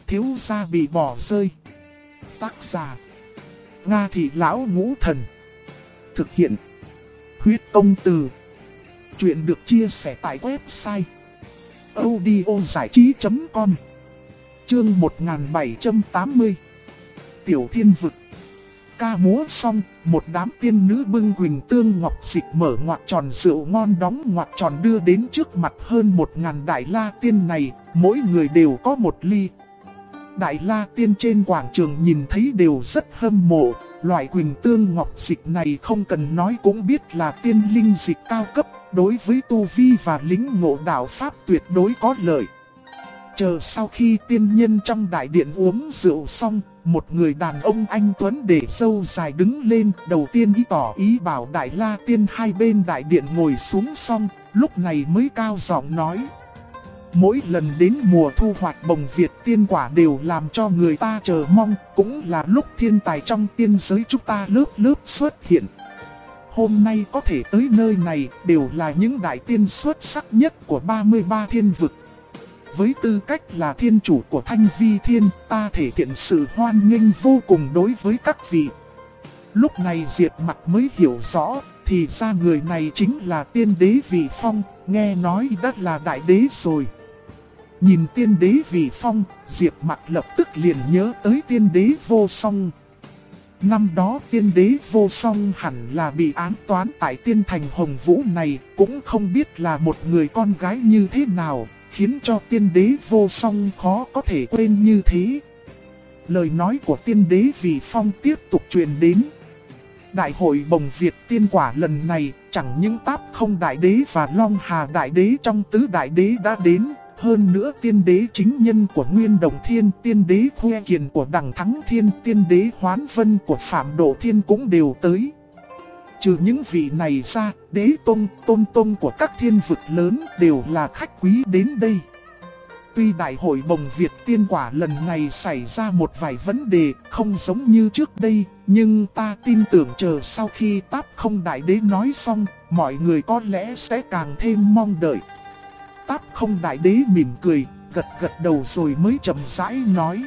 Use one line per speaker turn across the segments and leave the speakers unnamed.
thiếu gia bị bỏ rơi. Tác giả: Nga Thị Lão Ngũ Thần. Thực hiện: Huyết Công Từ. Chuyện được chia sẻ tại website audiozảichí.com. Chương 1780. Tiểu Thiên Vực. Ca múa xong, một đám tiên nữ bưng huỳnh tương ngọc dịch mở ngoặc tròn rượu ngon đóng ngoặc tròn đưa đến trước mặt hơn 1000 đại la tiên này, mỗi người đều có một ly. Đại la tiên trên quảng trường nhìn thấy đều rất hâm mộ, loại huỳnh tương ngọc dịch này không cần nói cũng biết là tiên linh dịch cao cấp, đối với tu vi và lính ngộ đạo pháp tuyệt đối có lợi. Chờ sau khi tiên nhân trong đại điện uống rượu xong, một người đàn ông anh tuấn để râu dài đứng lên, đầu tiên tỏ ý bảo đại la tiên hai bên đại điện ngồi xuống xong, lúc này mới cao giọng nói. Mỗi lần đến mùa thu hoạch bồng Việt tiên quả đều làm cho người ta chờ mong, cũng là lúc thiên tài trong tiên giới chúng ta lớp lớp xuất hiện. Hôm nay có thể tới nơi này đều là những đại tiên xuất sắc nhất của 33 thiên vực. Với tư cách là thiên chủ của Thanh Vi Thiên, ta thể hiện sự hoan nghênh vô cùng đối với các vị. Lúc này Diệp Mặc mới hiểu rõ, thì ra người này chính là tiên đế Vị Phong, nghe nói đã là đại đế rồi. Nhìn tiên đế Vị Phong, Diệp Mặc lập tức liền nhớ tới tiên đế Vô Song. Năm đó tiên đế Vô Song hẳn là bị án toán tại tiên thành Hồng Vũ này, cũng không biết là một người con gái như thế nào, khiến cho tiên đế Vô Song khó có thể quên như thế. Lời nói của tiên đế Vị Phong tiếp tục truyền đến. Đại hội bồng Việt tiên quả lần này, chẳng những Táp Không Đại Đế và Long Hà Đại Đế trong tứ đại đế đã đến, hơn nữa tiên đế chính nhân của Nguyên Đồng Thiên, tiên đế Khuê Kiền của Đằng Thắng Thiên, tiên đế Hoán Vân của Phạm Độ Thiên cũng đều tới. Trừ những vị này ra, đế tôn của các thiên vực lớn đều là khách quý đến đây. Tuy đại hội bồng Việt tiên quả lần này xảy ra một vài vấn đề không giống như trước đây, nhưng ta tin tưởng chờ sau khi Táp Không Đại Đế nói xong, mọi người có lẽ sẽ càng thêm mong đợi. Táp Không Đại Đế mỉm cười, gật đầu rồi mới chậm rãi nói.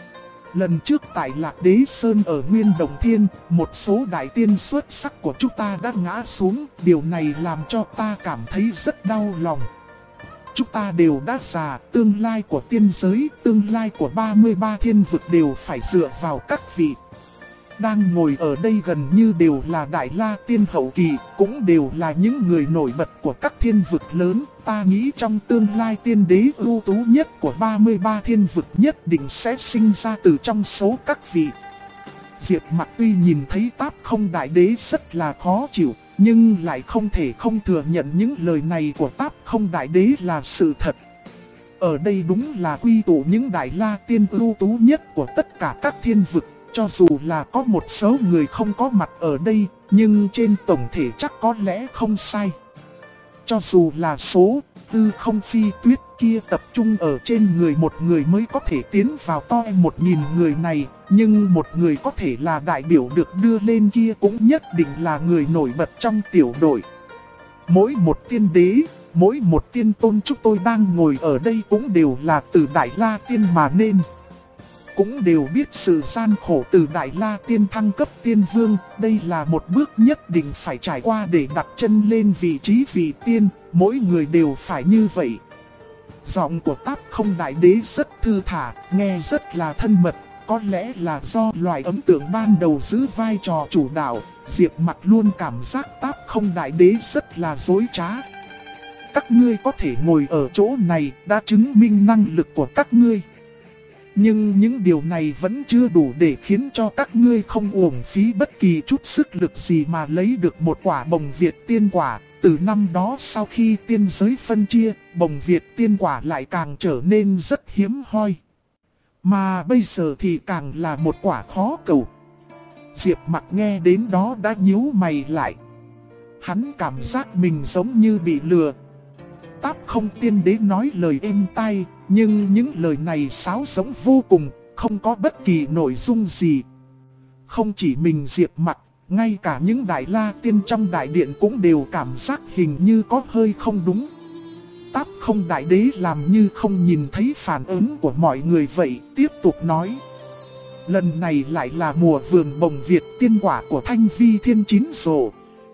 Lần trước tại Lạc Đế Sơn ở Nguyên Đồng Thiên, một số đại tiên xuất sắc của chúng ta đã ngã xuống, điều này làm cho ta cảm thấy rất đau lòng. Chúng ta đều đã già, tương lai của tiên giới, tương lai của 33 thiên vực đều phải dựa vào các vị. Đang ngồi ở đây gần như đều là đại la tiên hậu kỳ, cũng đều là những người nổi bật của các thiên vực lớn. Ta nghĩ trong tương lai tiên đế ưu tú nhất của 33 thiên vực nhất định sẽ sinh ra từ trong số các vị. Diệp Mặc tuy nhìn thấy Táp Không Đại Đế rất là khó chịu, nhưng lại không thể không thừa nhận những lời này của Táp Không Đại Đế là sự thật. Ở đây đúng là quy tụ những đại la tiên ưu tú nhất của tất cả các thiên vực. Cho dù là có một số người không có mặt ở đây, nhưng trên tổng thể chắc có lẽ không sai. Cho dù là số Tư Không Phi Tuyết kia tập trung ở trên người một người mới có thể tiến vào toi 1000 người này, nhưng một người có thể là đại biểu được đưa lên kia cũng nhất định là người nổi bật trong tiểu đội. Mỗi một tiên đế, mỗi một tiên tôn chúng tôi đang ngồi ở đây cũng đều là từ Đại La Tiên mà nên. Cũng đều biết sự gian khổ từ Đại La Tiên thăng cấp tiên vương, đây là một bước nhất định phải trải qua để đặt chân lên vị trí vị tiên, mỗi người đều phải như vậy. Giọng của Táp Không Đại Đế rất thư thả, nghe rất là thân mật, có lẽ là do loại ấn tượng ban đầu giữ vai trò chủ đạo, Diệp Mặc luôn cảm giác Táp Không Đại Đế rất là dối trá. Các ngươi có thể ngồi ở chỗ này đã chứng minh năng lực của các ngươi. Nhưng những điều này vẫn chưa đủ để khiến cho các ngươi không uổng phí bất kỳ chút sức lực gì mà lấy được một quả bồng Việt tiên quả. Từ năm đó sau khi tiên giới phân chia, bồng Việt tiên quả lại càng trở nên rất hiếm hoi. Mà bây giờ thì càng là một quả khó cầu. Diệp Mặc nghe đến đó đã nhíu mày lại. Hắn cảm giác mình giống như bị lừa. Táp Không Tiên Đế nói lời êm tai, nhưng những lời này sáo rỗng vô cùng, không có bất kỳ nội dung gì. Không chỉ mình Diệp Mặc, ngay cả những đại la tiên trong đại điện cũng đều cảm giác hình như có hơi không đúng. Táp không đại đế làm như không nhìn thấy phản ứng của mọi người vậy, tiếp tục nói. Lần này lại là mùa vườn bồng Việt tiên quả của Thanh Vi Thiên chín rộ.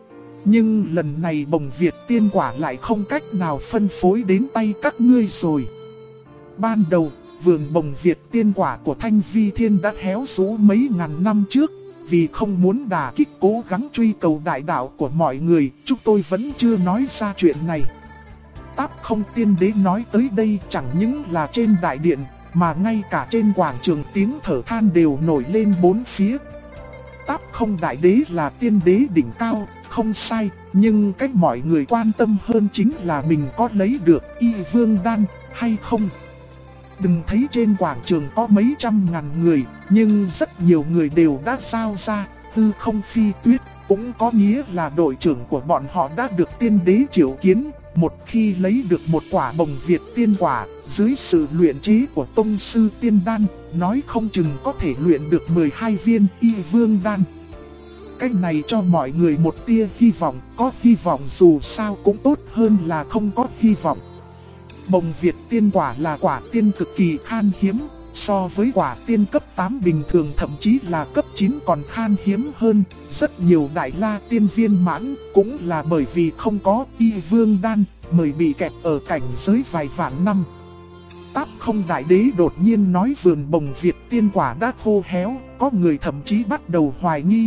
Nhưng lần này bồng Việt tiên quả lại không cách nào phân phối đến tay các ngươi rồi. Ban đầu, vườn bồng Việt tiên quả của Thanh Vi Thiên đã héo rũ mấy ngàn năm trước. Vì không muốn đả kích cố gắng truy cầu đại đạo của mọi người, chúng tôi vẫn chưa nói ra chuyện này. Táp không tiên đế nói tới đây chẳng những là trên đại điện, mà ngay cả trên quảng trường tiếng thở than đều nổi lên bốn phía. Táp không đại đế là tiên đế đỉnh cao, không sai, nhưng cách mọi người quan tâm hơn chính là mình có lấy được y vương đan hay không. Đừng thấy trên quảng trường có mấy trăm ngàn người, nhưng rất nhiều người đều đã giao ra, Tư Không Phi Tuyết, cũng có nghĩa là đội trưởng của bọn họ đã được tiên đế triệu kiến. Một khi lấy được một quả bồng Việt tiên quả, dưới sự luyện chế của tông sư tiên đan, nói không chừng có thể luyện được 12 viên y vương đan. Cách này cho mọi người một tia hy vọng, có hy vọng dù sao cũng tốt hơn là không có hy vọng. Bồng Việt tiên quả là quả tiên cực kỳ khan hiếm, so với quả tiên cấp 8 bình thường thậm chí là cấp 9 còn khan hiếm hơn. Rất nhiều đại la tiên viên mãn cũng là bởi vì không có y vương đan, mới bị kẹt ở cảnh giới vài vạn năm. Táp không đại đế đột nhiên nói vườn bồng Việt tiên quả đã khô héo, có người thậm chí bắt đầu hoài nghi.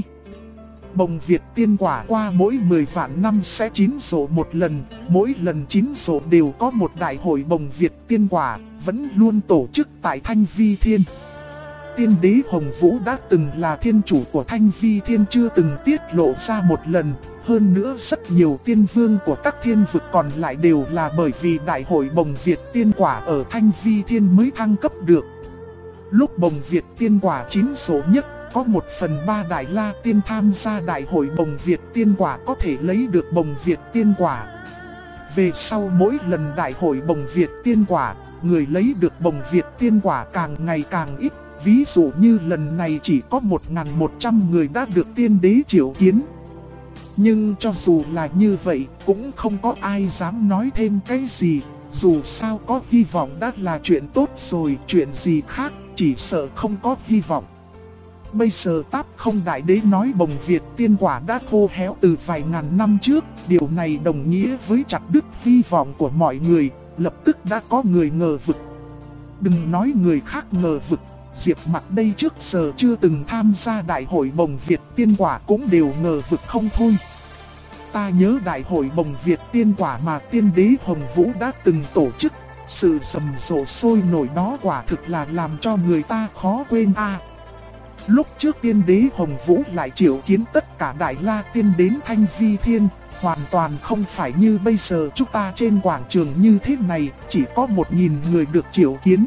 Bồng Việt tiên quả qua mỗi 10 vạn năm sẽ chín rộ một lần, mỗi lần chín rộ đều có một đại hội bồng Việt tiên quả, vẫn luôn tổ chức tại Thanh Vi Thiên. Tiên đế Hồng Vũ đã từng là thiên chủ của Thanh Vi Thiên chưa từng tiết lộ ra một lần, hơn nữa rất nhiều tiên vương của các thiên vực còn lại đều là bởi vì đại hội bồng Việt tiên quả ở Thanh Vi Thiên mới thăng cấp được. Lúc bồng Việt tiên quả chín rộ nhất, có 1/3 đại la tiên tham gia đại hội bồng Việt tiên quả có thể lấy được bồng Việt tiên quả. Về sau mỗi lần đại hội bồng Việt tiên quả, người lấy được bồng Việt tiên quả càng ngày càng ít. Ví dụ như lần này chỉ có 1.100 người đã được tiên đế triệu kiến. Nhưng cho dù là như vậy, cũng không có ai dám nói thêm cái gì. Dù sao có hy vọng đã là chuyện tốt rồi, chuyện gì khác, chỉ sợ không có hy vọng. Bây giờ Táp không đại đế nói bồng Việt tiên quả đã khô héo từ vài ngàn năm trước, điều này đồng nghĩa với chặt đứt hy vọng của mọi người, lập tức đã có người ngờ vực. Đừng nói người khác ngờ vực, Diệp Mặc đây trước giờ chưa từng tham gia đại hội bồng Việt tiên quả cũng đều ngờ vực không thôi. Ta nhớ đại hội bồng Việt tiên quả mà tiên đế Hồng Vũ đã từng tổ chức, sự rầm rộ sôi nổi đó quả thực là làm cho người ta khó quên a. Lúc trước tiên đế Hồng Vũ lại triệu kiến tất cả đại la tiên đến Thanh Vi Thiên, hoàn toàn không phải như bây giờ chúng ta trên quảng trường như thế này, chỉ có 1000 người được triệu kiến.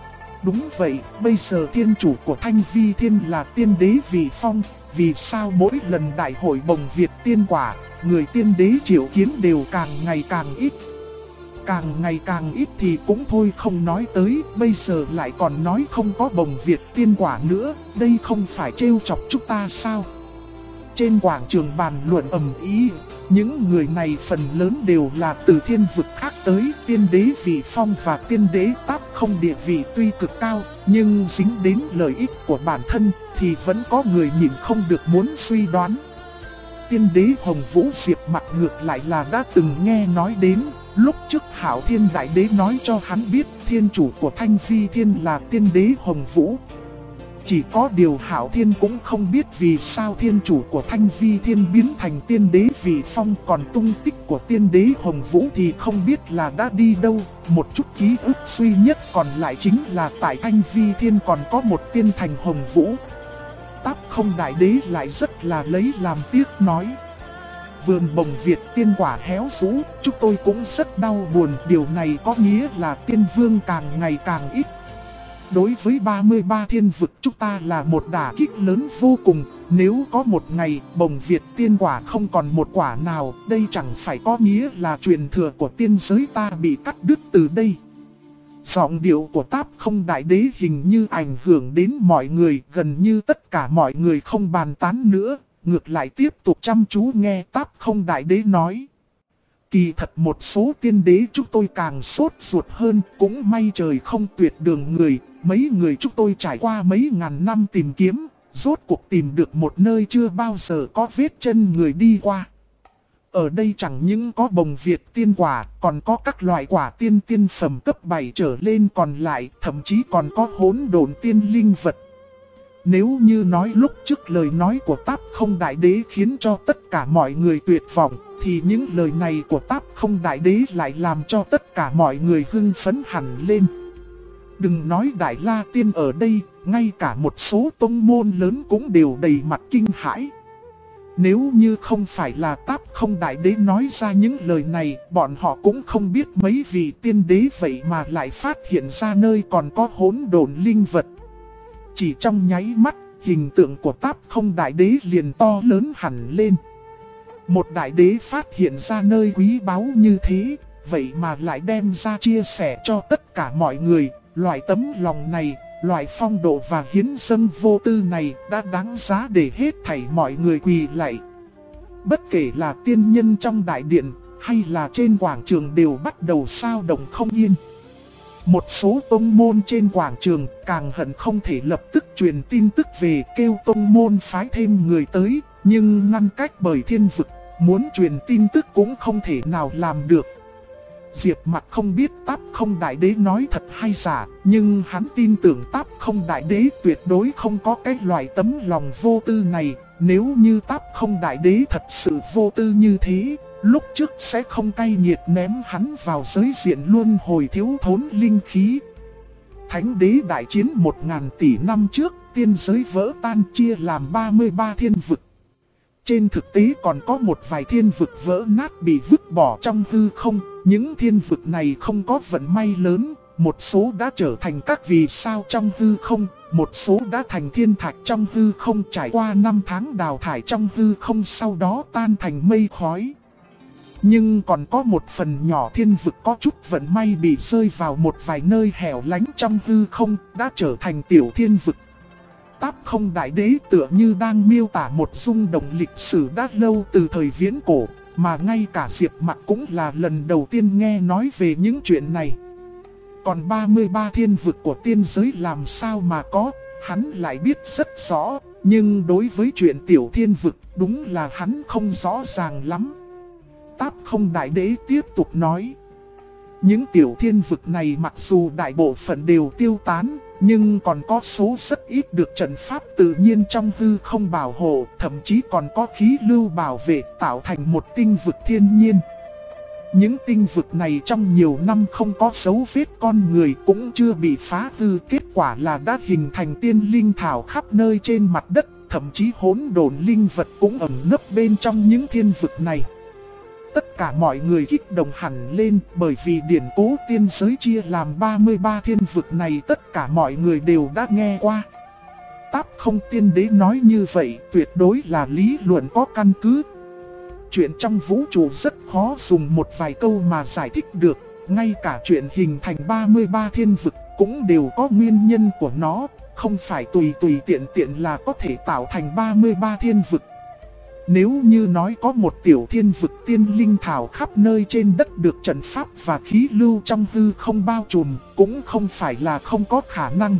Đúng vậy, bây giờ thiên chủ của Thanh Vi Thiên là tiên đế Vị Phong, vì sao mỗi lần đại hội bồng Việt tiên quả, người tiên đế triệu kiến đều càng ngày càng ít. Càng ngày càng ít thì cũng thôi không nói tới, bây giờ lại còn nói không có bồng Việt tiên quả nữa, đây không phải trêu chọc chúng ta sao? Trên quảng trường bàn luận ầm ĩ, những người này phần lớn đều là từ thiên vực khác tới, tiên đế Vị Phong và tiên đế Táp không địa vị tuy cực cao, nhưng dính đến lợi ích của bản thân thì vẫn có người nhìn không được muốn suy đoán. Tiên đế Hồng Vũ Diệp Mặc ngược lại là đã từng nghe nói đến, lúc trước Hạo Thiên Đại Đế nói cho hắn biết thiên chủ của Thanh Vi Thiên là tiên đế Hồng Vũ. Chỉ có điều Hạo Thiên cũng không biết vì sao thiên chủ của Thanh Vi Thiên biến thành tiên đế Vị Phong, còn tung tích của tiên đế Hồng Vũ thì không biết là đã đi đâu. Một chút ký ức duy nhất còn lại chính là tại Thanh Vi Thiên còn có một tiên thành Hồng Vũ. Táp không đại đế lại rất là lấy làm tiếc nói. Vườn bồng Việt tiên quả héo rũ, chúng tôi cũng rất đau buồn, điều này có nghĩa là tiên vương càng ngày càng ít. Đối với 33 thiên vực chúng ta là một đả kích lớn vô cùng, nếu có một ngày bồng Việt tiên quả không còn một quả nào, đây chẳng phải có nghĩa là truyền thừa của tiên giới ta bị cắt đứt từ đây. Giọng điệu của Táp không đại đế hình như ảnh hưởng đến mọi người, gần như tất cả mọi người không bàn tán nữa, ngược lại tiếp tục chăm chú nghe Táp không đại đế nói. Kỳ thật một số tiên đế chúng tôi càng sốt ruột hơn, cũng may trời không tuyệt đường người, mấy người chúng tôi trải qua mấy ngàn năm tìm kiếm, rốt cuộc tìm được một nơi chưa bao giờ có vết chân người đi qua. Ở đây chẳng những có bồng Việt tiên quả, còn có các loại quả tiên tiên phẩm cấp 7 trở lên còn lại, thậm chí còn có hỗn độn tiên linh vật. Nếu như nói lúc trước lời nói của Táp Không Đại Đế khiến cho tất cả mọi người tuyệt vọng, thì những lời này của Táp Không Đại Đế lại làm cho tất cả mọi người hưng phấn hẳn lên. Đừng nói Đại La Tiên ở đây, ngay cả một số tông môn lớn cũng đều đầy mặt kinh hãi. Nếu như không phải là Táp Không Đại Đế nói ra những lời này, bọn họ cũng không biết mấy vị tiên đế vậy mà lại phát hiện ra nơi còn có hỗn độn linh vật. Chỉ trong nháy mắt, hình tượng của Táp Không Đại Đế liền to lớn hẳn lên. Một đại đế phát hiện ra nơi quý báu như thế, vậy mà lại đem ra chia sẻ cho tất cả mọi người. Loại tấm lòng này, loại phong độ và hiến dâng vô tư này đã đáng giá để hết thảy mọi người quỳ lạy. Bất kể là tiên nhân trong đại điện hay là trên quảng trường đều bắt đầu xao động không yên. Một số tông môn trên quảng trường càng hận không thể lập tức truyền tin tức về, kêu tông môn phái thêm người tới, nhưng ngăn cách bởi thiên vực, muốn truyền tin tức cũng không thể nào làm được. Diệp Mặc không biết Táp Không Đại Đế nói thật hay giả, nhưng hắn tin tưởng Táp Không Đại Đế tuyệt đối không có cái loại tấm lòng vô tư này. Nếu như Táp Không Đại Đế thật sự vô tư như thế, lúc trước sẽ không cay nghiệt ném hắn vào giới diện luân hồi thiếu thốn linh khí. Thánh đế đại chiến 1000 tỷ năm trước, tiên giới vỡ tan chia làm 33 thiên vực. Trên thực tế còn có một vài thiên vực vỡ nát bị vứt bỏ trong hư không. Những thiên vực này không có vận may lớn, một số đã trở thành các vì sao trong hư không, một số đã thành thiên thạch trong hư không, trải qua 5 tháng đào thải trong hư không, sau đó tan thành mây khói. Nhưng còn có một phần nhỏ thiên vực có chút vận may bị rơi vào một vài nơi hẻo lánh trong hư không, đã trở thành tiểu thiên vực. Táp Không Đại Đế tựa như đang miêu tả một rung động lịch sử đã lâu từ thời viễn cổ, mà ngay cả Diệp Mặc cũng là lần đầu tiên nghe nói về những chuyện này. Còn 33 thiên vực của tiên giới làm sao mà có, hắn lại biết rất rõ, nhưng đối với chuyện tiểu thiên vực đúng là hắn không rõ ràng lắm. Táp Không Đại Đế tiếp tục nói. Những tiểu thiên vực này mặc dù đại bộ phận đều tiêu tán, nhưng còn có số rất ít được trận pháp tự nhiên trong hư không bảo hộ, thậm chí còn có khí lưu bảo vệ tạo thành một tinh vực thiên nhiên. Những tinh vực này trong nhiều năm không có dấu vết con người, cũng chưa bị phá hư, kết quả là đã hình thành tiên linh thảo khắp nơi trên mặt đất, thậm chí hỗn độn linh vật cũng ẩn nấp bên trong những thiên vực này. Tất cả mọi người kích động hẳn lên, bởi vì điển cố tiên giới chia làm 33 thiên vực này tất cả mọi người đều đã nghe qua. Táp Không Tiên Đế nói như vậy tuyệt đối là lý luận có căn cứ. Chuyện trong vũ trụ rất khó dùng một vài câu mà giải thích được, ngay cả chuyện hình thành 33 thiên vực cũng đều có nguyên nhân của nó, không phải tùy tiện là có thể tạo thành 33 thiên vực. Nếu như nói có một tiểu thiên vực tiên linh thảo khắp nơi trên đất được trận pháp và khí lưu trong hư không bao trùm, cũng không phải là không có khả năng.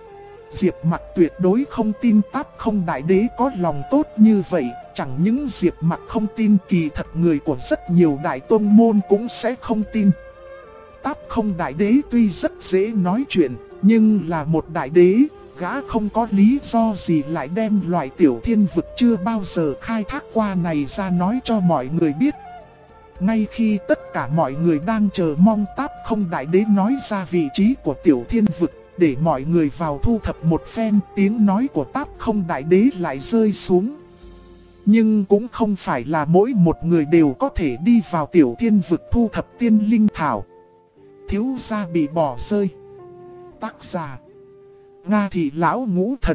Diệp Mặc tuyệt đối không tin Táp Không Đại Đế có lòng tốt như vậy, chẳng những Diệp Mặc không tin, kỳ thật người của rất nhiều đại tôn môn cũng sẽ không tin. Táp Không Đại Đế tuy rất dễ nói chuyện, nhưng là một đại đế, gã không có lý do gì lại đem loại tiểu thiên vực chưa bao giờ khai thác qua này ra nói cho mọi người biết. Ngay khi tất cả mọi người đang chờ mong Táp Không Đại Đế nói ra vị trí của tiểu thiên vực, để mọi người vào thu thập một phen, tiếng nói của Táp Không Đại Đế lại rơi xuống. Nhưng cũng không phải là mỗi một người đều có thể đi vào tiểu thiên vực thu thập tiên linh thảo. Thiếu gia bị bỏ rơi. Tác giả Nga Thị Lão Ngũ Thần.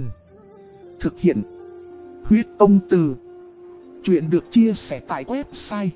Thực hiện Huyết Tông Từ. Chuyện được chia sẻ tại website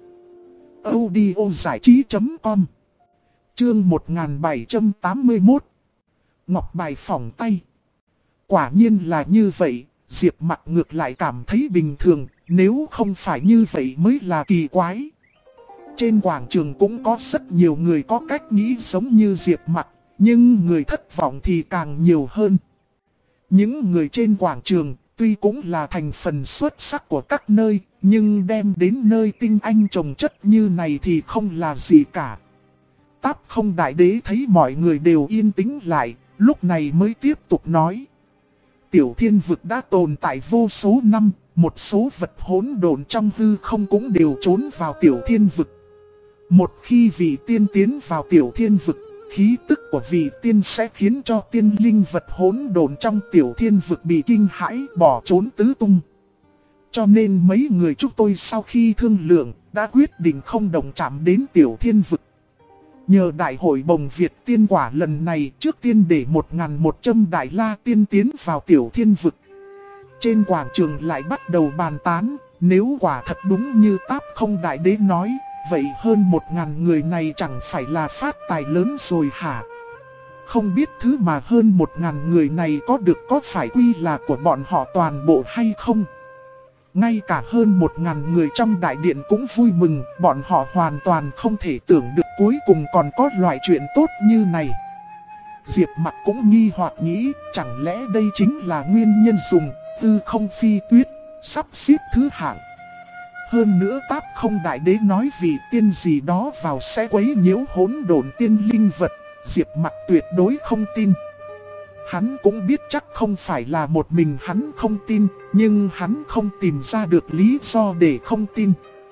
audiozảichí.com. Chương 1781. Ngọc bài phỏng tay. Quả nhiên là như vậy, Diệp Mặc ngược lại cảm thấy bình thường, nếu không phải như vậy mới là kỳ quái. Trên quảng trường cũng có rất nhiều người có cách nghĩ giống như Diệp Mặc, nhưng người thất vọng thì càng nhiều hơn. Những người trên quảng trường tuy cũng là thành phần xuất sắc của các nơi, nhưng đem đến nơi tinh anh trồng chất như này thì không là gì cả. Táp Không Đại Đế thấy mọi người đều yên tĩnh lại, lúc này mới tiếp tục nói. Tiểu thiên vực đã tồn tại vô số năm, một số vật hỗn độn trong hư không cũng đều trốn vào tiểu thiên vực. Một khi vị tiên tiến vào tiểu thiên vực, khí tức của vị tiên sẽ khiến cho tiên linh vật hỗn độn trong tiểu thiên vực bị kinh hãi bỏ trốn tứ tung. Cho nên mấy người chúng tôi sau khi thương lượng đã quyết định không động chạm đến tiểu thiên vực. Nhờ đại hội bồng Việt tiên quả lần này trước tiên để 1100 đại la tiên tiến vào tiểu thiên vực. Trên quảng trường lại bắt đầu bàn tán, nếu quả thật đúng như Táp Không Đại Đế nói, vậy hơn 1000 người này chẳng phải là phát tài lớn rồi hả? Không biết thứ mà hơn 1000 người này có được có phải quy là của bọn họ toàn bộ hay không? Ngay cả hơn 1000 người trong đại điện cũng vui mừng, bọn họ hoàn toàn không thể tưởng được cuối cùng còn có loại chuyện tốt như này. Diệp Mặc cũng nghi hoặc nghĩ, chẳng lẽ đây chính là nguyên nhân dùng Tư Không Phi Tuyết sắp xếp thứ hạng. Hơn nữa Táp Không Đại Đế nói vì tiên gì đó vào sẽ quấy nhiễu hỗn độn tiên linh vật, Diệp Mặc tuyệt đối không tin. Hắn cũng biết chắc không phải là một mình hắn không tin, nhưng hắn không tìm ra được lý do để không tin.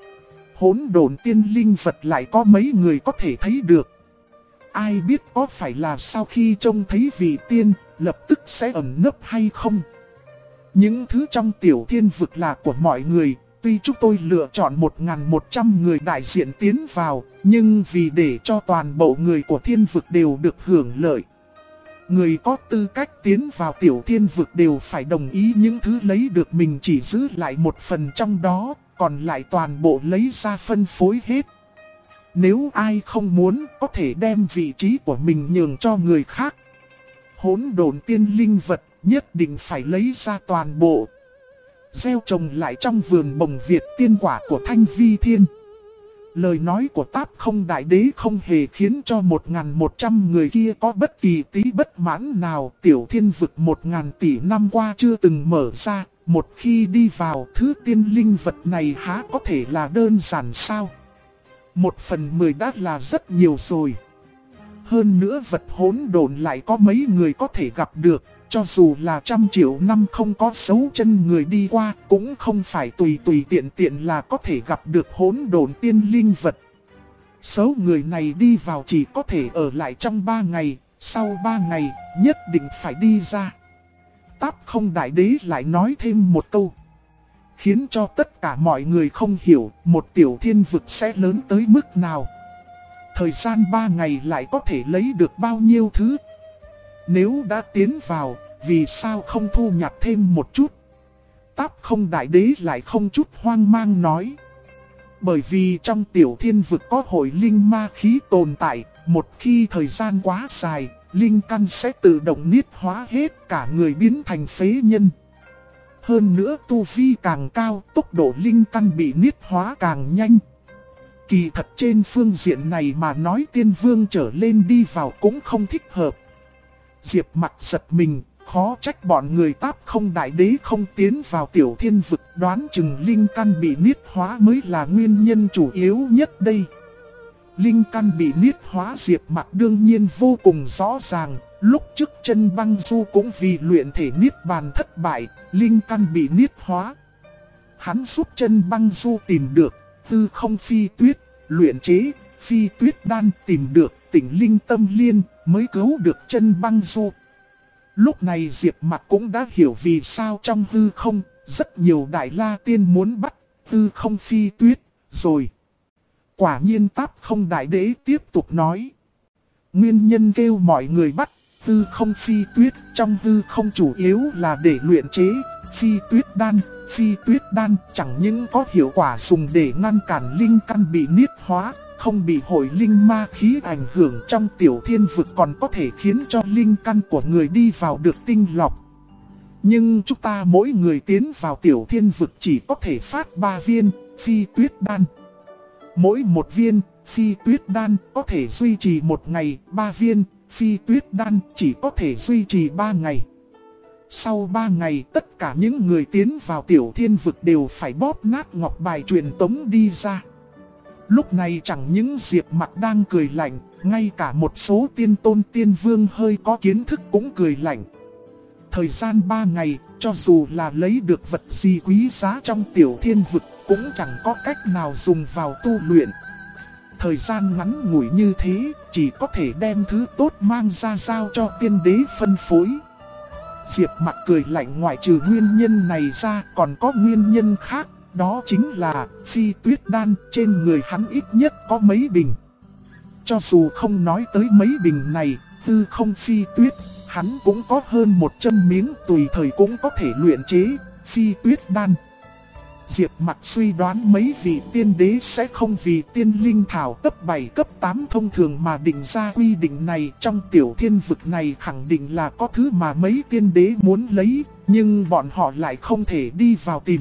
Hỗn độn tiên linh vật lại có mấy người có thể thấy được. Ai biết có phải là sau khi trông thấy vị tiên, lập tức sẽ ẩn nấp hay không? Những thứ trong tiểu thiên vực là của mọi người, tuy chúng tôi lựa chọn 1100 người đại diện tiến vào, nhưng vì để cho toàn bộ người của thiên vực đều được hưởng lợi. Người có tư cách tiến vào tiểu thiên vực đều phải đồng ý những thứ lấy được mình chỉ giữ lại một phần trong đó, còn lại toàn bộ lấy ra phân phối hết. Nếu ai không muốn có thể đem vị trí của mình nhường cho người khác. Hỗn độn tiên linh vật nhất định phải lấy ra toàn bộ. Gieo trồng lại trong vườn bồng Việt tiên quả của Thanh Vi Thiên. Lời nói của Táp Không Đại Đế không hề khiến cho 1100 người kia có bất kỳ tí bất mãn nào. Tiểu thiên vực 1000 tỷ năm qua chưa từng mở ra. Một khi đi vào thứ tiên linh vật này há có thể là đơn giản sao? 1/10 đã là rất nhiều rồi. Hơn nữa vật hỗn độn lại có mấy người có thể gặp được. Cho dù là 100 triệu năm không có dấu chân người đi qua, cũng không phải tùy tiện là có thể gặp được hỗn độn tiên linh vật. Số người này đi vào chỉ có thể ở lại trong 3 ngày, sau 3 ngày nhất định phải đi ra. Táp Không Đại Đế lại nói thêm một câu, khiến cho tất cả mọi người không hiểu một tiểu thiên vực sẽ lớn tới mức nào. Thời gian 3 ngày lại có thể lấy được bao nhiêu thứ. Nếu đã tiến vào, vì sao không thu nhặt thêm một chút? Táp Không Đại Đế lại không chút hoang mang nói. Bởi vì trong tiểu thiên vực có hội linh ma khí tồn tại, một khi thời gian quá dài, linh căn sẽ tự động niết hóa hết cả người biến thành phế nhân. Hơn nữa tu vi càng cao, tốc độ linh căn bị niết hóa càng nhanh. Kỳ thật trên phương diện này mà nói tiên vương trở lên đi vào cũng không thích hợp. Diệp Mặc giật mình, khó trách bọn người Táp Không Đại Đế không tiến vào tiểu thiên vực, đoán chừng linh căn bị niết hóa mới là nguyên nhân chủ yếu nhất đây. Linh căn bị niết hóa Diệp Mặc đương nhiên vô cùng rõ ràng, lúc trước Chân Băng Du cũng vì luyện thể niết bàn thất bại, linh căn bị niết hóa. Hắn giúp Chân Băng Du tìm được Tư Không Phi Tuyết, luyện chế Phi Tuyết Đan, tìm được Tỉnh Linh Tâm Liên, mới cứu được Chân Băng Du. Lúc này Diệp Mặc cũng đã hiểu vì sao trong hư không, rất nhiều đại la tiên muốn bắt Tư Không Phi Tuyết rồi. Quả nhiên Táp Không Đại Đế tiếp tục nói. Nguyên nhân kêu mọi người bắt Tư Không Phi Tuyết trong hư không chủ yếu là để luyện chế Phi Tuyết Đan. Phi Tuyết Đan chẳng những có hiệu quả dùng để ngăn cản linh căn bị niết hóa, không bị hội linh ma khí ảnh hưởng trong tiểu thiên vực, còn có thể khiến cho linh căn của người đi vào được tinh lọc. Nhưng chúng ta mỗi người tiến vào tiểu thiên vực chỉ có thể phát 3 viên Phi Tuyết Đan. Mỗi một viên phi tuyết đan có thể duy trì 1 ngày, 3 viên phi tuyết đan chỉ có thể duy trì 3 ngày. Sau 3 ngày tất cả những người tiến vào tiểu thiên vực đều phải bóp nát ngọc bài truyền tống đi ra. Lúc này chẳng những Diệp Mặc đang cười lạnh, ngay cả một số tiên tôn tiên vương hơi có kiến thức cũng cười lạnh. Thời gian 3 ngày, cho dù là lấy được vật gì quý giá trong tiểu thiên vực cũng chẳng có cách nào dùng vào tu luyện. Thời gian ngắn ngủi như thế, chỉ có thể đem thứ tốt mang ra giao cho tiên đế phân phối. Diệp Mặc cười lạnh, ngoại trừ nguyên nhân này ra còn có nguyên nhân khác, đó chính là phi tuyết đan trên người hắn ít nhất có mấy bình. Cho dù không nói tới mấy bình này, hư không phi tuyết, hắn cũng có hơn 100 miếng, tùy thời cũng có thể luyện chế phi tuyết đan. Diệp Mặc suy đoán mấy vị tiên đế sẽ không vì tiên linh thảo cấp 7 cấp 8 thông thường mà định ra quy định này. Trong tiểu thiên vực này khẳng định là có thứ mà mấy tiên đế muốn lấy, nhưng bọn họ lại không thể đi vào tìm.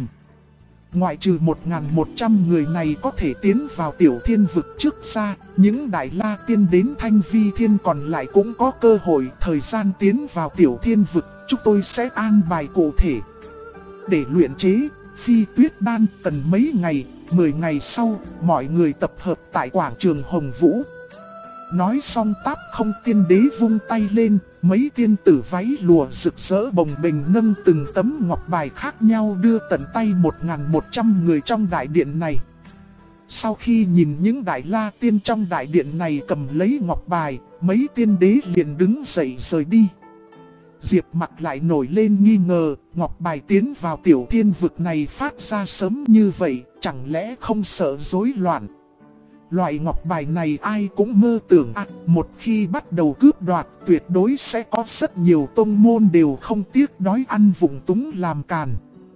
Ngoại trừ 1.100 người này có thể tiến vào tiểu thiên vực trước ra, những đại la tiên đến Thanh Vi Thiên còn lại cũng có cơ hội. Thời gian tiến vào tiểu thiên vực chúng tôi sẽ an bài cụ thể. Để luyện chế phi tuyết đan cần mấy ngày, 10 ngày sau, mọi người tập hợp tại quảng trường Hồng Vũ. Nói xong Táp Không tiên đế vung tay lên, mấy tiên tử váy lụa rực rỡ bồng bềnh nâng từng tấm ngọc bài khác nhau đưa tận tay 1.100 người trong đại điện này. Sau khi nhìn những đại la tiên trong đại điện này cầm lấy ngọc bài, mấy tiên đế liền đứng dậy rời đi. Diệp Mặc lại nổi lên nghi ngờ, ngọc bài tiến vào tiểu thiên vực này phát ra sớm như vậy, chẳng lẽ không sợ rối loạn. Loại ngọc bài này ai cũng mơ tưởng một khi bắt đầu cướp đoạt tuyệt đối sẽ có rất nhiều tông môn đều không tiếc đói ăn vùng túng làm càn.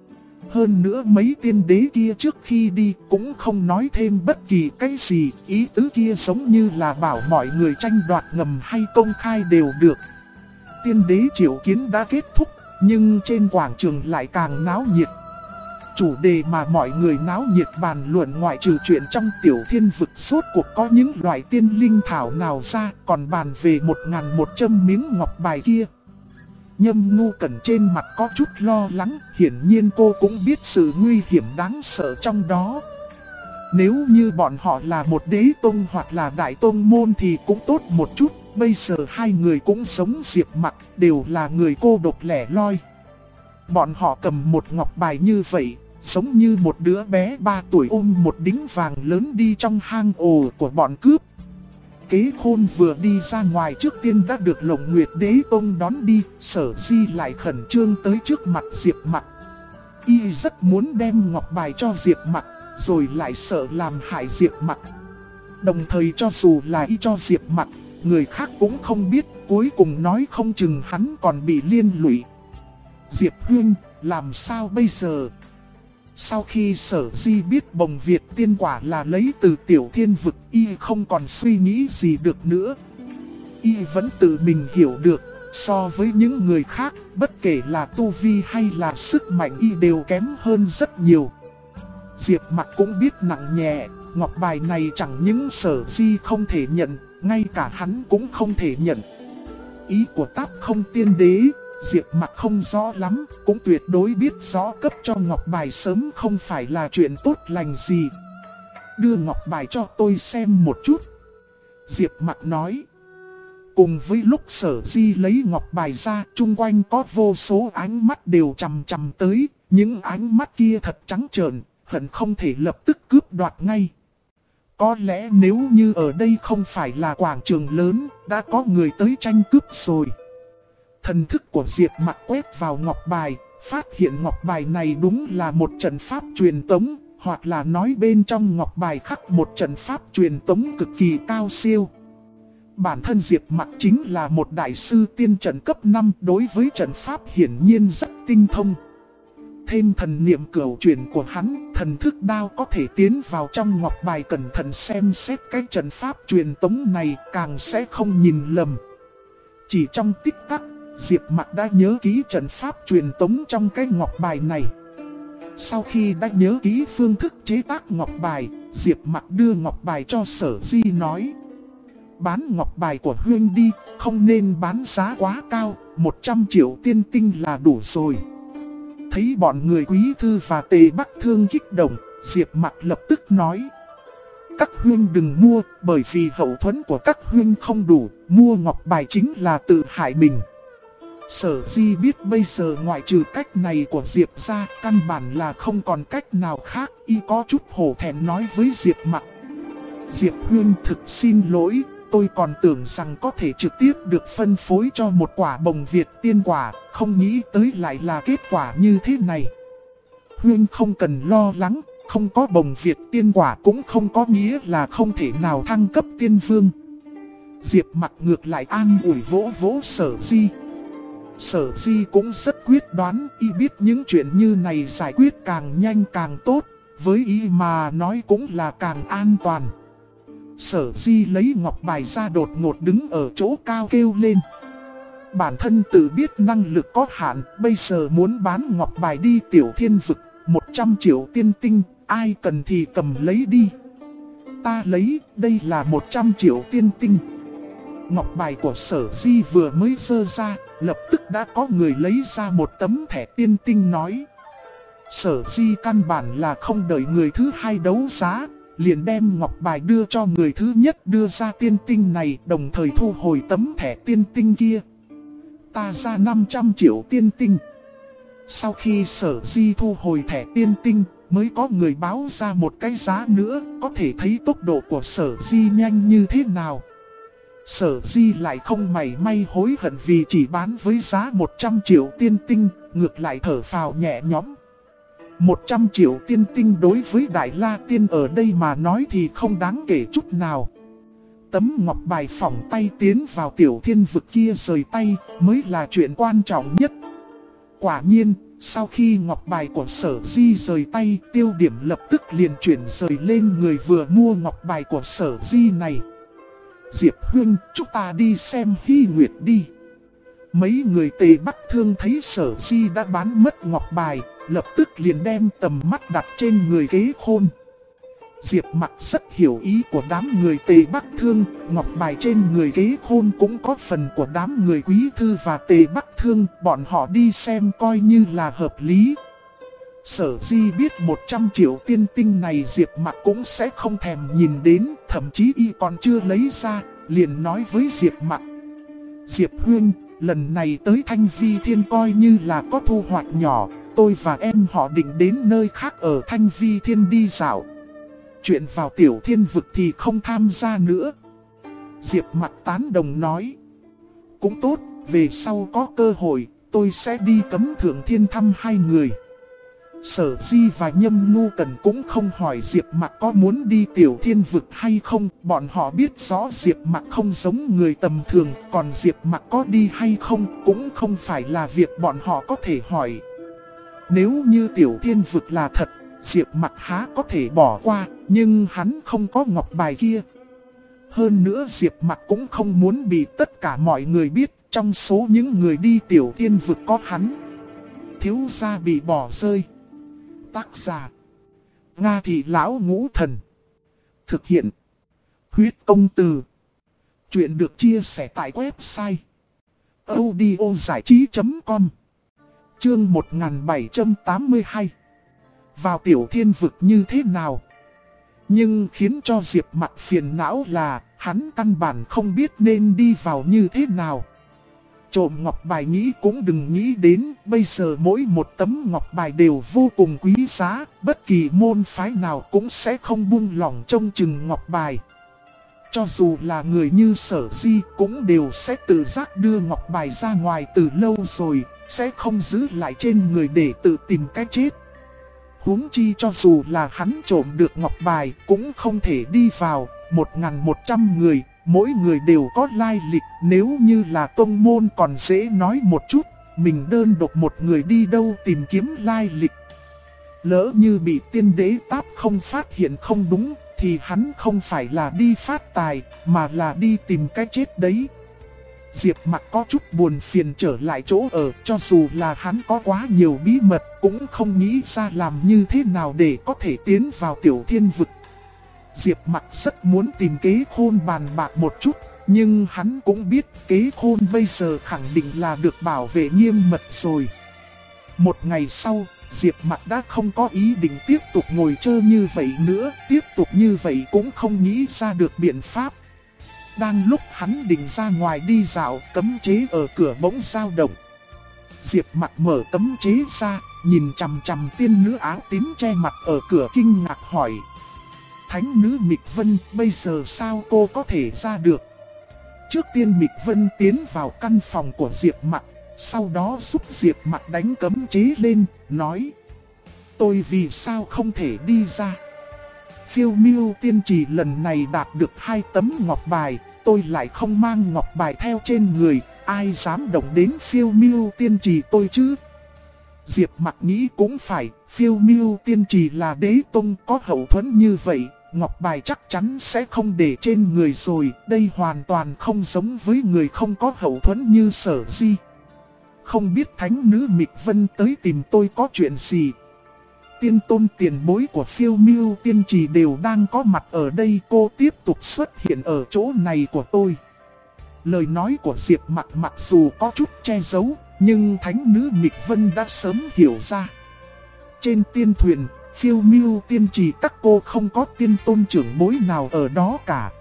Hơn nữa mấy tiên đế kia trước khi đi cũng không nói thêm bất kỳ cái gì, ý tứ kia giống như là bảo mọi người tranh đoạt ngầm hay công khai đều được. Tiên đế triệu kiến đã kết thúc, nhưng trên quảng trường lại càng náo nhiệt. Chủ đề mà mọi người náo nhiệt bàn luận ngoại trừ chuyện trong tiểu thiên vực suốt cuộc có những loại tiên linh thảo nào ra, còn bàn về 1.100 miếng ngọc bài kia. Nhâm Ngu Cẩn trên mặt có chút lo lắng, hiển nhiên cô cũng biết sự nguy hiểm đáng sợ trong đó. Nếu như bọn họ là một đế tông hoặc là đại tông môn thì cũng tốt một chút, bây giờ hai người cũng sống Diệp Mặc, đều là người cô độc lẻ loi. Bọn họ cầm một ngọc bài như vậy, giống như một đứa bé 3 tuổi ôm một đính vàng lớn đi trong hang ổ của bọn cướp. Kế Khôn vừa đi ra ngoài trước tiên đã được Lồng Nguyệt Đế Tông đón đi, Sở Di lại khẩn trương tới trước mặt Diệp Mặc. Y rất muốn đem ngọc bài cho Diệp Mặc, rồi lại sợ làm hại Diệp Mặc. Đồng thời cho dù là y cho Diệp Mặc, người khác cũng không biết, cuối cùng nói không chừng hắn còn bị liên lụy. Diệp Huynh, làm sao bây giờ? Sau khi Sở Di biết Bồng Việt tiên quả là lấy từ tiểu thiên vực, y không còn suy nghĩ gì được nữa. Y vẫn tự mình hiểu được, so với những người khác, bất kể là tu vi hay là sức mạnh y đều kém hơn rất nhiều. Diệp Mặc cũng biết nặng nhẹ, ngọc bài này chẳng những Sở Di không thể nhận, ngay cả hắn cũng không thể nhận. Ý của Táp Không tiên đế, Diệp Mặc không rõ lắm, cũng tuyệt đối biết rõ cấp cho ngọc bài sớm không phải là chuyện tốt lành gì. Đưa ngọc bài cho tôi xem một chút. Diệp Mặc nói. Cùng với lúc Sở Di lấy ngọc bài ra, chung quanh có vô số ánh mắt đều chằm chằm tới. Những ánh mắt kia thật trắng trợn, hận không thể lập tức cướp đoạt ngay. Có lẽ nếu như ở đây không phải là quảng trường lớn, đã có người tới tranh cướp rồi. Thần thức của Diệp Mặc quét vào ngọc bài, phát hiện ngọc bài này đúng là một trận pháp truyền tống, hoặc là nói bên trong ngọc bài khắc một trận pháp truyền tống cực kỳ cao siêu. Bản thân Diệp Mặc chính là một đại sư tiên trận cấp 5, đối với trận pháp hiển nhiên rất tinh thông. Thêm thần niệm cửu truyền của hắn, thần thức đao có thể tiến vào trong ngọc bài cẩn thận xem xét cái trận pháp truyền tống này, càng sẽ không nhìn lầm. Chỉ trong tích tắc, Diệp Mặc đã nhớ kỹ trận pháp truyền tống trong cái ngọc bài này. Sau khi đã nhớ kỹ phương thức chế tác ngọc bài, Diệp Mặc đưa ngọc bài cho Sở Di nói. Bán ngọc bài của Huynh đi, không nên bán giá quá cao, 100 triệu tiên tinh là đủ rồi. Thấy bọn người Quý Thư và Tề Bắc Thương kích động, Diệp Mặc lập tức nói. Các huynh đừng mua, bởi vì hậu thuẫn của các huynh không đủ, mua ngọc bài chính là tự hại mình. Sở Di biết bây giờ ngoại trừ cách này của Diệp ra, căn bản là không còn cách nào khác, y có chút hổ thẹn nói với Diệp Mặc. Diệp huynh thực xin lỗi, tôi còn tưởng rằng có thể trực tiếp được phân phối cho một quả bồng Việt tiên quả, không nghĩ tới lại là kết quả như thế này. Huynh không cần lo lắng, không có bồng Việt tiên quả cũng không có nghĩa là không thể nào thăng cấp tiên vương. Diệp Mặc ngược lại an ủi vỗ vỗ Sở Di. Sở Di cũng rất quyết đoán, y biết những chuyện như này giải quyết càng nhanh càng tốt, với y mà nói cũng là càng an toàn. Sở Di lấy ngọc bài ra đột ngột đứng ở chỗ cao kêu lên. Bản thân tự biết năng lực có hạn, bây giờ muốn bán ngọc bài đi Tiểu Thiên Vực, 100 triệu tiên tinh, ai cần thì cầm lấy đi. Ta lấy, đây là 100 triệu tiên tinh. Ngọc bài của Sở Di vừa mới giơ ra, lập tức đã có người lấy ra một tấm thẻ tiên tinh nói. Sở Di căn bản là không đợi người thứ hai đấu giá, liền đem ngọc bài đưa cho người thứ nhất đưa ra tiên tinh này, đồng thời thu hồi tấm thẻ tiên tinh kia. Ta ra 500 triệu tiên tinh. Sau khi Sở Di thu hồi thẻ tiên tinh, mới có người báo ra một cái giá nữa, có thể thấy tốc độ của Sở Di nhanh như thế nào. Sở Di lại không mảy may hối hận vì chỉ bán với giá 100 triệu tiên tinh, ngược lại thở phào nhẹ nhõm. 100 triệu tiên tinh đối với Đại La Tiên ở đây mà nói thì không đáng kể chút nào. Tấm ngọc bài phỏng tay tiến vào Tiểu Thiên Vực kia rời tay mới là chuyện quan trọng nhất. Quả nhiên, sau khi ngọc bài của Sở Di rời tay, tiêu điểm lập tức liền chuyển rời lên người vừa mua ngọc bài của Sở Di này. Diệp huynh, chúng ta đi xem Hy Nguyệt đi. Mấy người Tề Bắc Thương thấy Sở Di đã bán mất ngọc bài, lập tức liền đem tầm mắt đặt trên người Kế Khôn. Diệp Mặc rất hiểu ý của đám người Tề Bắc Thương, ngọc bài trên người Kế Khôn cũng có phần của đám người Quý Thư và Tề Bắc Thương, bọn họ đi xem coi như là hợp lý. Sở Di biết 100 triệu tiên tinh này Diệp Mặc cũng sẽ không thèm nhìn đến, thậm chí y còn chưa lấy ra, liền nói với Diệp Mặc. Diệp huynh, lần này tới Thanh Vi Thiên coi như là có thu hoạch nhỏ, tôi và em họ định đến nơi khác ở Thanh Vi Thiên đi dạo. Chuyện vào Tiểu Thiên Vực thì không tham gia nữa. Diệp Mặc tán đồng nói. Cũng tốt, về sau có cơ hội, tôi sẽ đi Cấm Thượng Thiên thăm hai người. Sở Di và Nhâm Ngu Cần cũng không hỏi Diệp Mặc có muốn đi Tiểu Thiên Vực hay không. Bọn họ biết rõ Diệp Mặc không giống người tầm thường, còn Diệp Mặc có đi hay không cũng không phải là việc bọn họ có thể hỏi. Nếu như Tiểu Thiên Vực là thật, Diệp Mặc há có thể bỏ qua, nhưng hắn không có ngọc bài kia. Hơn nữa Diệp Mặc cũng không muốn bị tất cả mọi người biết, trong số những người đi Tiểu Thiên Vực có hắn. Thiếu gia bị bỏ rơi. Tác giả Nga Thị Lão Ngũ Thần. Thực hiện Huyết Công Từ. Chuyện được chia sẻ tại website audiozảichí.com. Chương 1782. Vào Tiểu Thiên Vực như thế nào? Nhưng khiến cho Diệp Mặc phiền não là hắn căn bản không biết nên đi vào như thế nào. Trộm ngọc bài nghĩ cũng đừng nghĩ đến, bây giờ mỗi một tấm ngọc bài đều vô cùng quý giá, bất kỳ môn phái nào cũng sẽ không buông lỏng trông chừng ngọc bài. Cho dù là người như Sở Di cũng đều sẽ tự giác đưa ngọc bài ra ngoài từ lâu rồi, sẽ không giữ lại trên người để tự tìm cái chết. Huống chi cho dù là hắn trộm được ngọc bài cũng không thể đi vào, 1.100 người, mỗi người đều có lai lịch, nếu như là tông môn còn dễ nói một chút, mình đơn độc một người đi đâu tìm kiếm lai lịch. Lỡ như bị tiên đế táp không phát hiện không đúng, thì hắn không phải là đi phát tài, mà là đi tìm cái chết đấy. Diệp Mặc có chút buồn phiền trở lại chỗ ở, cho dù là hắn có quá nhiều bí mật, cũng không nghĩ ra làm như thế nào để có thể tiến vào Tiểu Thiên Vực. Diệp Mặc rất muốn tìm kế khôn bàn bạc một chút, nhưng hắn cũng biết kế khôn bây giờ khẳng định là được bảo vệ nghiêm mật rồi. Một ngày sau, Diệp Mặc đã không có ý định tiếp tục ngồi chơi như vậy nữa, tiếp tục như vậy cũng không nghĩ ra được biện pháp. Đang lúc hắn định ra ngoài đi dạo, cấm chế ở cửa bỗng dao động. Diệp Mặc mở cấm chế ra, nhìn chằm chằm tiên nữ áo tím che mặt ở cửa kinh ngạc hỏi. Thánh nữ Mịch Vân, bây giờ sao cô có thể ra được? Trước tiên Mịch Vân tiến vào căn phòng của Diệp Mặc, sau đó giúp Diệp Mặc đánh cấm chế lên, nói. Tôi vì sao không thể đi ra? Phiêu Miêu Tiên Trì lần này đạt được 2 tấm ngọc bài, tôi lại không mang ngọc bài theo trên người, ai dám động đến Phiêu Miêu Tiên Trì tôi chứ? Diệp Mặc nghĩ cũng phải, Phiêu Miêu Tiên Trì là đế tông có hậu thuẫn như vậy, ngọc bài chắc chắn sẽ không để trên người rồi, đây hoàn toàn không giống với người không có hậu thuẫn như Sở Di. Không biết thánh nữ Mịch Vân tới tìm tôi có chuyện gì? Tiên tôn tiền bối của Phiêu Miêu Tiên Trì đều đang có mặt ở đây, cô tiếp tục xuất hiện ở chỗ này của tôi. Lời nói của Diệp Mặc mặc dù có chút che giấu, nhưng thánh nữ Mịch Vân đã sớm hiểu ra. Trên tiên thuyền, Phiêu Miêu Tiên Trì các cô không có tiên tôn trưởng bối nào ở đó cả.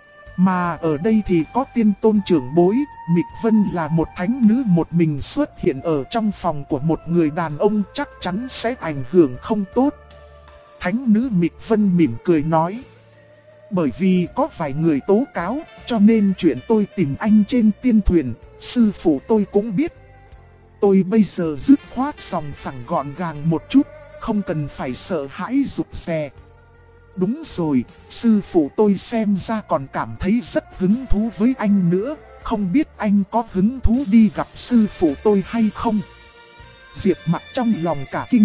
Mà ở đây thì có tiên tôn trưởng bối, Mịch Vân là một thánh nữ một mình xuất hiện ở trong phòng của một người đàn ông chắc chắn sẽ ảnh hưởng không tốt. Thánh nữ Mịch Vân mỉm cười nói. Bởi vì có vài người tố cáo, cho nên chuyện tôi tìm anh trên tiên thuyền, sư phụ tôi cũng biết. Tôi bây giờ dứt khoát sòng phẳng gọn gàng một chút, không cần phải sợ hãi rụt rè. Đúng rồi, sư phụ tôi xem ra còn cảm thấy rất hứng thú với anh nữa, không biết anh có hứng thú đi gặp sư phụ tôi hay không? Diệp Mặc trong lòng cả kinh.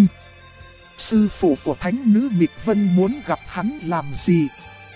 Sư phụ của thánh nữ Mịch Vân muốn gặp hắn làm gì?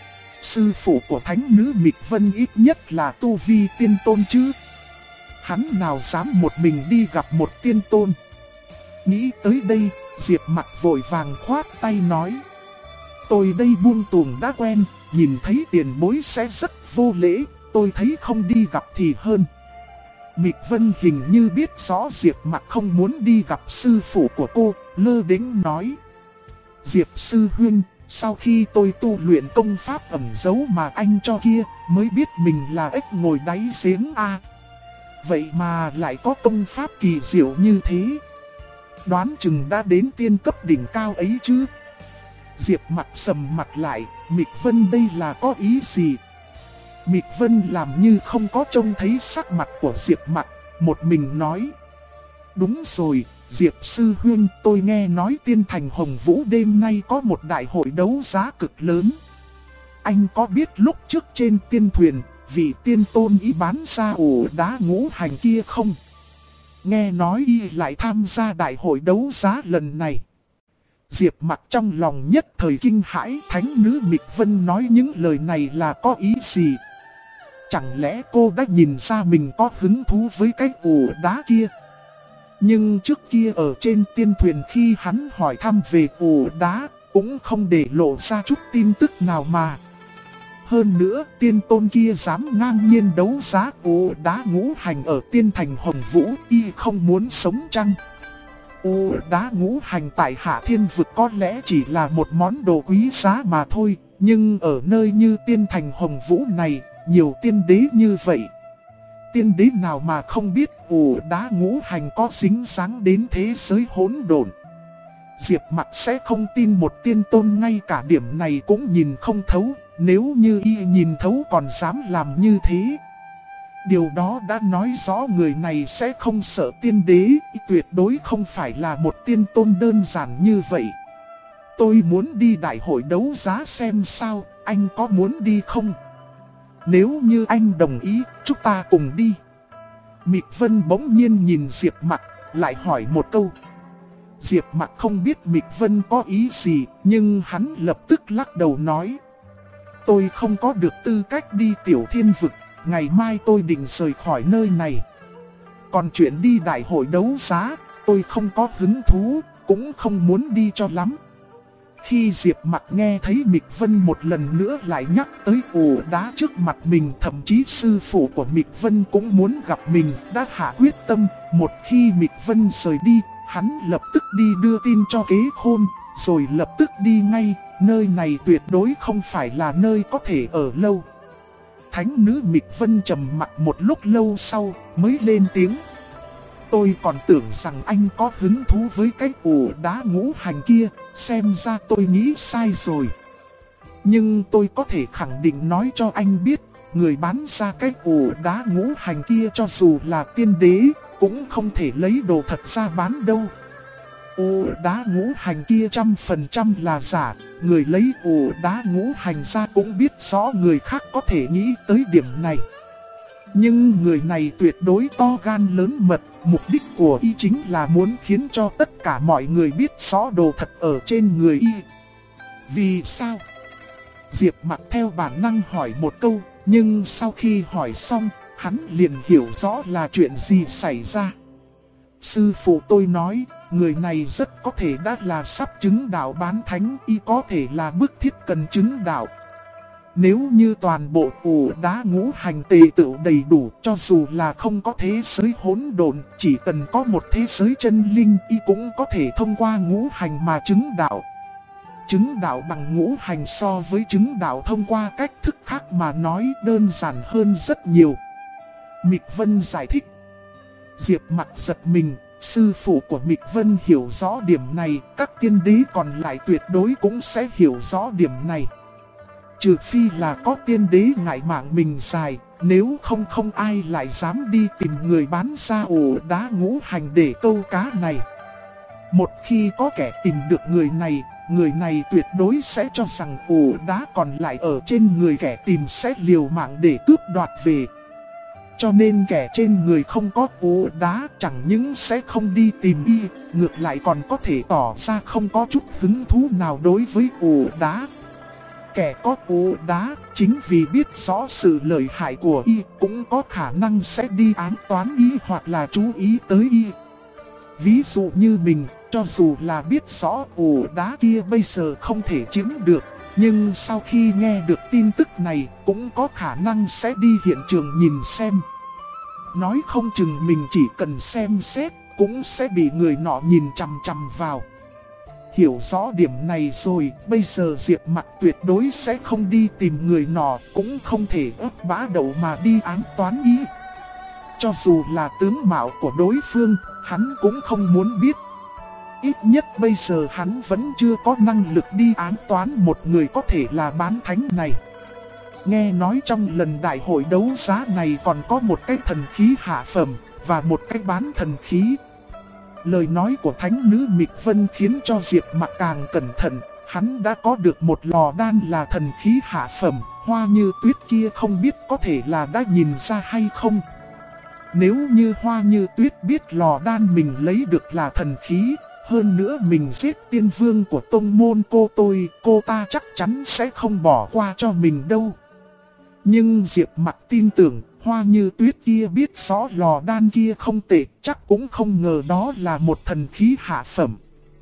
Sư phụ của thánh nữ Mịch Vân ít nhất là tu vi tiên tôn chứ. Hắn nào dám một mình đi gặp một tiên tôn? Nghĩ tới đây, Diệp Mặc vội vàng khoát tay nói. Tôi đây buông tuồng đã quen, nhìn thấy tiền bối sẽ rất vô lễ, tôi thấy không đi gặp thì hơn. Mịch Vân hình như biết rõ Diệp Mặc không muốn đi gặp sư phụ của cô, lơ đễnh nói. Diệp sư huynh, sau khi tôi tu luyện công pháp ẩn giấu mà anh cho kia, mới biết mình là ếch ngồi đáy giếng a. Vậy mà lại có công pháp kỳ diệu như thế. Đoán chừng đã đến tiên cấp đỉnh cao ấy chứ. Diệp Mặc sầm mặt lại, Mịch Vân đây là có ý gì? Mịch Vân làm như không có trông thấy sắc mặt của Diệp Mặc, một mình nói. Đúng rồi, Diệp sư huynh, tôi nghe nói Tiên Thành Hồng Vũ đêm nay có một đại hội đấu giá cực lớn. Anh có biết lúc trước trên tiên thuyền, vị tiên tôn ý bán ra ổ đá ngũ hành kia không? Nghe nói y lại tham gia đại hội đấu giá lần này. Diệp Mặc trong lòng nhất thời kinh hãi, thánh nữ Mịch Vân nói những lời này là có ý gì? Chẳng lẽ cô đã nhìn ra mình có hứng thú với cái ổ đá kia? Nhưng trước kia ở trên tiên thuyền khi hắn hỏi thăm về ổ đá, cũng không để lộ ra chút tin tức nào mà. Hơn nữa, tiên tôn kia dám ngang nhiên đấu giá ổ đá ngũ hành ở Tiên Thành Hồng Vũ, y không muốn sống chăng? Ổ đá ngũ hành tại Hạ Thiên Vực có lẽ chỉ là một món đồ quý giá mà thôi, nhưng ở nơi như Tiên Thành Hồng Vũ này, nhiều tiên đế như vậy. Tiên đế nào mà không biết ổ đá ngũ hành có dính dáng đến thế giới hỗn độn. Diệp Mặc sẽ không tin một tiên tôn ngay cả điểm này cũng nhìn không thấu, nếu như y nhìn thấu còn dám làm như thế. Điều đó đã nói rõ người này sẽ không sợ tiên đế, tuyệt đối không phải là một tiên tôn đơn giản như vậy. Tôi muốn đi đại hội đấu giá xem sao, anh có muốn đi không? Nếu như anh đồng ý, chúng ta cùng đi. Mịch Vân bỗng nhiên nhìn Diệp Mặc, lại hỏi một câu. Diệp Mặc không biết Mịch Vân có ý gì, nhưng hắn lập tức lắc đầu nói. Tôi không có được tư cách đi Tiểu Thiên Vực, ngày mai tôi định rời khỏi nơi này. Còn chuyện đi đại hội đấu giá, tôi không có hứng thú, cũng không muốn đi cho lắm. Khi Diệp Mặc nghe thấy Mịch Vân một lần nữa lại nhắc tới ổ đá trước mặt mình, thậm chí sư phụ của Mịch Vân cũng muốn gặp mình, đã hạ quyết tâm, một khi Mịch Vân rời đi, hắn lập tức đi đưa tin cho Kế Khôn, rồi lập tức đi ngay, nơi này tuyệt đối không phải là nơi có thể ở lâu. Thánh nữ Mịch Vân trầm mặc một lúc lâu sau, mới lên tiếng. Tôi còn tưởng rằng anh có hứng thú với cái ổ đá ngũ hành kia, xem ra tôi nghĩ sai rồi. Nhưng tôi có thể khẳng định nói cho anh biết, người bán ra cái ổ đá ngũ hành kia cho dù là tiên đế, cũng không thể lấy đồ thật ra bán đâu. Ổ đá ngũ hành kia 100% là giả, người lấy ổ đá ngũ hành ra cũng biết rõ người khác có thể nghĩ tới điểm này. Nhưng người này tuyệt đối to gan lớn mật, mục đích của y chính là muốn khiến cho tất cả mọi người biết rõ đồ thật ở trên người y. Vì sao? Diệp Mặc theo bản năng hỏi một câu, nhưng sau khi hỏi xong, hắn liền hiểu rõ là chuyện gì xảy ra. Sư phụ tôi nói, người này rất có thể đã là sắp chứng đạo bán thánh, y có thể là bức thiết cần chứng đạo. Nếu như toàn bộ ổ đá ngũ hành tề tựu đầy đủ, cho dù là không có thế giới hỗn độn, chỉ cần có một thế giới chân linh, y cũng có thể thông qua ngũ hành mà chứng đạo. Chứng đạo bằng ngũ hành so với chứng đạo thông qua cách thức khác mà nói đơn giản hơn rất nhiều. Mịch Vân giải thích. Diệp Mặc giật mình, sư phụ của Mịch Vân hiểu rõ điểm này, các tiên đế còn lại tuyệt đối cũng sẽ hiểu rõ điểm này. Trừ phi là có tiên đế ngại mạng mình dài, nếu không không ai lại dám đi tìm người bán ra ổ đá ngũ hành để câu cá này. Một khi có kẻ tìm được người này tuyệt đối sẽ cho rằng ổ đá còn lại ở trên người kẻ tìm sẽ liều mạng để cướp đoạt về. Cho nên kẻ trên người không có ổ đá chẳng những sẽ không đi tìm y, ngược lại còn có thể tỏ ra không có chút hứng thú nào đối với ổ đá. Kẻ có ổ đá chính vì biết rõ sự lợi hại của y cũng có khả năng sẽ đi ám toán y hoặc là chú ý tới y. Ví dụ như mình, cho dù là biết rõ ổ đá kia bây giờ không thể chiếm được, nhưng sau khi nghe được tin tức này cũng có khả năng sẽ đi hiện trường nhìn xem. Nói không chừng mình chỉ cần xem xét cũng sẽ bị người nọ nhìn chằm chằm vào. Hiểu rõ điểm này rồi, bây giờ Diệp Mặc tuyệt đối sẽ không đi tìm người nọ, cũng không thể ấp bã đậu mà đi ám toán ý. Cho dù là tướng mạo của đối phương, hắn cũng không muốn biết. Ít nhất bây giờ hắn vẫn chưa có năng lực đi ám toán một người có thể là bán thánh này. Nghe nói trong lần đại hội đấu giá này còn có một cái thần khí hạ phẩm và một cái bán thần khí. Lời nói của thánh nữ Mịch Vân khiến cho Diệp Mặc càng cẩn thận, hắn đã có được một lò đan là thần khí hạ phẩm, Hoa Như Tuyết kia không biết có thể là đã nhìn ra hay không. Nếu như Hoa Như Tuyết biết lò đan mình lấy được là thần khí, hơn nữa mình giết tiên vương của tông môn cô ta chắc chắn sẽ không bỏ qua cho mình đâu. Nhưng Diệp Mặc tin tưởng, Hoa Như Tuyết kia biết rõ lò đan kia không tệ, chắc cũng không ngờ đó là một thần khí hạ phẩm.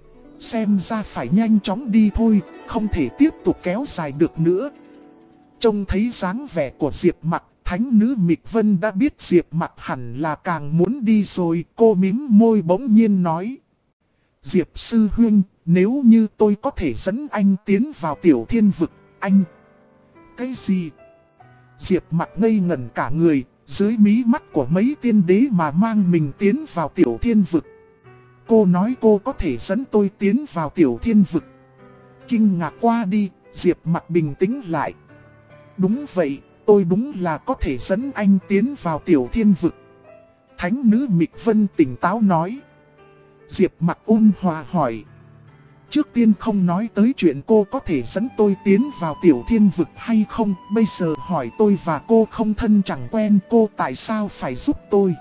Xem ra phải nhanh chóng đi thôi, không thể tiếp tục kéo dài được nữa. Trông thấy dáng vẻ của Diệp Mặc, thánh nữ Mịch Vân đã biết Diệp Mặc hẳn là càng muốn đi rồi, cô mím môi bỗng nhiên nói. Diệp sư huynh, nếu như tôi có thể dẫn anh tiến vào Tiểu Thiên Vực, anh... Cái gì? Diệp Mặc ngây ngẩn cả người, dưới mí mắt của mấy tiên đế mà mang mình tiến vào Tiểu Thiên Vực. Cô nói cô có thể dẫn tôi tiến vào Tiểu Thiên Vực. Kinh ngạc qua đi, Diệp Mặc bình tĩnh lại. Đúng vậy, tôi đúng là có thể dẫn anh tiến vào Tiểu Thiên Vực. Thánh nữ Mịch Vân tỉnh táo nói. Diệp Mặc ôn hòa hỏi. Trước tiên không nói tới chuyện cô có thể dẫn tôi tiến vào Tiểu Thiên Vực hay không, bây giờ hỏi tôi và cô không thân chẳng quen, cô tại sao phải giúp tôi?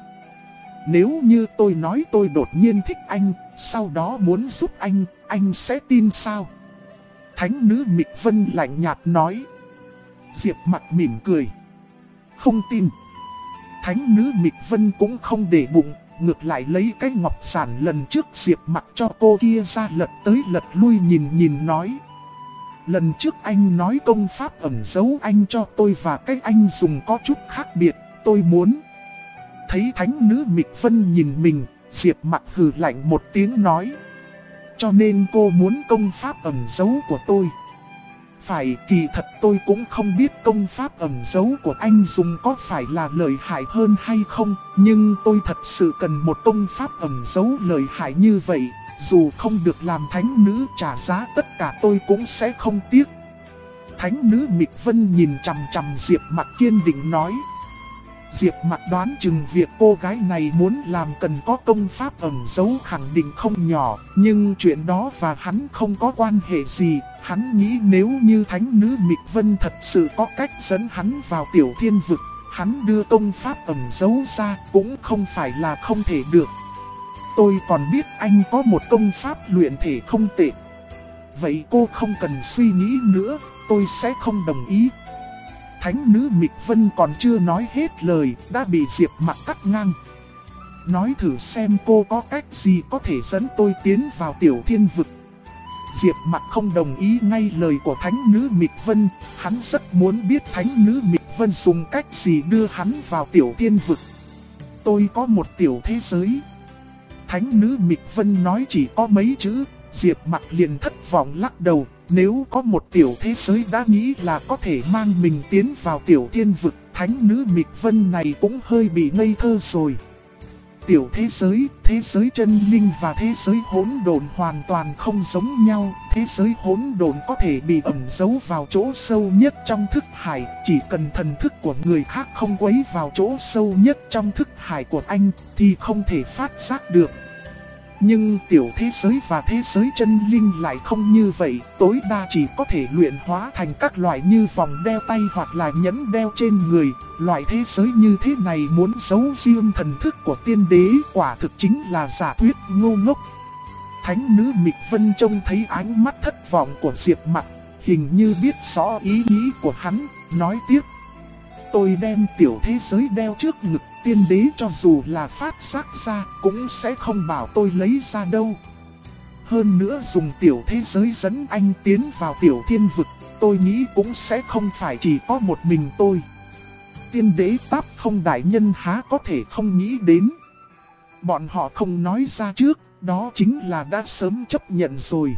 Nếu như tôi nói tôi đột nhiên thích anh, sau đó muốn giúp anh sẽ tin sao? Thánh nữ Mịch Vân lạnh nhạt nói. Diệp Mặc mỉm cười. Không tin. Thánh nữ Mịch Vân cũng không để bụng, ngược lại lấy cái ngọc giản lần trước Diệp Mặc cho cô kia ra lật tới lật lui nhìn nói. lần trước anh nói công pháp ẩn giấu anh cho tôi và cách anh dùng có chút khác biệt, tôi muốn. Thấy thánh nữ Mịch Vân nhìn mình, Diệp Mặc hừ lạnh một tiếng nói. Cho nên cô muốn công pháp ẩn giấu của tôi. Phải, kỳ thật tôi cũng không biết công pháp ẩn giấu của anh dùng có phải là lợi hại hơn hay không, nhưng tôi thật sự cần một công pháp ẩn giấu lợi hại như vậy, dù không được làm thánh nữ trả giá tất cả tôi cũng sẽ không tiếc. Thánh nữ Mịch Vân nhìn chằm chằm Diệp Mặc kiên định nói. Diệp Mặc đoán chừng việc cô gái này muốn làm cần có công pháp ẩn giấu khẳng định không nhỏ, nhưng chuyện đó và hắn không có quan hệ gì. Hắn nghĩ nếu như thánh nữ Mịch Vân thật sự có cách dẫn hắn vào tiểu thiên vực, hắn đưa công pháp ẩn giấu ra cũng không phải là không thể được. Tôi còn biết anh có một công pháp luyện thể không tệ. Vậy cô không cần suy nghĩ nữa, tôi sẽ không đồng ý. Thánh nữ Mịch Vân còn chưa nói hết lời, đã bị Diệp Mặc cắt ngang. Nói thử xem cô có cách gì có thể dẫn tôi tiến vào tiểu thiên vực. Diệp Mặc không đồng ý ngay lời của thánh nữ Mịch Vân, hắn rất muốn biết thánh nữ Mịch Vân dùng cách gì đưa hắn vào tiểu thiên vực. Tôi có một tiểu thế giới. Thánh nữ Mịch Vân nói chỉ có mấy chữ, Diệp Mặc liền thất vọng lắc đầu. Nếu có một tiểu thế giới đã nghĩ là có thể mang mình tiến vào tiểu thiên vực, thánh nữ Mịch Vân này cũng hơi bị ngây thơ rồi. Tiểu thế giới chân linh và thế giới hỗn độn hoàn toàn không giống nhau. Thế giới hỗn độn có thể bị ẩn giấu vào chỗ sâu nhất trong thức hải, chỉ cần thần thức của người khác không quấy vào chỗ sâu nhất trong thức hải của anh thì không thể phát giác được. Nhưng tiểu thế giới và thế giới chân linh lại không như vậy, tối đa chỉ có thể luyện hóa thành các loại như vòng đeo tay hoặc là nhẫn đeo trên người. Loại thế giới như thế này muốn giấu riêng thần thức của tiên đế quả thực chính là giả thuyết ngu ngốc. Thánh nữ Mịch Vân trông thấy ánh mắt thất vọng của Diệp Mặc, hình như biết rõ ý nghĩ của hắn, nói tiếp. Tôi đem tiểu thế giới đeo trước ngực, tiên đế cho dù là phát giác ra cũng sẽ không bảo tôi lấy ra đâu. Hơn nữa dùng tiểu thế giới dẫn anh tiến vào tiểu thiên vực, tôi nghĩ cũng sẽ không phải chỉ có một mình tôi. Tiên đế Táp Không đại nhân há có thể không nghĩ đến. Bọn họ không nói ra trước, đó chính là đã sớm chấp nhận rồi.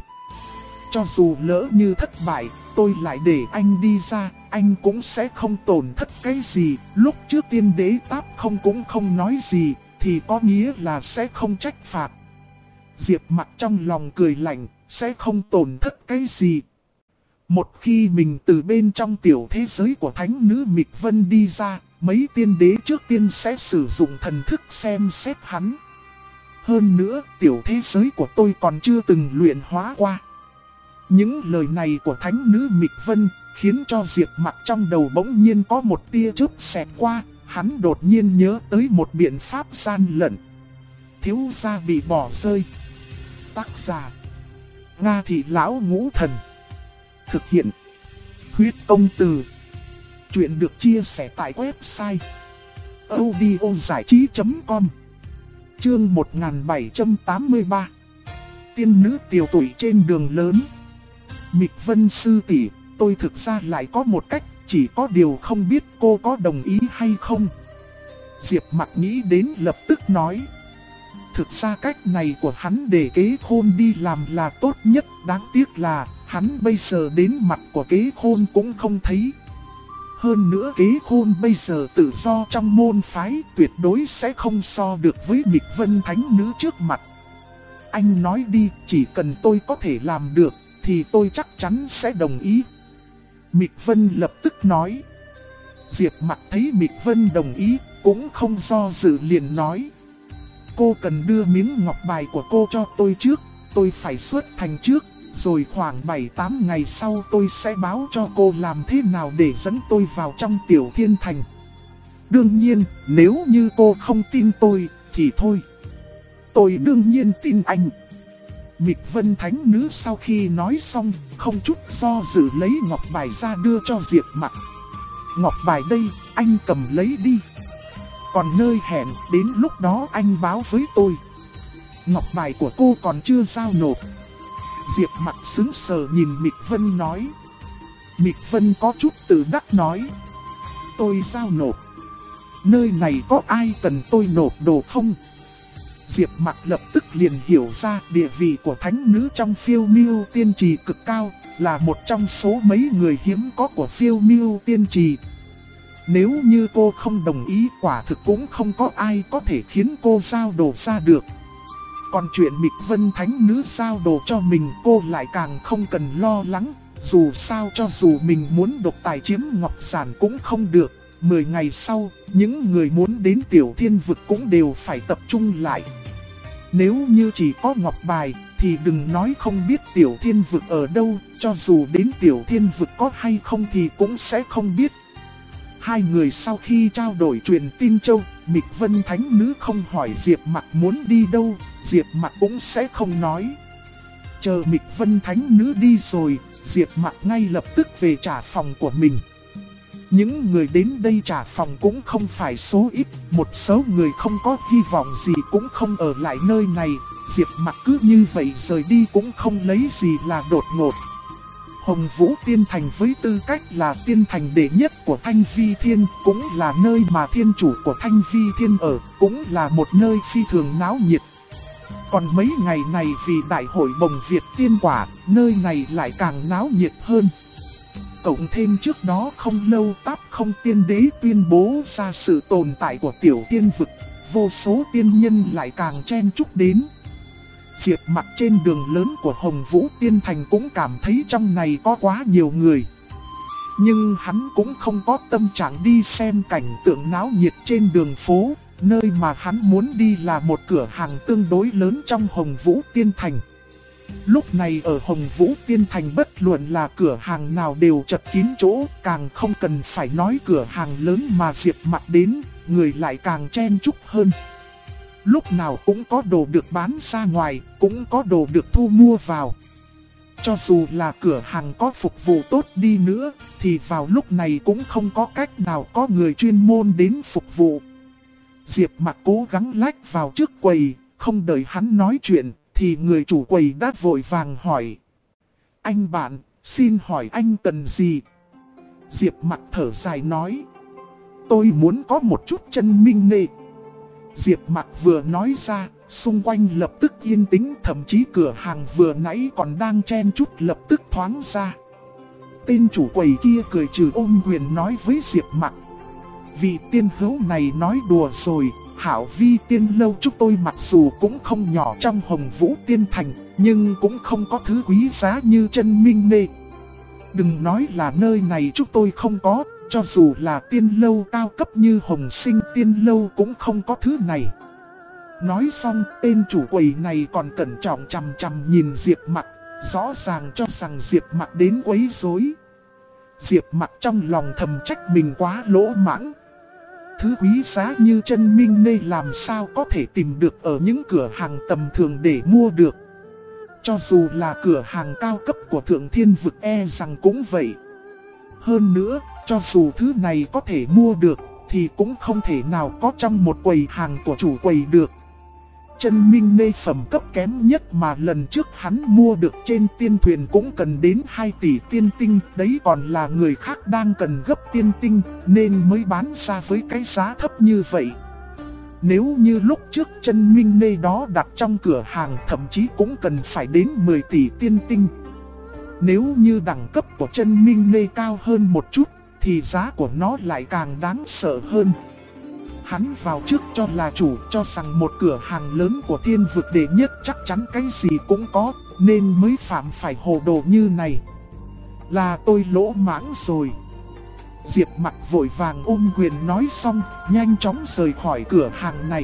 Cho dù lỡ như thất bại, tôi lại để anh đi ra, anh cũng sẽ không tổn thất cái gì. Lúc trước tiên đế Táp Không cũng không nói gì, thì có nghĩa là sẽ không trách phạt. Diệp Mặc trong lòng cười lạnh, sẽ không tổn thất cái gì. Một khi mình từ bên trong tiểu thế giới của thánh nữ Mịch Vân đi ra, mấy tiên đế trước tiên sẽ sử dụng thần thức xem xét hắn. Hơn nữa, tiểu thế giới của tôi còn chưa từng luyện hóa qua. Những lời này của thánh nữ Mịch Vân khiến cho Diệp Mặc trong đầu bỗng nhiên có một tia chớp xẹt qua, hắn đột nhiên nhớ tới một biện pháp gian lận. Thiếu gia bị bỏ rơi. Tác giả: Nga Thị Lão Ngũ Thần. Thực hiện: Huyết Công Từ. Chuyện được chia sẻ tại website audiozảichí.com. Chương 1783. Tiên nữ tiểu tuổi trên đường lớn. Mịch Vân sư tỷ, tôi thực ra lại có một cách, chỉ có điều không biết cô có đồng ý hay không. Diệp Mặc nghĩ đến lập tức nói. Thực ra cách này của hắn để Kế Khôn đi làm là tốt nhất, đáng tiếc là hắn bây giờ đến mặt của Kế Khôn cũng không thấy. Hơn nữa Kế Khôn bây giờ tự do trong môn phái, tuyệt đối sẽ không so được với Mịch Vân thánh nữ trước mặt. Anh nói đi, chỉ cần tôi có thể làm được thì tôi chắc chắn sẽ đồng ý. Mịch Vân lập tức nói. Diệp Mặc thấy Mịch Vân đồng ý, cũng không do dự liền nói. Cô cần đưa miếng ngọc bài của cô cho tôi trước, tôi phải xuất thành trước, rồi khoảng 7-8 ngày sau tôi sẽ báo cho cô làm thế nào để dẫn tôi vào trong tiểu thiên thành. Đương nhiên, nếu như cô không tin tôi, thì thôi. Tôi đương nhiên tin anh. Mịch Vân thánh nữ sau khi nói xong, không chút do dự lấy ngọc bài ra đưa cho Diệp Mặc. Ngọc bài đây, anh cầm lấy đi. Còn nơi hẹn, đến lúc đó anh báo với tôi. Ngọc bài của cô còn chưa giao nộp. Diệp Mặc sững sờ nhìn Mịch Vân nói. Mịch Vân có chút tự đắc nói. Tôi giao nộp. Nơi này có ai cần tôi nộp đồ không? Diệp Mặc lập tức liền hiểu ra địa vị của thánh nữ trong Phiêu Miêu Tiên Trì cực cao, là một trong số mấy người hiếm có của Phiêu Miêu Tiên Trì. Nếu như cô không đồng ý, quả thực cũng không có ai có thể khiến cô giao đồ ra được. Còn chuyện Mịch Vân thánh nữ giao đồ cho mình, cô lại càng không cần lo lắng. Dù sao cho dù mình muốn độc tài chiếm ngọc giản cũng không được. 10 ngày sau, những người muốn đến Tiểu Thiên Vực cũng đều phải tập trung lại. Nếu như chỉ có ngọc bài, thì đừng nói không biết Tiểu Thiên Vực ở đâu, cho dù đến Tiểu Thiên Vực có hay không thì cũng sẽ không biết. Hai người sau khi trao đổi truyền tin châu, Mịch Vân thánh nữ không hỏi Diệp Mặc muốn đi đâu, Diệp Mặc cũng sẽ không nói. Chờ Mịch Vân thánh nữ đi rồi, Diệp Mặc ngay lập tức về trả phòng của mình. Những người đến đây trả phòng cũng không phải số ít, một số người không có hy vọng gì cũng không ở lại nơi này. Diệp Mặc cứ như vậy rời đi cũng không lấy gì là đột ngột. Hồng Vũ Tiên Thành với tư cách là tiên thành đệ nhất của Thanh Vi Thiên, cũng là nơi mà thiên chủ của Thanh Vi Thiên ở, cũng là một nơi phi thường náo nhiệt. Còn mấy ngày này vì đại hội bồng Việt tiên quả, nơi này lại càng náo nhiệt hơn. Cộng thêm trước đó không lâu Táp Không Tiên Đế tuyên bố ra sự tồn tại của Tiểu Thiên Vực, vô số tiên nhân lại càng chen chúc đến. Diệp Mặc trên đường lớn của Hồng Vũ Tiên Thành cũng cảm thấy trong này có quá nhiều người. Nhưng hắn cũng không có tâm trạng đi xem cảnh tượng náo nhiệt trên đường phố, nơi mà hắn muốn đi là một cửa hàng tương đối lớn trong Hồng Vũ Tiên Thành. Lúc này ở Hồng Vũ Tiên Thành bất luận là cửa hàng nào đều chật kín chỗ, càng không cần phải nói cửa hàng lớn mà Diệp Mặc đến, người lại càng chen chúc hơn. Lúc nào cũng có đồ được bán ra ngoài, cũng có đồ được thu mua vào. Cho dù là cửa hàng có phục vụ tốt đi nữa, thì vào lúc này cũng không có cách nào có người chuyên môn đến phục vụ. Diệp Mặc cố gắng lách vào trước quầy, không đợi hắn nói chuyện, thì người chủ quầy đã vội vàng hỏi. Anh bạn, xin hỏi anh cần gì? Diệp Mặc thở dài nói. Tôi muốn có một chút chân minh nê. Diệp Mặc vừa nói ra, xung quanh lập tức yên tĩnh, thậm chí cửa hàng vừa nãy còn đang chen chúc lập tức thoáng ra. Tên chủ quầy kia cười trừ ôm quyền nói với Diệp Mặc. Vị tiên hữu này nói đùa rồi, Hảo Vi Tiên Lâu chúng tôi mặc dù cũng không nhỏ trong Hồng Vũ Tiên Thành, nhưng cũng không có thứ quý giá như chân minh nê. Đừng nói là nơi này chúng tôi không có, cho dù là tiên lâu cao cấp như Hồng Sinh Tiên Lâu cũng không có thứ này. Nói xong, tên chủ quầy này còn cẩn trọng chằm chằm nhìn Diệp Mặc, rõ ràng cho rằng Diệp Mặc đến quấy rối. Diệp Mặc trong lòng thầm trách mình quá lỗ mãng. Thứ quý giá như chân minh nê làm sao có thể tìm được ở những cửa hàng tầm thường để mua được. Cho dù là cửa hàng cao cấp của Thượng Thiên Vực e rằng cũng vậy. Hơn nữa, cho dù thứ này có thể mua được, thì cũng không thể nào có trong một quầy hàng của chủ quầy được. Chân minh nê phẩm cấp kém nhất mà lần trước hắn mua được trên tiên thuyền cũng cần đến 2 tỷ tiên tinh, đấy còn là người khác đang cần gấp tiên tinh, nên mới bán ra với cái giá thấp như vậy. Nếu như lúc trước chân minh nê đó đặt trong cửa hàng thậm chí cũng cần phải đến 10 tỷ tiên tinh. Nếu như đẳng cấp của chân minh nê cao hơn một chút, thì giá của nó lại càng đáng sợ hơn. Hắn vào trước cho là chủ, cho rằng một cửa hàng lớn của Thiên Vực đệ nhất chắc chắn cái gì cũng có, nên mới phạm phải hồ đồ như này. Là tôi lỗ mãng rồi. Diệp Mặc vội vàng ôm quyền nói xong, nhanh chóng rời khỏi cửa hàng này.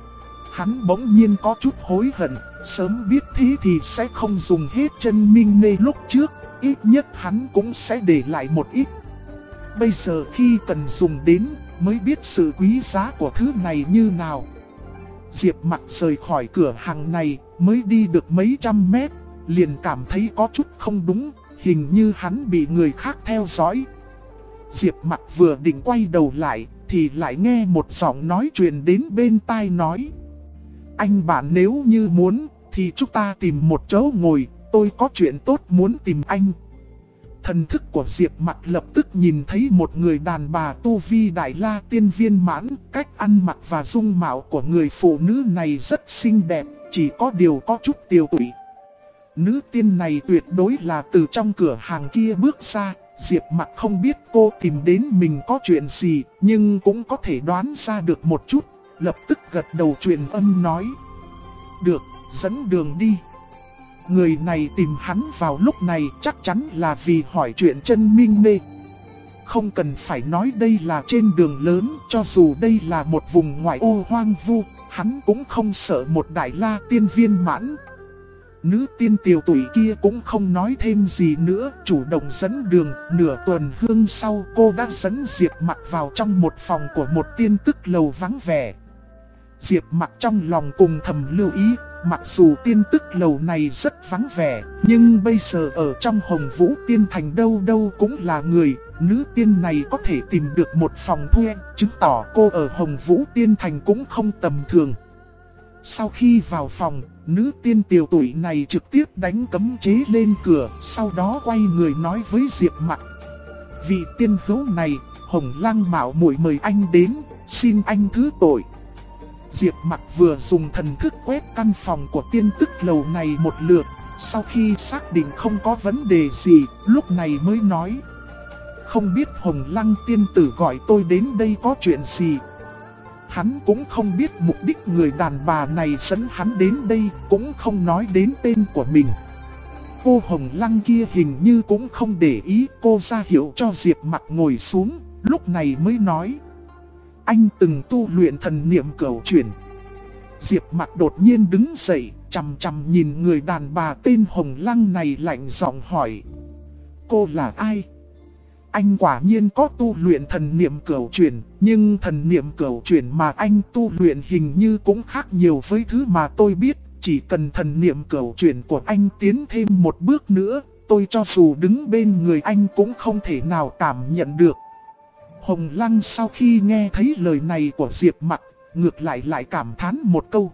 Hắn bỗng nhiên có chút hối hận, sớm biết thế thì sẽ không dùng hết chân minh nê lúc trước, ít nhất hắn cũng sẽ để lại một ít. Bây giờ khi cần dùng đến, mới biết sự quý giá của thứ này như nào. Diệp Mặc rời khỏi cửa hàng này, mới đi được mấy trăm mét, liền cảm thấy có chút không đúng, hình như hắn bị người khác theo dõi. Diệp Mặc vừa định quay đầu lại, thì lại nghe một giọng nói truyền đến bên tai nói. Anh bạn nếu như muốn, thì chúng ta tìm một chỗ ngồi, tôi có chuyện tốt muốn tìm anh. Thần thức của Diệp Mặc lập tức nhìn thấy một người đàn bà tu vi đại la tiên viên mãn, cách ăn mặc và dung mạo của người phụ nữ này rất xinh đẹp, chỉ có điều có chút tiều tụy. Nữ tiên này tuyệt đối là từ trong cửa hàng kia bước ra. Diệp Mặc không biết cô tìm đến mình có chuyện gì, nhưng cũng có thể đoán ra được một chút, lập tức gật đầu truyền âm nói. Được, dẫn đường đi. Người này tìm hắn vào lúc này chắc chắn là vì hỏi chuyện chân minh mê. Không cần phải nói đây là trên đường lớn, cho dù đây là một vùng ngoại ô hoang vu, hắn cũng không sợ một đại la tiên viên mãn. Nữ tiên tiều tụy kia cũng không nói thêm gì nữa, chủ động dẫn đường. Nửa tuần hương sau, cô đã dẫn Diệp Mặc vào trong một phòng của một tiên tức lầu vắng vẻ. Diệp Mặc trong lòng cùng thầm lưu ý, mặc dù tiên tức lầu này rất vắng vẻ, nhưng bây giờ ở trong Hồng Vũ Tiên Thành đâu đâu cũng là người. Nữ tiên này có thể tìm được một phòng thuê, chứng tỏ cô ở Hồng Vũ Tiên Thành cũng không tầm thường. Sau khi vào phòng, nữ tiên tiều tụy này trực tiếp đánh cấm chế lên cửa, sau đó quay người nói với Diệp Mặc. Vị tiên hữu này, Hồng Lăng mạo muội mời anh đến, xin anh thứ tội. Diệp Mặc vừa dùng thần thức quét căn phòng của tiên tức lầu này một lượt, sau khi xác định không có vấn đề gì, lúc này mới nói. Không biết Hồng Lăng tiên tử gọi tôi đến đây có chuyện gì. Hắn cũng không biết mục đích người đàn bà này dẫn hắn đến đây, cũng không nói đến tên của mình. Cô Hồng Lăng kia hình như cũng không để ý, cô ra hiệu cho Diệp Mặc ngồi xuống, lúc này mới nói. Anh từng tu luyện thần niệm cửu chuyển. Diệp Mặc đột nhiên đứng dậy, chằm chằm nhìn người đàn bà tên Hồng Lăng này lạnh giọng hỏi. Cô là ai? Anh quả nhiên có tu luyện thần niệm cửu chuyển, nhưng thần niệm cửu chuyển mà anh tu luyện hình như cũng khác nhiều với thứ mà tôi biết. Chỉ cần thần niệm cửu chuyển của anh tiến thêm một bước nữa, tôi cho dù đứng bên người anh cũng không thể nào cảm nhận được. Hồng Lăng sau khi nghe thấy lời này của Diệp Mặc, ngược lại cảm thán một câu.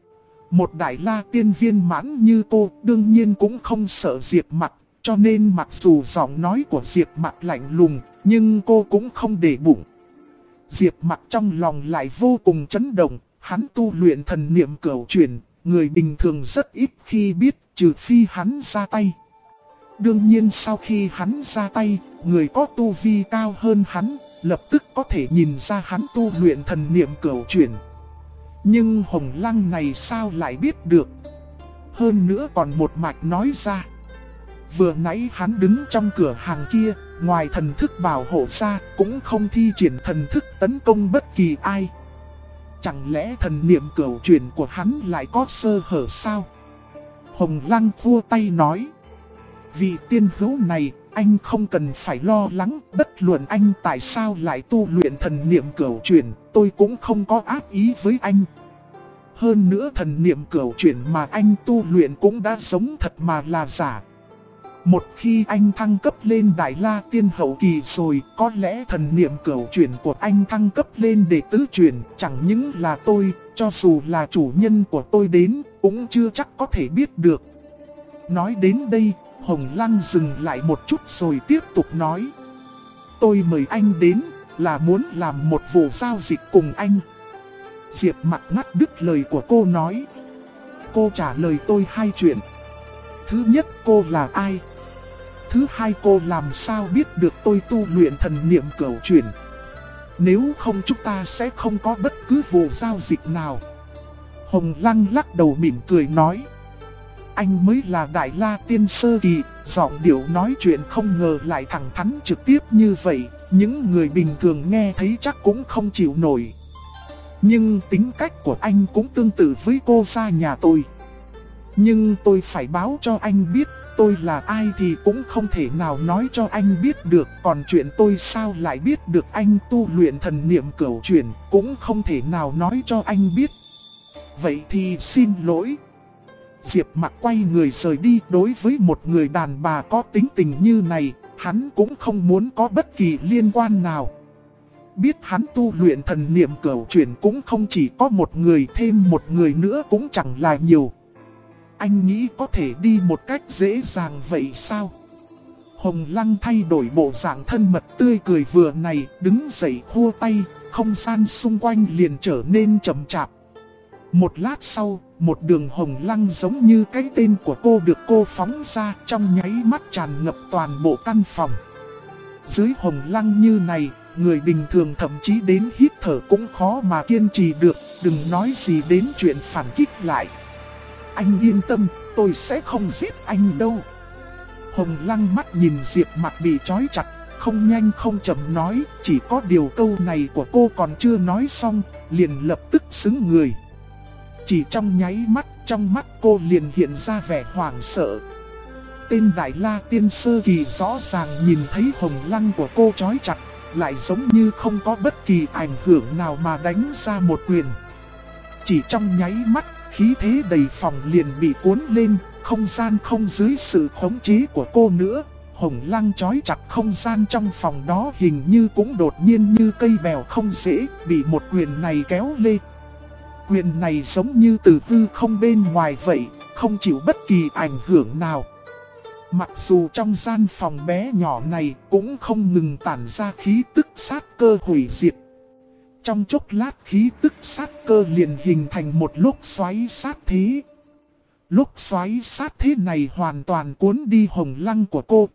Một đại la tiên viên mãn như cô đương nhiên cũng không sợ Diệp Mặc, cho nên mặc dù giọng nói của Diệp Mặc lạnh lùng, nhưng cô cũng không để bụng. Diệp Mặc trong lòng lại vô cùng chấn động, hắn tu luyện thần niệm cửu chuyển, người bình thường rất ít khi biết, trừ phi hắn ra tay. Đương nhiên sau khi hắn ra tay, người có tu vi cao hơn hắn, lập tức có thể nhìn ra hắn tu luyện thần niệm cửu chuyển. Nhưng Hồng Lăng này sao lại biết được? Hơn nữa còn một mạch nói ra. Vừa nãy hắn đứng trong cửa hàng kia, ngoài thần thức bảo hộ ra, cũng không thi triển thần thức tấn công bất kỳ ai. Chẳng lẽ thần niệm cửu chuyển của hắn lại có sơ hở sao? Hồng Lăng vua tay nói. Vị tiên hữu này, anh không cần phải lo lắng, bất luận anh tại sao lại tu luyện thần niệm cửu chuyển, tôi cũng không có ác ý với anh. Hơn nữa thần niệm cửu chuyển mà anh tu luyện cũng đã giống thật mà là giả. Một khi anh thăng cấp lên Đại La Tiên Hậu Kỳ rồi, có lẽ thần niệm cửu chuyển của anh thăng cấp lên để tứ chuyển, chẳng những là tôi, cho dù là chủ nhân của tôi đến, cũng chưa chắc có thể biết được. Nói đến đây, Hồng Lăng dừng lại một chút rồi tiếp tục nói. Tôi mời anh đến, là muốn làm một vụ giao dịch cùng anh. Diệp Mặc ngắt đứt lời của cô nói. Cô trả lời tôi hai chuyện. Thứ nhất, cô là ai? Thứ hai, cô làm sao biết được tôi tu luyện thần niệm cửu chuyển? Nếu không chúng ta sẽ không có bất cứ vụ giao dịch nào. Hồng Lăng lắc đầu mỉm cười nói. Anh mới là Đại La Tiên Sơ Kỳ, giọng điệu nói chuyện không ngờ lại thẳng thắn trực tiếp như vậy, những người bình thường nghe thấy chắc cũng không chịu nổi. Nhưng tính cách của anh cũng tương tự với cô gia nhà tôi. Nhưng tôi phải báo cho anh biết, tôi là ai thì cũng không thể nào nói cho anh biết được. Còn chuyện tôi sao lại biết được anh tu luyện thần niệm cửu chuyển, cũng không thể nào nói cho anh biết. Vậy thì xin lỗi. Diệp Mặc quay người rời đi. Đối với một người đàn bà có tính tình như này, hắn cũng không muốn có bất kỳ liên quan nào. Biết hắn tu luyện thần niệm cửu chuyển cũng không chỉ có một người, thêm một người nữa cũng chẳng là nhiều. Anh nghĩ có thể đi một cách dễ dàng vậy sao? Hồng Lăng thay đổi bộ dạng thân mật tươi cười vừa này, đứng dậy khua tay, không gian xung quanh liền trở nên chậm chạp. Một lát sau, một đường hồng lăng giống như cái tên của cô được cô phóng ra, trong nháy mắt tràn ngập toàn bộ căn phòng. Dưới hồng lăng như này, người bình thường thậm chí đến hít thở cũng khó mà kiên trì được, đừng nói gì đến chuyện phản kích lại. Anh yên tâm, tôi sẽ không giết anh đâu. Hồng Lăng mắt nhìn Diệp Mặc bị trói chặt, không nhanh không chậm nói, chỉ có điều câu này của cô còn chưa nói xong, liền lập tức xứng người. Chỉ trong nháy mắt, trong mắt cô liền hiện ra vẻ hoảng sợ. Tên Đại La Tiên sơ kỳ rõ ràng nhìn thấy Hồng Lăng của cô trói chặt, lại giống như không có bất kỳ ảnh hưởng nào mà đánh ra một quyền. Chỉ trong nháy mắt, khí thế đầy phòng liền bị cuốn lên, không gian không dưới sự khống chế của cô nữa. Hồng Lăng trói chặt không gian trong phòng đó hình như cũng đột nhiên như cây bèo không dễ, bị một quyền này kéo lên. Quyền này giống như từ hư không bên ngoài vậy, không chịu bất kỳ ảnh hưởng nào. Mặc dù trong gian phòng bé nhỏ này cũng không ngừng tản ra khí tức sát cơ hủy diệt. Trong chốc lát khí tức sát cơ liền hình thành một lúc xoáy sát thế. Lúc xoáy sát thế này hoàn toàn cuốn đi Hồng Lăng của cô.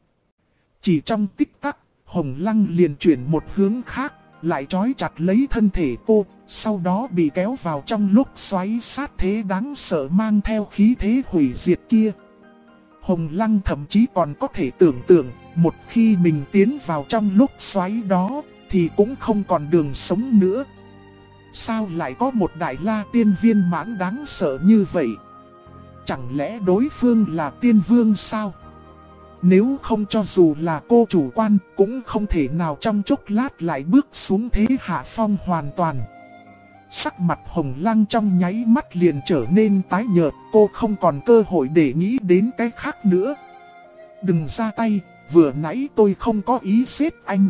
Chỉ trong tích tắc, Hồng Lăng liền chuyển một hướng khác, lại trói chặt lấy thân thể cô, sau đó bị kéo vào trong lúc xoáy sát thế đáng sợ mang theo khí thế hủy diệt kia. Hồng Lăng thậm chí còn có thể tưởng tượng, một khi mình tiến vào trong lúc xoáy đó, thì cũng không còn đường sống nữa. Sao lại có một Đại La Tiên viên mãn đáng sợ như vậy? Chẳng lẽ đối phương là tiên vương sao? Nếu không cho dù là cô chủ quan, cũng không thể nào trong chốc lát lại bước xuống thế hạ phong hoàn toàn. Sắc mặt Hồng Lăng trong nháy mắt liền trở nên tái nhợt, cô không còn cơ hội để nghĩ đến cái khác nữa. Đừng ra tay, vừa nãy tôi không có ý giết anh.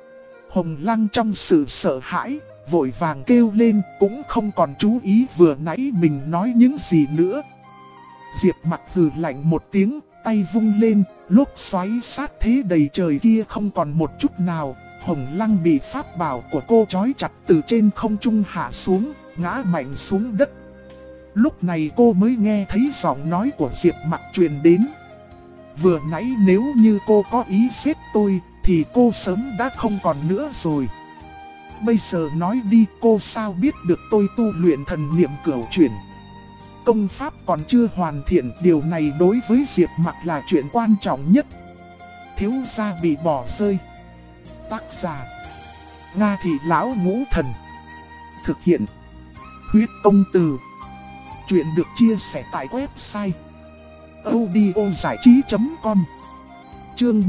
Hồng Lăng trong sự sợ hãi, vội vàng kêu lên, cũng không còn chú ý vừa nãy mình nói những gì nữa. Diệp Mặc hừ lạnh một tiếng, tay vung lên, lúc xoáy sát thế đầy trời kia không còn một chút nào. Hồng Lăng bị pháp bảo của cô trói chặt từ trên không trung hạ xuống, ngã mạnh xuống đất. Lúc này cô mới nghe thấy giọng nói của Diệp Mặc truyền đến. Vừa nãy nếu như cô có ý giết tôi, thì cô sớm đã không còn nữa rồi. Bây giờ nói đi, cô sao biết được tôi tu luyện thần niệm cửu chuyển. Công pháp còn chưa hoàn thiện, điều này đối với Diệp Mặc là chuyện quan trọng nhất. Thiếu gia bị bỏ rơi. Tác giả: Nga Thị Lão Ngũ Thần. Thực hiện: Huyết Công Từ. Chuyện được chia sẻ tại website audiozảichí.com. Chương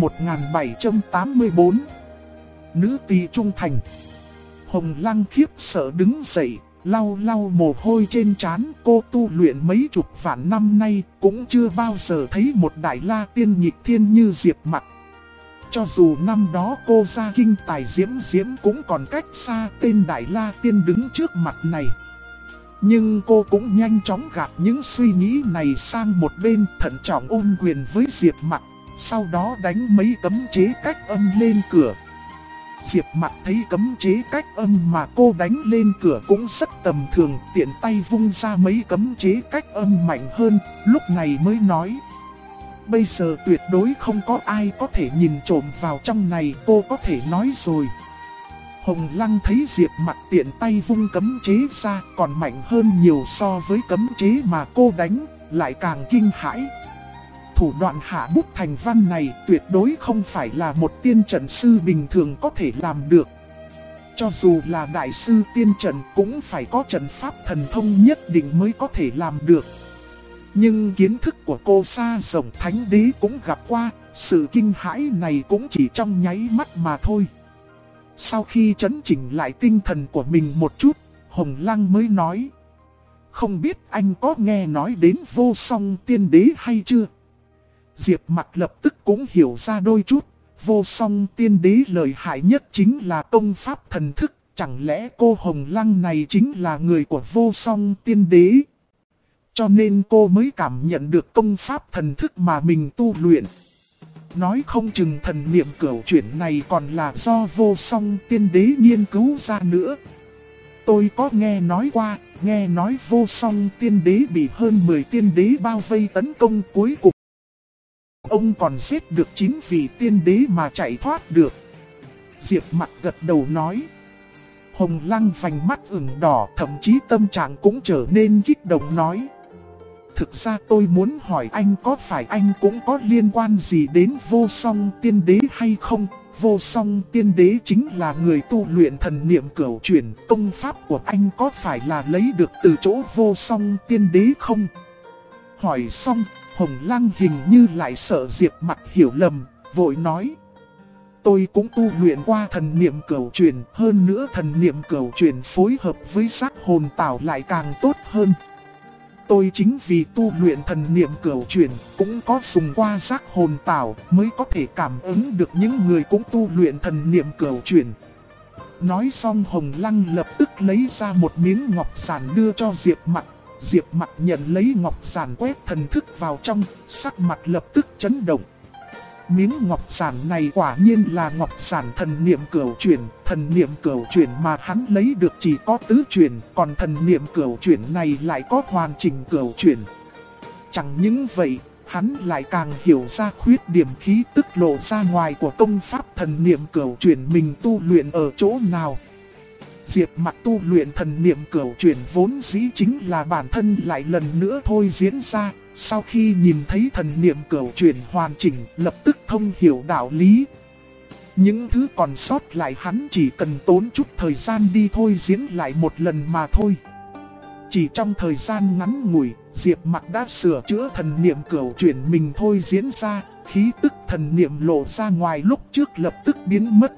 1784. Nữ tỳ trung thành. Hồng Lăng khiếp sợ đứng dậy, lau lau mồ hôi trên trán. Cô tu luyện mấy chục vạn năm nay, cũng chưa bao giờ thấy một Đại La Tiên nghịch thiên như Diệp Mặc. Cho dù năm đó cô ra kinh tài diễm cũng còn cách xa tên Đại La Tiên đứng trước mặt này. Nhưng cô cũng nhanh chóng gạt những suy nghĩ này sang một bên, thận trọng ôm quyền với Diệp Mặc, sau đó đánh mấy cấm chế cách âm lên cửa. Diệp Mặc thấy cấm chế cách âm mà cô đánh lên cửa cũng rất tầm thường, tiện tay vung ra mấy cấm chế cách âm mạnh hơn, lúc này mới nói. Bây giờ tuyệt đối không có ai có thể nhìn trộm vào trong này, cô có thể nói rồi. Hồng Lăng thấy Diệp Mặc tiện tay vung cấm chế ra còn mạnh hơn nhiều so với cấm chế mà cô đánh, lại càng kinh hãi. Thủ đoạn hạ bút thành văn này tuyệt đối không phải là một tiên trận sư bình thường có thể làm được. Cho dù là đại sư tiên trận cũng phải có trận pháp thần thông nhất định mới có thể làm được. Nhưng kiến thức của cô xa rộng, thánh đế cũng gặp qua, sự kinh hãi này cũng chỉ trong nháy mắt mà thôi. Sau khi chấn chỉnh lại tinh thần của mình một chút, Hồng Lăng mới nói. Không biết anh có nghe nói đến Vô Song Tiên Đế hay chưa? Diệp Mặc lập tức cũng hiểu ra đôi chút. Vô Song Tiên Đế lợi hại nhất chính là công pháp thần thức. Chẳng lẽ cô Hồng Lăng này chính là người của Vô Song Tiên Đế? Cho nên cô mới cảm nhận được công pháp thần thức mà mình tu luyện. Nói không chừng thần niệm cửu chuyển này còn là do Vô Song Tiên Đế nghiên cứu ra nữa. Tôi có nghe nói Vô Song Tiên Đế bị hơn 10 tiên đế bao vây tấn công, cuối cùng ông còn giết được 9 vị tiên đế mà chạy thoát được. Diệp Mặc gật đầu nói. Hồng Lăng vành mắt ửng đỏ, thậm chí tâm trạng cũng trở nên kích động nói. Thực ra tôi muốn hỏi anh có phải anh cũng có liên quan gì đến Vô Song Tiên Đế hay không? Vô Song Tiên Đế chính là người tu luyện thần niệm cửu chuyển, công pháp của anh có phải là lấy được từ chỗ Vô Song Tiên Đế không? Hỏi xong, Hồng Lăng hình như lại sợ Diệp Mặc hiểu lầm, vội nói. Tôi cũng tu luyện qua thần niệm cửu chuyển, hơn nữa thần niệm cửu chuyển phối hợp với sắc hồn tảo lại càng tốt hơn. Tôi chính vì tu luyện thần niệm cửu chuyển, cũng có dùng qua sắc hồn tảo mới có thể cảm ứng được những người cũng tu luyện thần niệm cửu chuyển. Nói xong Hồng Lăng lập tức lấy ra một miếng ngọc giản đưa cho Diệp Mặc. Diệp Mặc nhận lấy ngọc giản quét thần thức vào trong, sắc mặt lập tức chấn động. Miếng ngọc giản này quả nhiên là ngọc giản thần niệm cửu chuyển. Thần niệm cửu chuyển mà hắn lấy được chỉ có tứ chuyển, còn thần niệm cửu chuyển này lại có hoàn chỉnh cửu chuyển. Chẳng những vậy, hắn lại càng hiểu ra khuyết điểm khí tức lộ ra ngoài của công pháp thần niệm cửu chuyển mình tu luyện ở chỗ nào. Diệp Mặc tu luyện thần niệm cửu chuyển vốn dĩ chính là bản thân lại lần nữa thôi diễn ra. Sau khi nhìn thấy thần niệm cửu chuyển hoàn chỉnh, lập tức thông hiểu đạo lý. Những thứ còn sót lại hắn chỉ cần tốn chút thời gian đi thôi diễn lại một lần mà thôi. Chỉ trong thời gian ngắn ngủi, Diệp Mặc đã sửa chữa thần niệm cửu chuyển mình thôi diễn ra, khí tức thần niệm lộ ra ngoài lúc trước lập tức biến mất.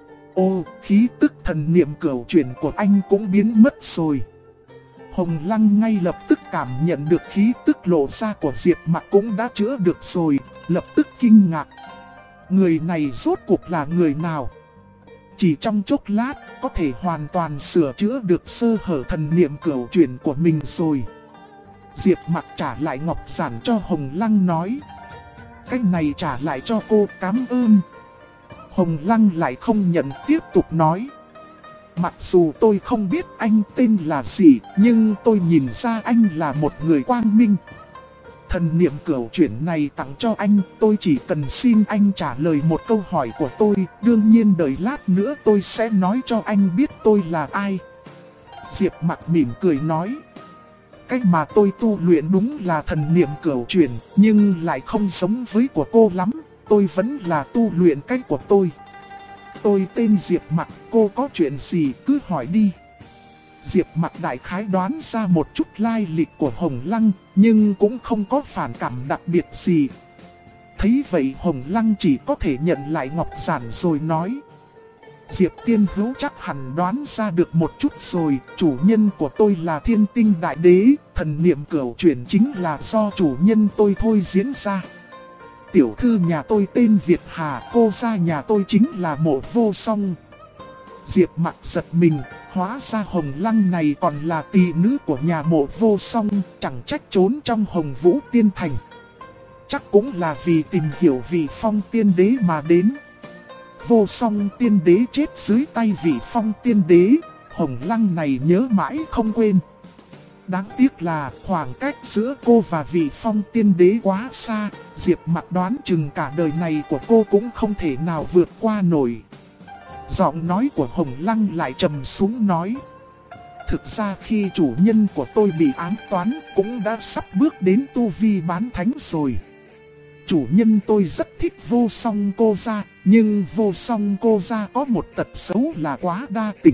Ô, khí tức thần niệm cửu chuyển của anh cũng biến mất rồi. Hồng Lăng ngay lập tức cảm nhận được khí tức lộ ra của Diệp Mặc cũng đã chữa được rồi, lập tức kinh ngạc. Người này rốt cuộc là người nào? Chỉ trong chốc lát có thể hoàn toàn sửa chữa được sơ hở thần niệm cửu chuyển của mình rồi. Diệp Mặc trả lại ngọc giản cho Hồng Lăng nói. Cái này trả lại cho cô, cảm ơn. Hồng Lăng lại không nhận, tiếp tục nói. Mặc dù tôi không biết anh tên là gì, nhưng tôi nhìn ra anh là một người quang minh. Thần niệm cửu chuyển này tặng cho anh, tôi chỉ cần xin anh trả lời một câu hỏi của tôi. Đương nhiên đợi lát nữa tôi sẽ nói cho anh biết tôi là ai. Diệp Mặc mỉm cười nói. Cách mà tôi tu luyện đúng là thần niệm cửu chuyển, nhưng lại không giống với của cô lắm. Tôi vẫn là tu luyện cách của tôi. Tôi tên Diệp Mặc, cô có chuyện gì cứ hỏi đi. Diệp Mặc đại khái đoán ra một chút lai lịch của Hồng Lăng, nhưng cũng không có phản cảm đặc biệt gì. Thấy vậy Hồng Lăng chỉ có thể nhận lại ngọc giản rồi nói. Diệp tiên hữu chắc hẳn đoán ra được một chút rồi, chủ nhân của tôi là Thiên Tinh Đại Đế, thần niệm cửu chuyển chính là do chủ nhân tôi thôi diễn ra. Tiểu thư nhà tôi tên Việt Hà, cô gia nhà tôi chính là Mộ Vô Song. Diệp Mặc giật mình, hóa ra Hồng Lăng này còn là tỷ nữ của nhà Mộ Vô Song, chẳng trách trốn trong Hồng Vũ Tiên Thành. Chắc cũng là vì tìm hiểu vị Phong Tiên Đế mà đến. Vô Song Tiên Đế chết dưới tay vị Phong Tiên Đế, Hồng Lăng này nhớ mãi không quên. Đáng tiếc là khoảng cách giữa cô và vị Phong Tiên Đế quá xa, Diệp Mặc đoán chừng cả đời này của cô cũng không thể nào vượt qua nổi. Giọng nói của Hồng Lăng lại trầm xuống nói. Thực ra khi chủ nhân của tôi bị ám toán cũng đã sắp bước đến tu vi bán thánh rồi. Chủ nhân tôi rất thích Vô Song cô gia, nhưng Vô Song cô gia có một tật xấu là quá đa tình.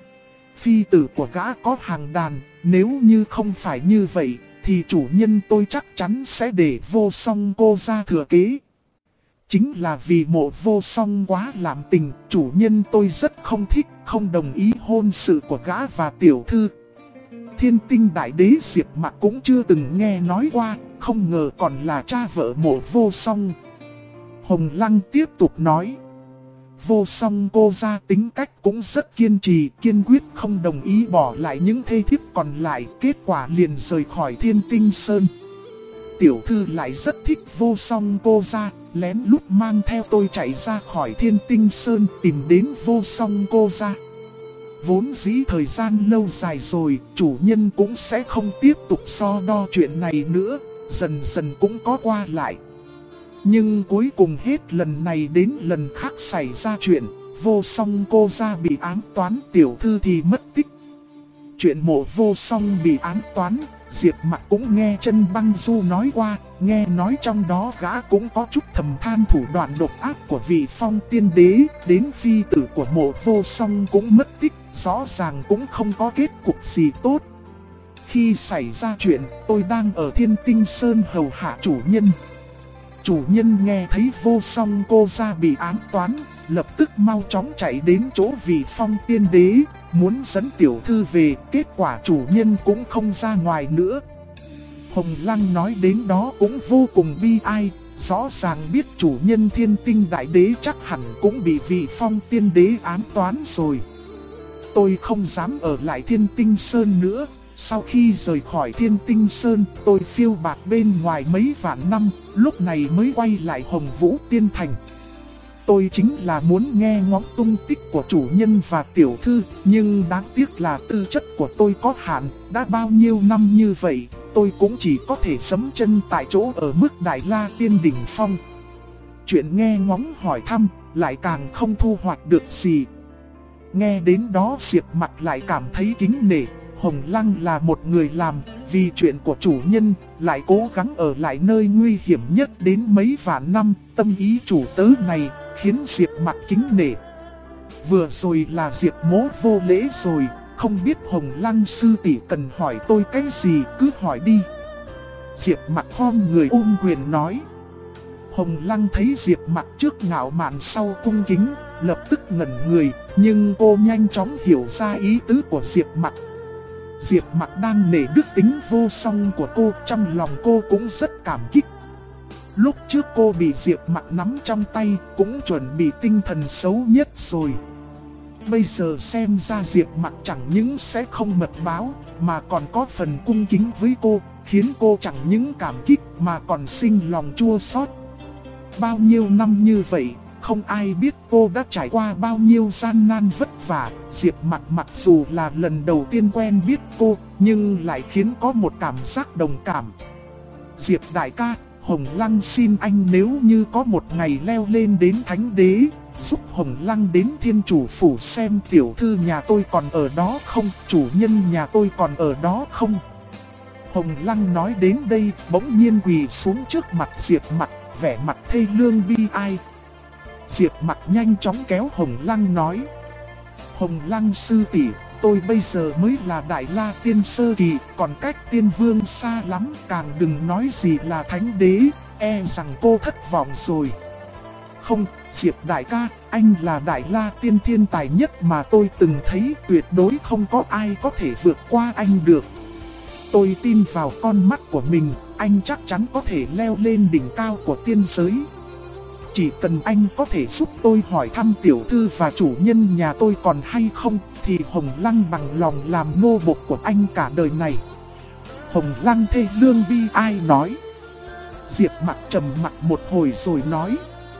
Phi tử của gã có hàng đàn, nếu như không phải như vậy, thì chủ nhân tôi chắc chắn sẽ để Vô Song cô gia thừa kế. Chính là vì Mộ Vô Song quá làm tình, chủ nhân tôi rất không thích, không đồng ý hôn sự của gã và tiểu thư. Thiên Tinh Đại Đế Diệp Mặc cũng chưa từng nghe nói qua, không ngờ còn là cha vợ Mộ Vô Song. Hồng Lăng tiếp tục nói. Vô Song cô ra tính cách cũng rất kiên trì, kiên quyết không đồng ý bỏ lại những thê thiếp còn lại, kết quả liền rời khỏi Thiên Tinh Sơn. Tiểu thư lại rất thích Vô Song cô ra, lén lút mang theo tôi chạy ra khỏi Thiên Tinh Sơn tìm đến Vô Song cô ra. Vốn dĩ thời gian lâu dài rồi, chủ nhân cũng sẽ không tiếp tục so đo chuyện này nữa, dần dần cũng có qua lại. Nhưng cuối cùng hết lần này đến lần khác xảy ra chuyện, Vô Song cô ra bị ám toán, tiểu thư thì mất tích. Chuyện Mộ Vô Song bị ám toán, Diệp Mặc cũng nghe Chân Băng Du nói qua, nghe nói trong đó gã cũng có chút thầm than thủ đoạn độc ác của vị Phong Tiên Đế, đến phi tử của Mộ Vô Song cũng mất tích, rõ ràng cũng không có kết cục gì tốt. Khi xảy ra chuyện, tôi đang ở Thiên Tinh Sơn hầu hạ chủ nhân. Chủ nhân nghe thấy Vô Song cô ra bị ám toán, lập tức mau chóng chạy đến chỗ vị Phong Tiên Đế, muốn dẫn tiểu thư về, kết quả chủ nhân cũng không ra ngoài nữa. Hồng Lăng nói đến đó cũng vô cùng bi ai, rõ ràng biết chủ nhân Thiên Tinh Đại Đế chắc hẳn cũng bị vị Phong Tiên Đế ám toán rồi. Tôi không dám ở lại Thiên Tinh Sơn nữa. Sau khi rời khỏi Thiên Tinh Sơn, tôi phiêu bạt bên ngoài mấy vạn năm, lúc này mới quay lại Hồng Vũ Tiên Thành. Tôi chính là muốn nghe ngóng tung tích của chủ nhân và tiểu thư, nhưng đáng tiếc là tư chất của tôi có hạn, đã bao nhiêu năm như vậy, tôi cũng chỉ có thể giẫm chân tại chỗ ở mức Đại La Tiên Đỉnh Phong. Chuyện nghe ngóng hỏi thăm, lại càng không thu hoạch được gì. Nghe đến đó Diệp Mặc lại cảm thấy kính nể. Hồng Lăng là một người làm, vì chuyện của chủ nhân, lại cố gắng ở lại nơi nguy hiểm nhất đến mấy vạn năm, tâm ý chủ tớ này, khiến Diệp Mặc kính nể. Vừa rồi là Diệp Mỗ vô lễ rồi, không biết Hồng Lăng sư tỷ cần hỏi tôi cái gì, cứ hỏi đi. Diệp Mặc khom người ôm quyền nói. Hồng Lăng thấy Diệp Mặc trước ngạo mạn sau cung kính, lập tức ngẩn người, nhưng cô nhanh chóng hiểu ra ý tứ của Diệp Mặc. Diệp Mặc đang nể đức tính vô song của cô, trong lòng cô cũng rất cảm kích. Lúc trước cô bị Diệp Mặc nắm trong tay, cũng chuẩn bị tinh thần xấu nhất rồi. Bây giờ xem ra Diệp Mặc chẳng những sẽ không mật báo, mà còn có phần cung kính với cô, khiến cô chẳng những cảm kích mà còn sinh lòng chua xót. Bao nhiêu năm như vậy, không ai biết cô đã trải qua bao nhiêu gian nan vất vả. Diệp Mặc mặc dù là lần đầu tiên quen biết cô, nhưng lại khiến có một cảm giác đồng cảm. Diệp đại ca, Hồng Lăng xin anh nếu như có một ngày leo lên đến Thánh Đế, giúp Hồng Lăng đến Thiên Chủ Phủ xem tiểu thư nhà tôi còn ở đó không, chủ nhân nhà tôi còn ở đó không. Hồng Lăng nói đến đây, bỗng nhiên quỳ xuống trước mặt Diệp Mặc, vẻ mặt thê lương bi ai. Diệp Mặc nhanh chóng kéo Hồng Lăng nói. Hồng Lăng sư tỷ, tôi bây giờ mới là Đại La Tiên Sơ Kỳ, còn cách Tiên Vương xa lắm, càng đừng nói gì là Thánh Đế, e rằng cô thất vọng rồi. Không, Diệp đại ca, anh là Đại La Tiên thiên tài nhất mà tôi từng thấy, tuyệt đối không có ai có thể vượt qua anh được. Tôi tin vào con mắt của mình, anh chắc chắn có thể leo lên đỉnh cao của tiên giới. Chỉ cần anh có thể giúp tôi hỏi thăm tiểu thư và chủ nhân nhà tôi còn hay không, thì Hồng Lăng bằng lòng làm nô bộc của anh cả đời này. Hồng Lăng thê lương bi ai nói. Diệp Mặc trầm mặc một hồi rồi nói.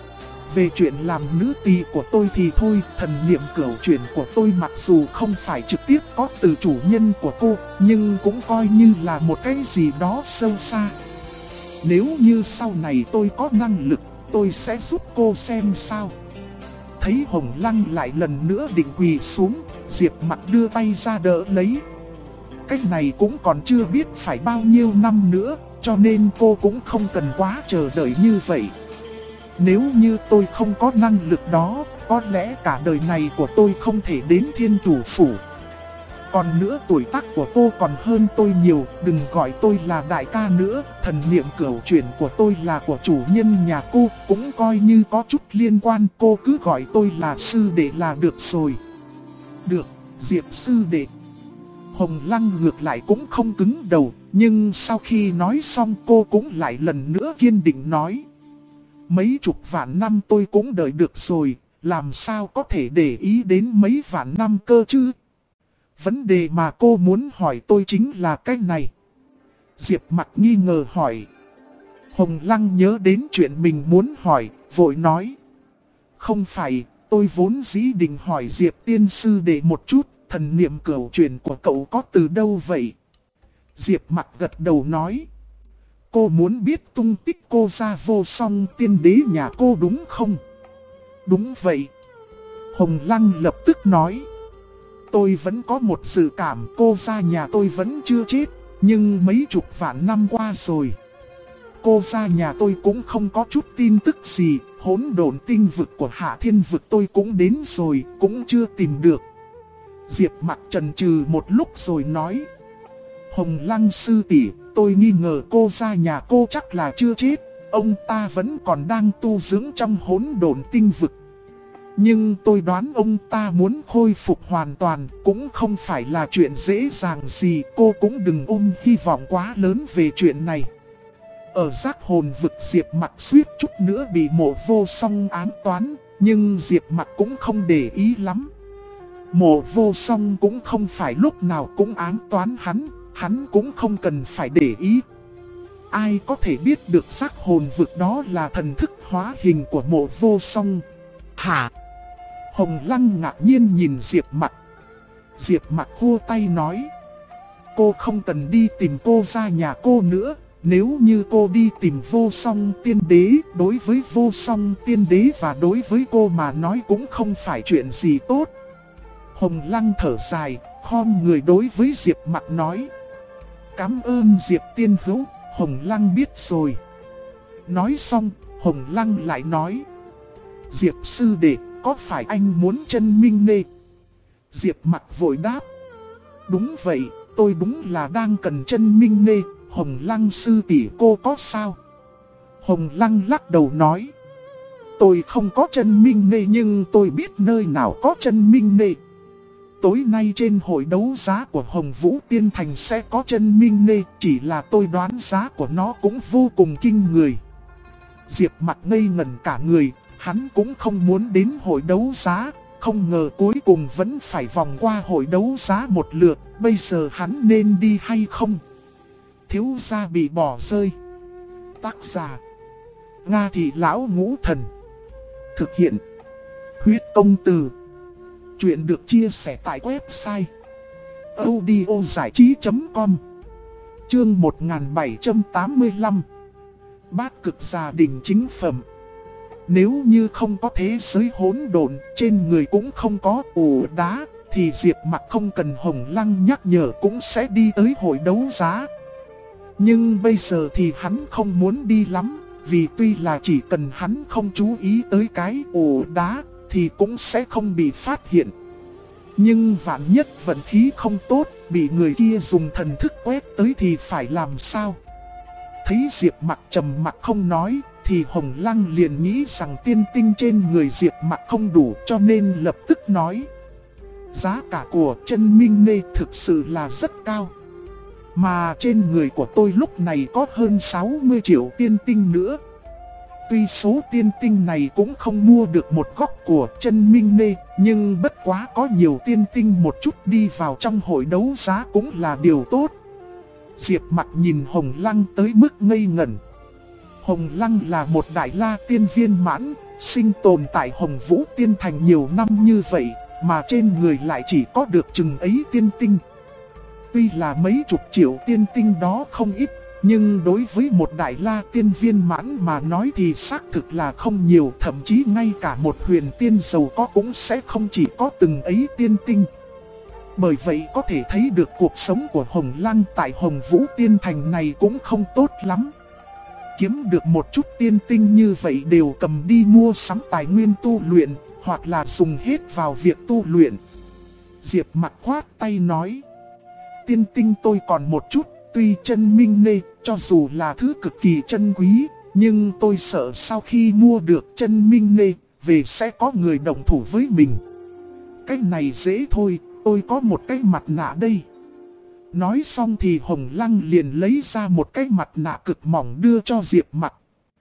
Về chuyện làm nữ tỳ của tôi thì thôi, thần niệm cửu chuyển của tôi mặc dù không phải trực tiếp có từ chủ nhân của cô, nhưng cũng coi như là một cái gì đó sâu xa. Nếu như sau này tôi có năng lực, tôi sẽ giúp cô xem sao. Thấy Hồng Lăng lại lần nữa định quỳ xuống, Diệp Mặc đưa tay ra đỡ lấy. Cách này cũng còn chưa biết phải bao nhiêu năm nữa, cho nên cô cũng không cần quá chờ đợi như vậy. Nếu như tôi không có năng lực đó, có lẽ cả đời này của tôi không thể đến Thiên Chủ Phủ. Còn nữa tuổi tác của cô còn hơn tôi nhiều, đừng gọi tôi là đại ca nữa, thần niệm cửu chuyển của tôi là của chủ nhân nhà cô, cũng coi như có chút liên quan, cô cứ gọi tôi là sư đệ là được rồi. Được, Diệp sư đệ. Hồng Lăng ngược lại cũng không cứng đầu, nhưng sau khi nói xong cô cũng lại lần nữa kiên định nói. Mấy chục vạn năm tôi cũng đợi được rồi, làm sao có thể để ý đến mấy vạn năm cơ chứ? Vấn đề mà cô muốn hỏi tôi chính là cái này. Diệp Mặc nghi ngờ hỏi. Hồng Lăng nhớ đến chuyện mình muốn hỏi, vội nói. Không phải, tôi vốn dĩ định hỏi Diệp tiên sư để một chút, thần niệm cửu truyền của cậu có từ đâu vậy? Diệp Mặc gật đầu nói. Cô muốn biết tung tích cô ra vô song tiên đế nhà cô đúng không? Đúng vậy. Hồng Lăng lập tức nói. Tôi vẫn có một dự cảm cô ra nhà tôi vẫn chưa chết, nhưng mấy chục vạn năm qua rồi. Cô ra nhà tôi cũng không có chút tin tức gì, hỗn độn tinh vực của Hạ Thiên vực tôi cũng đến rồi, cũng chưa tìm được. Diệp Mặc chần chừ một lúc rồi nói. Hồng Lăng sư tỷ, tôi nghi ngờ cô ra nhà cô chắc là chưa chết, ông ta vẫn còn đang tu dưỡng trong hỗn độn tinh vực. Nhưng tôi đoán ông ta muốn khôi phục hoàn toàn cũng không phải là chuyện dễ dàng gì, cô cũng đừng ôm hy vọng quá lớn về chuyện này. Ở giác hồn vực Diệp Mặc suýt chút nữa bị Mộ Vô Song ám toán, nhưng Diệp Mặc cũng không để ý lắm. Mộ Vô Song cũng không phải lúc nào cũng ám toán hắn cũng không cần phải để ý. Ai có thể biết được giác hồn vực đó là thần thức hóa hình của Mộ Vô Song? Hả? Hồng Lăng ngạc nhiên nhìn Diệp Mặc. Diệp Mặc khua tay nói. Cô không cần đi tìm cô ra nhà cô nữa. Nếu như cô đi tìm Vô Song tiên đế, đối với Vô Song tiên đế và đối với cô mà nói cũng không phải chuyện gì tốt. Hồng Lăng thở dài, khom người đối với Diệp Mặc nói. Cảm ơn Diệp tiên hữu, Hồng Lăng biết rồi. Nói xong, Hồng Lăng lại nói. Diệp sư đệ, có phải anh muốn chân minh nê? Diệp Mặc vội đáp. Đúng vậy, tôi đúng là đang cần chân minh nê. Hồng Lăng sư tỷ cô có sao? Hồng Lăng lắc đầu nói. Tôi không có chân minh nê nhưng tôi biết nơi nào có chân minh nê. Tối nay trên hội đấu giá của Hồng Vũ Tiên Thành sẽ có chân minh nê, chỉ là tôi đoán giá của nó cũng vô cùng kinh người. Diệp Mặc ngây ngẩn cả người, hắn cũng không muốn đến hội đấu giá, không ngờ cuối cùng vẫn phải vòng qua hội đấu giá một lượt, bây giờ hắn nên đi hay không? Thiếu gia bị bỏ rơi. Tác giả Nga Thị Lão Ngũ Thần. Thực hiện Huyết Công Từ. Chuyện được chia sẻ tại website audiozảichí.com. Chương 1785. Bát cực gia đình chính phẩm. Nếu như không có thế giới hỗn độn, trên người cũng không có ổ đá, thì Diệp Mặc không cần Hồng Lăng nhắc nhở cũng sẽ đi tới hội đấu giá. Nhưng bây giờ thì hắn không muốn đi lắm, vì tuy là chỉ cần hắn không chú ý tới cái ổ đá, thì cũng sẽ không bị phát hiện. Nhưng vạn nhất vận khí không tốt, bị người kia dùng thần thức quét tới thì phải làm sao? Thấy Diệp Mặc trầm mặc không nói, thì Hồng Lăng liền nghĩ rằng tiên tinh trên người Diệp Mặc không đủ, cho nên lập tức nói. Giá cả của chân minh nê thực sự là rất cao. Mà trên người của tôi lúc này có hơn 60 triệu tiên tinh nữa. Tuy số tiên tinh này cũng không mua được một góc của chân minh nê, nhưng bất quá có nhiều tiên tinh một chút đi vào trong hội đấu giá cũng là điều tốt. Diệp Mặc nhìn Hồng Lăng tới mức ngây ngẩn. Hồng Lăng là một đại la tiên viên mãn, sinh tồn tại Hồng Vũ Tiên Thành nhiều năm như vậy, mà trên người lại chỉ có được chừng ấy tiên tinh. Tuy là mấy chục triệu tiên tinh đó không ít, nhưng đối với một đại la tiên viên mãn mà nói thì xác thực là không nhiều, thậm chí ngay cả một huyền tiên giàu có cũng sẽ không chỉ có từng ấy tiên tinh. Bởi vậy có thể thấy được cuộc sống của Hồng Lăng tại Hồng Vũ Tiên Thành này cũng không tốt lắm. Kiếm được một chút tiên tinh như vậy đều cầm đi mua sắm tài nguyên tu luyện, hoặc là dùng hết vào việc tu luyện. Diệp Mặc khoát tay nói. Tiên tinh tôi còn một chút, tuy chân minh nê, cho dù là thứ cực kỳ chân quý, nhưng tôi sợ sau khi mua được chân minh nê, về sẽ có người đồng thủ với mình. Cái này dễ thôi, tôi có một cái mặt nạ đây. Nói xong thì Hồng Lăng liền lấy ra một cái mặt nạ cực mỏng đưa cho Diệp Mặc.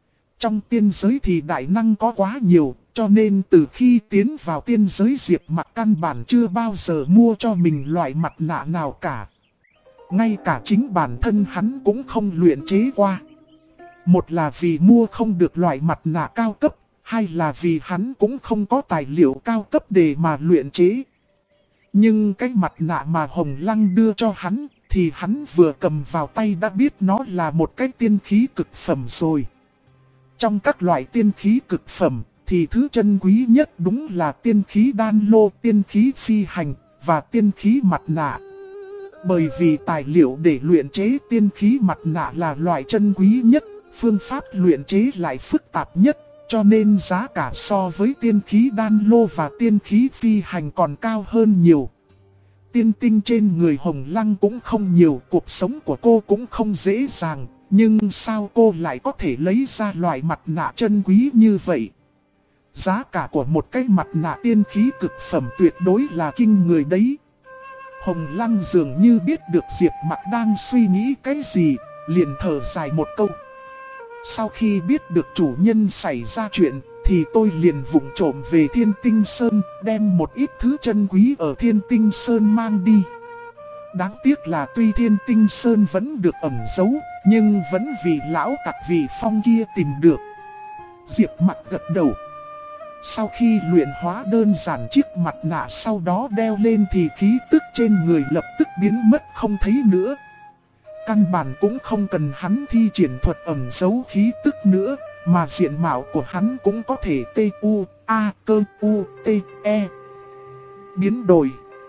Trong tiên giới thì đại năng có quá nhiều, cho nên từ khi tiến vào tiên giới Diệp Mặc căn bản chưa bao giờ mua cho mình loại mặt nạ nào cả. Ngay cả chính bản thân hắn cũng không luyện chế qua. Một là vì mua không được loại mặt nạ cao cấp, hai là vì hắn cũng không có tài liệu cao cấp để mà luyện chế. Nhưng cái mặt nạ mà Hồng Lăng đưa cho hắn, thì hắn vừa cầm vào tay đã biết nó là một cái tiên khí cực phẩm rồi. Trong các loại tiên khí cực phẩm, thì thứ chân quý nhất đúng là tiên khí đan lô, tiên khí phi hành và tiên khí mặt nạ. Bởi vì tài liệu để luyện chế tiên khí mặt nạ là loại chân quý nhất, phương pháp luyện chế lại phức tạp nhất, cho nên giá cả so với tiên khí đan lô và tiên khí phi hành còn cao hơn nhiều. Tiên tinh trên người Hồng Lăng cũng không nhiều, cuộc sống của cô cũng không dễ dàng, nhưng sao cô lại có thể lấy ra loại mặt nạ chân quý như vậy? Giá cả của một cái mặt nạ tiên khí cực phẩm tuyệt đối là kinh người đấy. Hồng Lăng dường như biết được Diệp Mặc đang suy nghĩ cái gì, liền thở dài một câu. Sau khi biết được chủ nhân xảy ra chuyện, thì tôi liền vụng trộm về Thiên Tinh Sơn, đem một ít thứ chân quý ở Thiên Tinh Sơn mang đi. Đáng tiếc là tuy Thiên Tinh Sơn vẫn được ẩn giấu, nhưng vẫn vì lão tặc Vị Phong kia tìm được. Diệp Mặc gật đầu. Sau khi luyện hóa đơn giản chiếc mặt nạ sau đó đeo lên thì khí tức trên người lập tức biến mất không thấy nữa. Căn bản cũng không cần hắn thi triển thuật ẩn giấu khí tức nữa, mà diện mạo của hắn cũng có thể T-U-A-K-U-T-E biến đổi.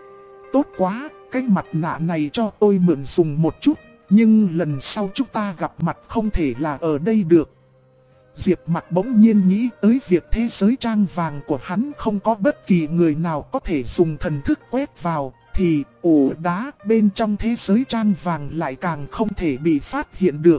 Tốt quá, cái mặt nạ này cho tôi mượn dùng một chút, nhưng lần sau chúng ta gặp mặt không thể là ở đây được. Diệp Mặc bỗng nhiên nghĩ tới việc thế giới trang vàng của hắn không có bất kỳ người nào có thể dùng thần thức quét vào, thì ổ đá bên trong thế giới trang vàng lại càng không thể bị phát hiện được.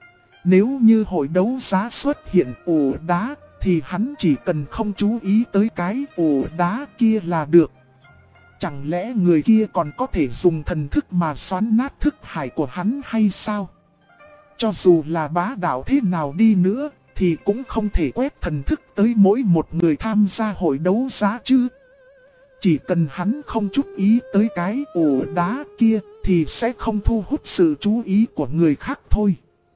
Nếu như hội đấu giá xuất hiện ổ đá, thì hắn chỉ cần không chú ý tới cái ổ đá kia là được. Chẳng lẽ người kia còn có thể dùng thần thức mà xoắn nát thức hải của hắn hay sao? Cho dù là bá đạo thế nào đi nữa, thì cũng không thể quét thần thức tới mỗi một người tham gia hội đấu giá chứ. Chỉ cần hắn không chú ý tới cái ổ đá kia, thì sẽ không thu hút sự chú ý của người khác thôi.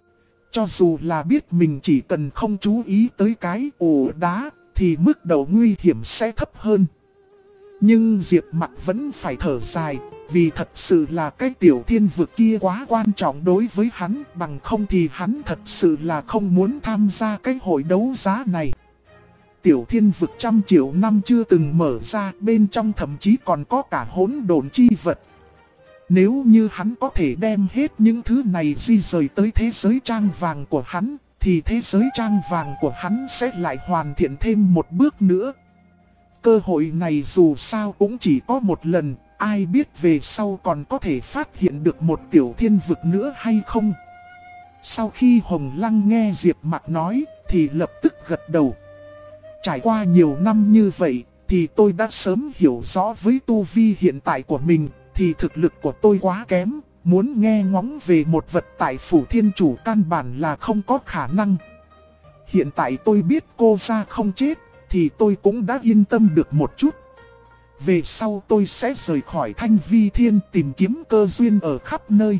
Cho dù là biết mình chỉ cần không chú ý tới cái ổ đá, thì mức độ nguy hiểm sẽ thấp hơn. Nhưng Diệp Mặc vẫn phải thở dài, vì thật sự là cái tiểu thiên vực kia quá quan trọng đối với hắn, bằng không thì hắn thật sự là không muốn tham gia cái hội đấu giá này. Tiểu thiên vực 100 triệu năm chưa từng mở ra, bên trong thậm chí còn có cả hỗn độn chi vật. Nếu như hắn có thể đem hết những thứ này di rời tới thế giới trang vàng của hắn, thì thế giới trang vàng của hắn sẽ lại hoàn thiện thêm một bước nữa. Cơ hội này dù sao cũng chỉ có một lần, ai biết về sau còn có thể phát hiện được một tiểu thiên vực nữa hay không. Sau khi Hồng Lăng nghe Diệp Mặc nói, thì lập tức gật đầu. Trải qua nhiều năm như vậy, thì tôi đã sớm hiểu rõ với tu vi hiện tại của mình, thì thực lực của tôi quá kém, muốn nghe ngóng về một vật tại phủ thiên chủ căn bản là không có khả năng. Hiện tại tôi biết cô ra không chết, thì tôi cũng đã yên tâm được một chút. Về sau tôi sẽ rời khỏi Thanh Vi Thiên tìm kiếm cơ duyên ở khắp nơi.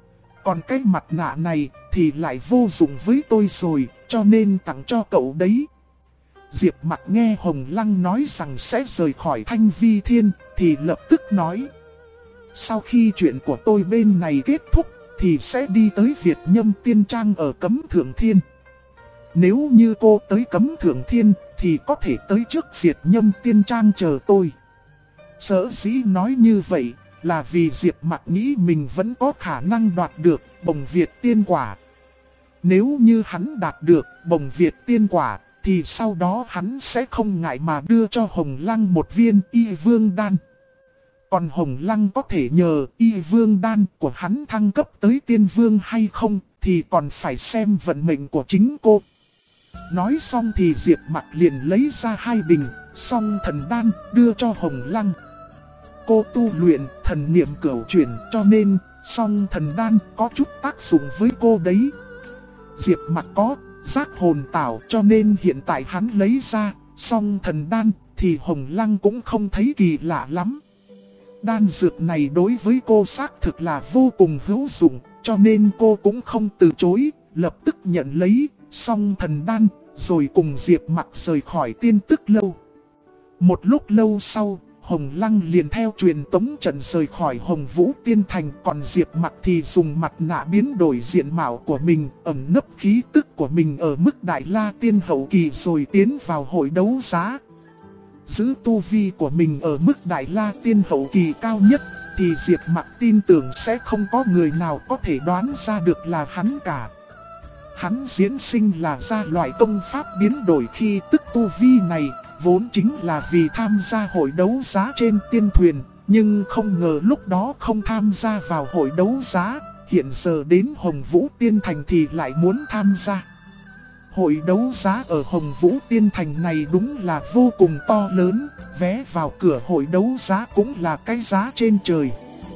Còn cái mặt nạ này thì lại vô dụng với tôi rồi, cho nên tặng cho cậu đấy. Diệp Mặc nghe Hồng Lăng nói rằng sẽ rời khỏi Thanh Vi Thiên, thì lập tức nói. Sau khi chuyện của tôi bên này kết thúc, thì sẽ đi tới Việt Nhâm Tiên Trang ở Cấm Thượng Thiên. Nếu như cô tới Cấm Thượng Thiên, thì có thể tới trước Việt Nhâm Tiên Trang chờ tôi. Sở dĩ nói như vậy, là vì Diệp Mặc nghĩ mình vẫn có khả năng đoạt được bồng Việt tiên quả. Nếu như hắn đạt được bồng Việt tiên quả, thì sau đó hắn sẽ không ngại mà đưa cho Hồng Lăng một viên y vương đan. Còn Hồng Lăng có thể nhờ y vương đan của hắn thăng cấp tới tiên vương hay không, thì còn phải xem vận mệnh của chính cô. Nói xong thì Diệp Mặc liền lấy ra 2 bình song thần đan đưa cho Hồng Lăng. Cô tu luyện thần niệm cửu chuyển, cho nên song thần đan có chút tác dụng với cô đấy. Diệp Mặc có giác hồn tảo cho nên hiện tại hắn lấy ra, song thần đan thì Hồng Lăng cũng không thấy kỳ lạ lắm. Đan dược này đối với cô xác thực là vô cùng hữu dụng, cho nên cô cũng không từ chối, lập tức nhận lấy, song thần đan, rồi cùng Diệp Mặc rời khỏi Tiên Tức Lâu. Một lúc lâu sau, Hồng Lăng liền theo truyền tống trận rời khỏi Hồng Vũ Tiên Thành, còn Diệp Mặc thì dùng mặt nạ biến đổi diện mạo của mình, ẩn nấp khí tức của mình ở mức Đại La Tiên hậu kỳ rồi tiến vào hội đấu giá. Giữ tu vi của mình ở mức Đại La Tiên hậu kỳ cao nhất, thì Diệp Mặc tin tưởng sẽ không có người nào có thể đoán ra được là hắn cả. Hắn diễn sinh là ra loại công pháp biến đổi khi tức tu vi này, vốn chính là vì tham gia hội đấu giá trên tiên thuyền, nhưng không ngờ lúc đó không tham gia vào hội đấu giá, hiện giờ đến Hồng Vũ Tiên Thành thì lại muốn tham gia. Hội đấu giá ở Hồng Vũ Tiên Thành này đúng là vô cùng to lớn, vé vào cửa hội đấu giá cũng là cái giá trên trời.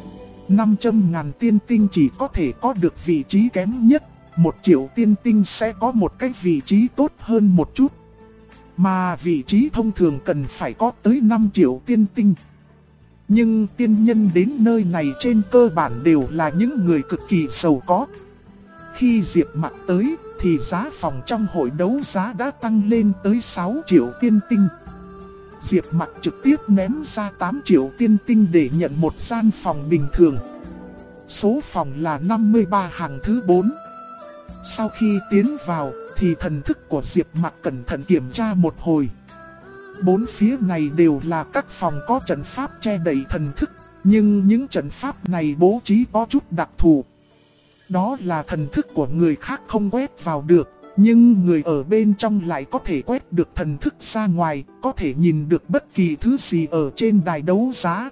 500.000 tiên tinh chỉ có thể có được vị trí kém nhất, 1 triệu tiên tinh sẽ có một cái vị trí tốt hơn một chút. Mà vị trí thông thường cần phải có tới 5 triệu tiên tinh. Nhưng tiên nhân đến nơi này trên cơ bản đều là những người cực kỳ giàu có. Khi Diệp Mặc tới thì giá phòng trong hội đấu giá đã tăng lên tới 6 triệu tiên tinh. Diệp Mặc trực tiếp ném ra 8 triệu tiên tinh để nhận một gian phòng bình thường. Số phòng là 53 hàng thứ 4. Sau khi tiến vào thì thần thức của Diệp Mặc cẩn thận kiểm tra một hồi. 4 phía này đều là các phòng có trận pháp che đậy thần thức, nhưng những trận pháp này bố trí có chút đặc thù. Đó là thần thức của người khác không quét vào được, nhưng người ở bên trong lại có thể quét được thần thức ra ngoài, có thể nhìn được bất kỳ thứ gì ở trên đài đấu giá.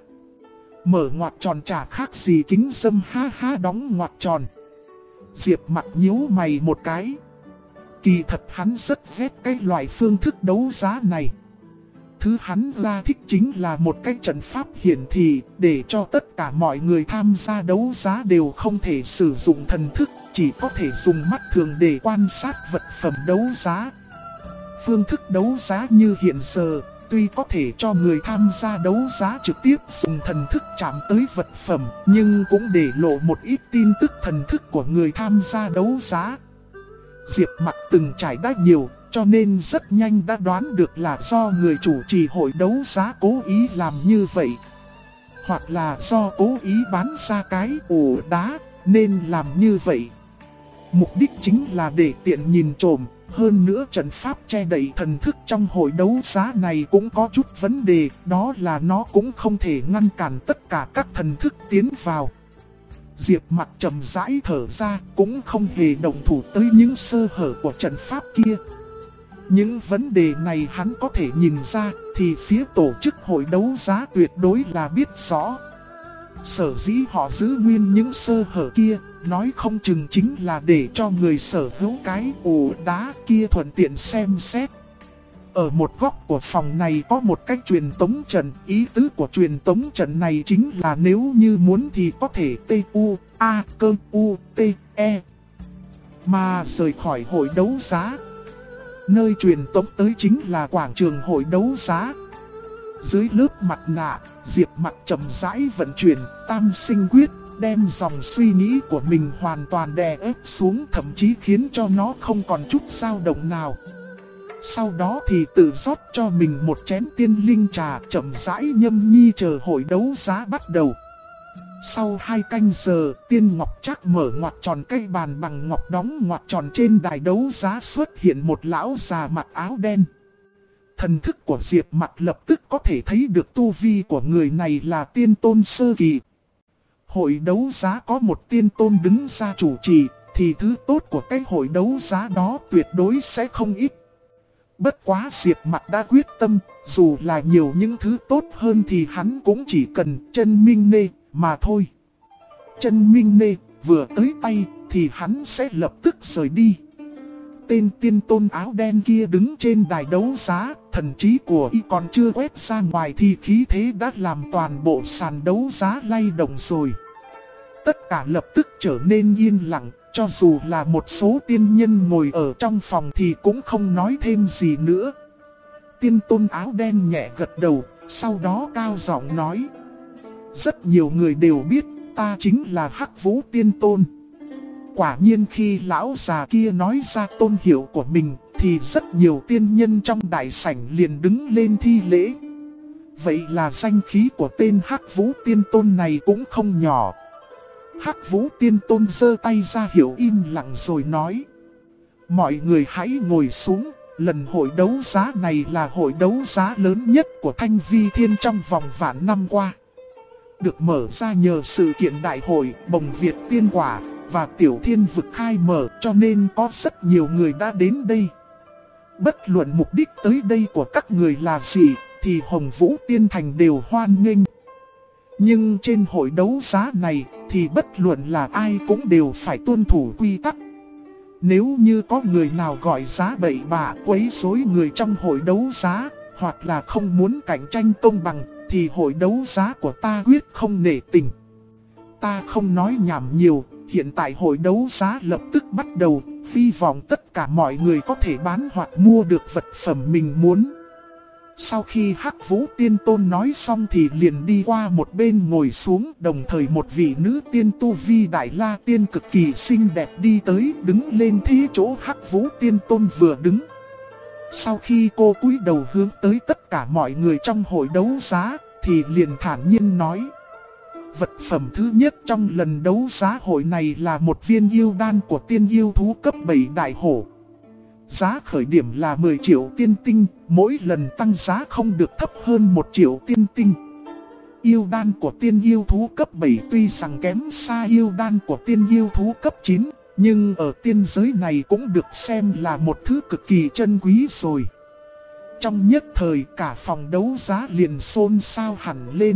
Mở ngoặc tròn chả khác gì kính dâm, ha ha, đóng ngoặc tròn. Diệp Mặc nhíu mày một cái. Kỳ thật hắn rất ghét cái loại phương thức đấu giá này. Thứ hắn ra thích chính là một cái trận pháp hiển thị, để cho tất cả mọi người tham gia đấu giá đều không thể sử dụng thần thức, chỉ có thể dùng mắt thường để quan sát vật phẩm đấu giá. Phương thức đấu giá như hiện giờ, tuy có thể cho người tham gia đấu giá trực tiếp dùng thần thức chạm tới vật phẩm, nhưng cũng để lộ một ít tin tức thần thức của người tham gia đấu giá. Diệp Mặc từng trải đã nhiều, cho nên rất nhanh đã đoán được là do người chủ trì hội đấu giá cố ý làm như vậy. Hoặc là do cố ý bán ra cái ổ đá, nên làm như vậy. Mục đích chính là để tiện nhìn trộm. Hơn nữa trận pháp che đậy thần thức trong hội đấu giá này cũng có chút vấn đề, đó là nó cũng không thể ngăn cản tất cả các thần thức tiến vào. Diệp Mặc chậm rãi thở ra, cũng không hề động thủ tới những sơ hở của trận pháp kia. Những vấn đề này hắn có thể nhìn ra, thì phía tổ chức hội đấu giá tuyệt đối là biết rõ. Sở dĩ họ giữ nguyên những sơ hở kia, nói không chừng chính là để cho người sở hữu cái ổ đá kia thuận tiện xem xét. Ở một góc của phòng này có một cái truyền tống trận, ý tứ của truyền tống trận này chính là nếu như muốn thì có thể T-U-A-K-U-T-E mà rời khỏi hội đấu giá. Nơi truyền tống tới chính là quảng trường hội đấu giá. Dưới lớp mặt nạ, Diệp Mặc chậm rãi vận chuyển Tam Sinh Quyết, đem dòng suy nghĩ của mình hoàn toàn đè ép xuống, thậm chí khiến cho nó không còn chút dao động nào. Sau đó thì tự rót cho mình một chén tiên linh trà, chậm rãi nhâm nhi chờ hội đấu giá bắt đầu. Sau 2 canh giờ, Tiên Ngọc Trác mở ngoặc tròn, cây bàn bằng ngọc đóng ngoặc tròn, trên đài đấu giá xuất hiện một lão già mặc áo đen. Thần thức của Diệp Mặc lập tức có thể thấy được tu vi của người này là tiên tôn sơ kỳ. Hội đấu giá có một tiên tôn đứng ra chủ trì, thì thứ tốt của cái hội đấu giá đó tuyệt đối sẽ không ít. Bất quá Diệp Mặc đã quyết tâm, dù là nhiều những thứ tốt hơn thì hắn cũng chỉ cần chân minh nê mà thôi. Chân minh nê vừa tới tay thì hắn sẽ lập tức rời đi. Tên tiên tôn áo đen kia đứng trên đài đấu giá, thần trí của y còn chưa quét ra ngoài thì khí thế đã làm toàn bộ sàn đấu giá lay động rồi. tất cả lập tức trở nên yên lặng, cho dù là một số tiên nhân ngồi ở trong phòng thì cũng không nói thêm gì nữa. Tiên tôn áo đen nhẹ gật đầu, sau đó cao giọng nói. Rất nhiều người đều biết ta chính là Hắc Vũ Tiên Tôn. Quả nhiên khi lão già kia nói ra tôn hiệu của mình thì rất nhiều tiên nhân trong đại sảnh liền đứng lên thi lễ. Vậy là danh khí của tên Hắc Vũ Tiên Tôn này cũng không nhỏ. Hắc Vũ Tiên Tôn giơ tay ra hiệu im lặng rồi nói. Mọi người hãy ngồi xuống, lần hội đấu giá này là hội đấu giá lớn nhất của Thanh Vi Thiên trong vòng vạn năm qua. Được mở ra nhờ sự kiện đại hội Bồng Việt Tiên Quả và Tiểu Thiên Vực khai mở, cho nên có rất nhiều người đã đến đây. Bất luận mục đích tới đây của các người là gì thì Hồng Vũ Tiên Thành đều hoan nghênh. Nhưng trên hội đấu giá này thì bất luận là ai cũng đều phải tuân thủ quy tắc. Nếu như có người nào gọi giá bậy bạ quấy rối người trong hội đấu giá, hoặc là không muốn cạnh tranh công bằng, thì hội đấu giá của ta quyết không nể tình. Ta không nói nhảm nhiều, hiện tại hội đấu giá lập tức bắt đầu, hy vọng tất cả mọi người có thể bán hoặc mua được vật phẩm mình muốn. Sau khi Hắc Vũ Tiên Tôn nói xong thì liền đi qua một bên ngồi xuống, đồng thời một vị nữ tiên tu vi Đại La Tiên cực kỳ xinh đẹp đi tới, đứng lên thế chỗ Hắc Vũ Tiên Tôn vừa đứng. Sau khi cô cúi đầu hướng tới tất cả mọi người trong hội đấu giá thì liền thản nhiên nói. Vật phẩm thứ nhất trong lần đấu giá hội này là một viên yêu đan của tiên yêu thú cấp 7 đại hổ. Giá khởi điểm là 10 triệu tiên tinh, mỗi lần tăng giá không được thấp hơn 1 triệu tiên tinh. Yêu đan của tiên yêu thú cấp 7 tuy rằng kém xa yêu đan của tiên yêu thú cấp 9, nhưng ở tiên giới này cũng được xem là một thứ cực kỳ chân quý rồi. Trong nhất thời cả phòng đấu giá liền xôn xao hẳn lên.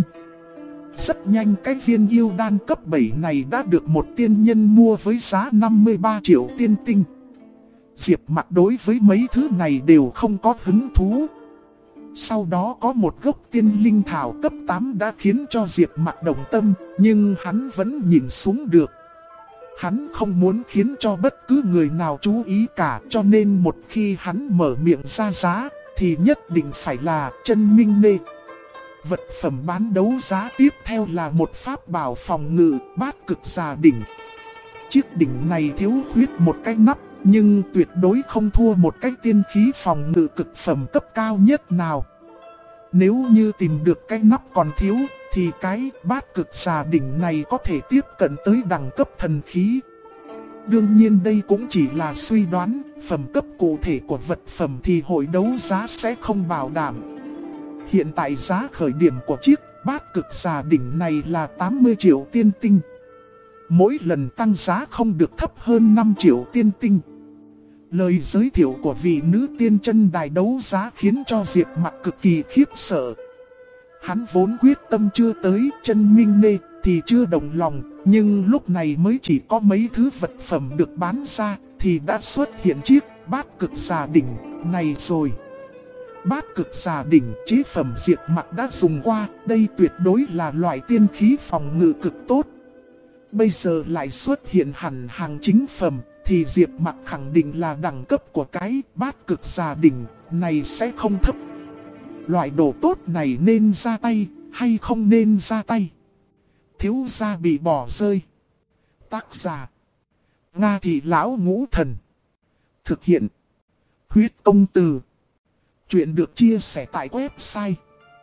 Rất nhanh cái viên yêu đan cấp 7 này đã được một tiên nhân mua với giá 53 triệu tiên tinh. Diệp Mặc đối với mấy thứ này đều không có hứng thú. Sau đó có một gốc tiên linh thảo cấp 8 đã khiến cho Diệp Mặc động tâm, nhưng hắn vẫn nhìn xuống được. Hắn không muốn khiến cho bất cứ người nào chú ý cả, cho nên một khi hắn mở miệng ra giá thì nhất định phải là chân minh nê. Vật phẩm bán đấu giá tiếp theo là một pháp bảo phòng ngự Bát Cực Xà Đỉnh. Chiếc đỉnh này thiếu khuyết một cái nắp, nhưng tuyệt đối không thua một cái tiên khí phòng ngự cực phẩm cấp cao nhất nào. Nếu như tìm được cái nắp còn thiếu thì cái Bát Cực Xà Đỉnh này có thể tiếp cận tới đẳng cấp thần khí. Đương nhiên đây cũng chỉ là suy đoán, phẩm cấp cụ thể của vật phẩm thì hội đấu giá sẽ không bảo đảm. Hiện tại giá khởi điểm của chiếc Bát Cực Xà Đỉnh này là 80 triệu tiên tinh. Mỗi lần tăng giá không được thấp hơn 5 triệu tiên tinh. Lời giới thiệu của vị nữ tiên chân đài đấu giá khiến cho Diệp Mặc cực kỳ khiếp sợ. Hắn vốn quyết tâm chưa tới chân minh nê thì chưa đồng lòng, nhưng lúc này mới chỉ có mấy thứ vật phẩm được bán ra thì đã xuất hiện chiếc Bát Cực Xà Đỉnh này rồi. Bát Cực Xà Đỉnh chế phẩm Diệp Mặc đã dùng qua, đây tuyệt đối là loại tiên khí phòng ngự cực tốt. Bây giờ lại xuất hiện hẳn hàng chính phẩm thì Diệp Mặc khẳng định là đẳng cấp của cái Bát Cực Xà Đỉnh này sẽ không thấp. Loại đồ tốt này nên ra tay hay không nên ra tay? Thiếu gia bị bỏ rơi. Tác giả Nga Thị Lão Ngũ Thần. Thực hiện Huyết Công Từ. Chuyện được chia sẻ tại website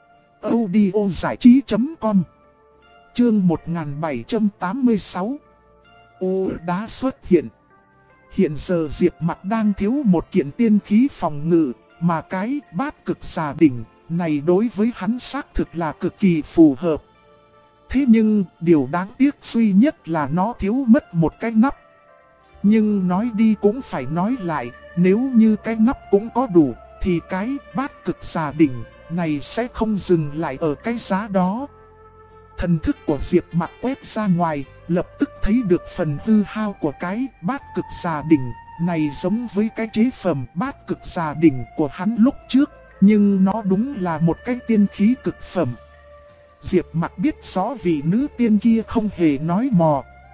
audiozảichí.com. Chương 1786. Ô đá xuất hiện. Hiện giờ Diệp Mặc đang thiếu một kiện tiên khí phòng ngự, mà cái Bát Cực Xà Đỉnh này đối với hắn xác thực là cực kỳ phù hợp. Thế nhưng điều đáng tiếc duy nhất là nó thiếu mất một cái nắp. Nhưng nói đi cũng phải nói lại, nếu như cái nắp cũng có đủ thì cái Bát Cực Xà Đỉnh này sẽ không dừng lại ở cái giá đó. Thần thức của Diệp Mặc quét ra ngoài, lập tức thấy được phần hư hao của cái Bát Cực Xà Đỉnh này giống với cái chế phẩm Bát Cực Xà Đỉnh của hắn lúc trước, nhưng nó đúng là một cái tiên khí cực phẩm. Diệp Mặc biết rõ vị nữ tiên kia không hề nói mò,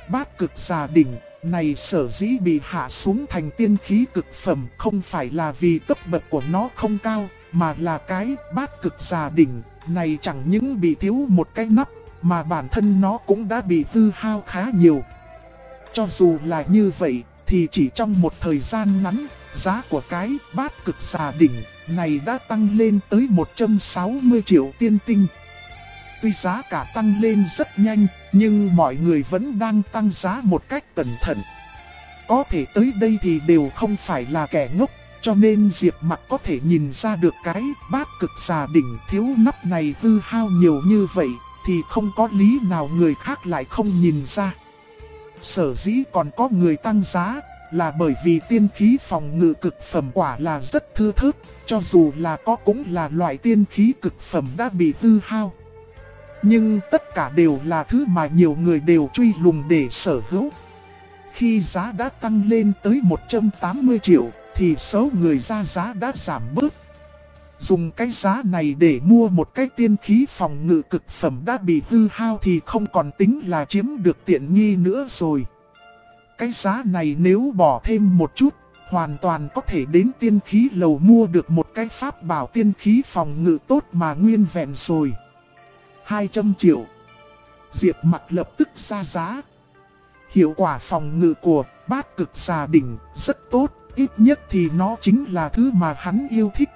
bát cực xà đỉnh này sở dĩ bị hạ xuống thành tiên khí cực phẩm không phải là vì cấp bậc của nó không cao, mà là cái bát cực xà đỉnh này chẳng những bị thiếu một cái nắp, mà bản thân nó cũng đã bị hư hao khá nhiều. Cho dù là như vậy, thì chỉ trong một thời gian ngắn, giá của cái bát cực xà đỉnh này đã tăng lên tới 160 triệu tiên tinh. Tuy giá cả tăng lên rất nhanh, nhưng mọi người vẫn đang tăng giá một cách cẩn thận. Có thể tới đây thì đều không phải là kẻ ngốc, cho nên Diệp Mặc có thể nhìn ra được cái bát cực xà đỉnh thiếu nắp này hư hao nhiều như vậy, thì không có lý nào người khác lại không nhìn ra. Sở dĩ còn có người tăng giá là bởi vì tiên khí phòng ngự cực phẩm quả là rất thưa thớt, cho dù là có cũng là loại tiên khí cực phẩm đã bị hư hao. Nhưng tất cả đều là thứ mà nhiều người đều truy lùng để sở hữu. Khi giá đã tăng lên tới 180 triệu thì số người ra giá đã giảm bớt. Dùng cái giá này để mua một cái tiên khí phòng ngự cực phẩm đã bị hư hao thì không còn tính là chiếm được tiện nghi nữa rồi. Cái giá này nếu bỏ thêm một chút, hoàn toàn có thể đến tiên khí lầu mua được một cái pháp bảo tiên khí phòng ngự tốt mà nguyên vẹn rồi. 200 triệu. Diệp Mặc lập tức ra giá. Hiệu quả phòng ngự của bát cực xà đỉnh rất tốt, ít nhất thì nó chính là thứ mà hắn yêu thích.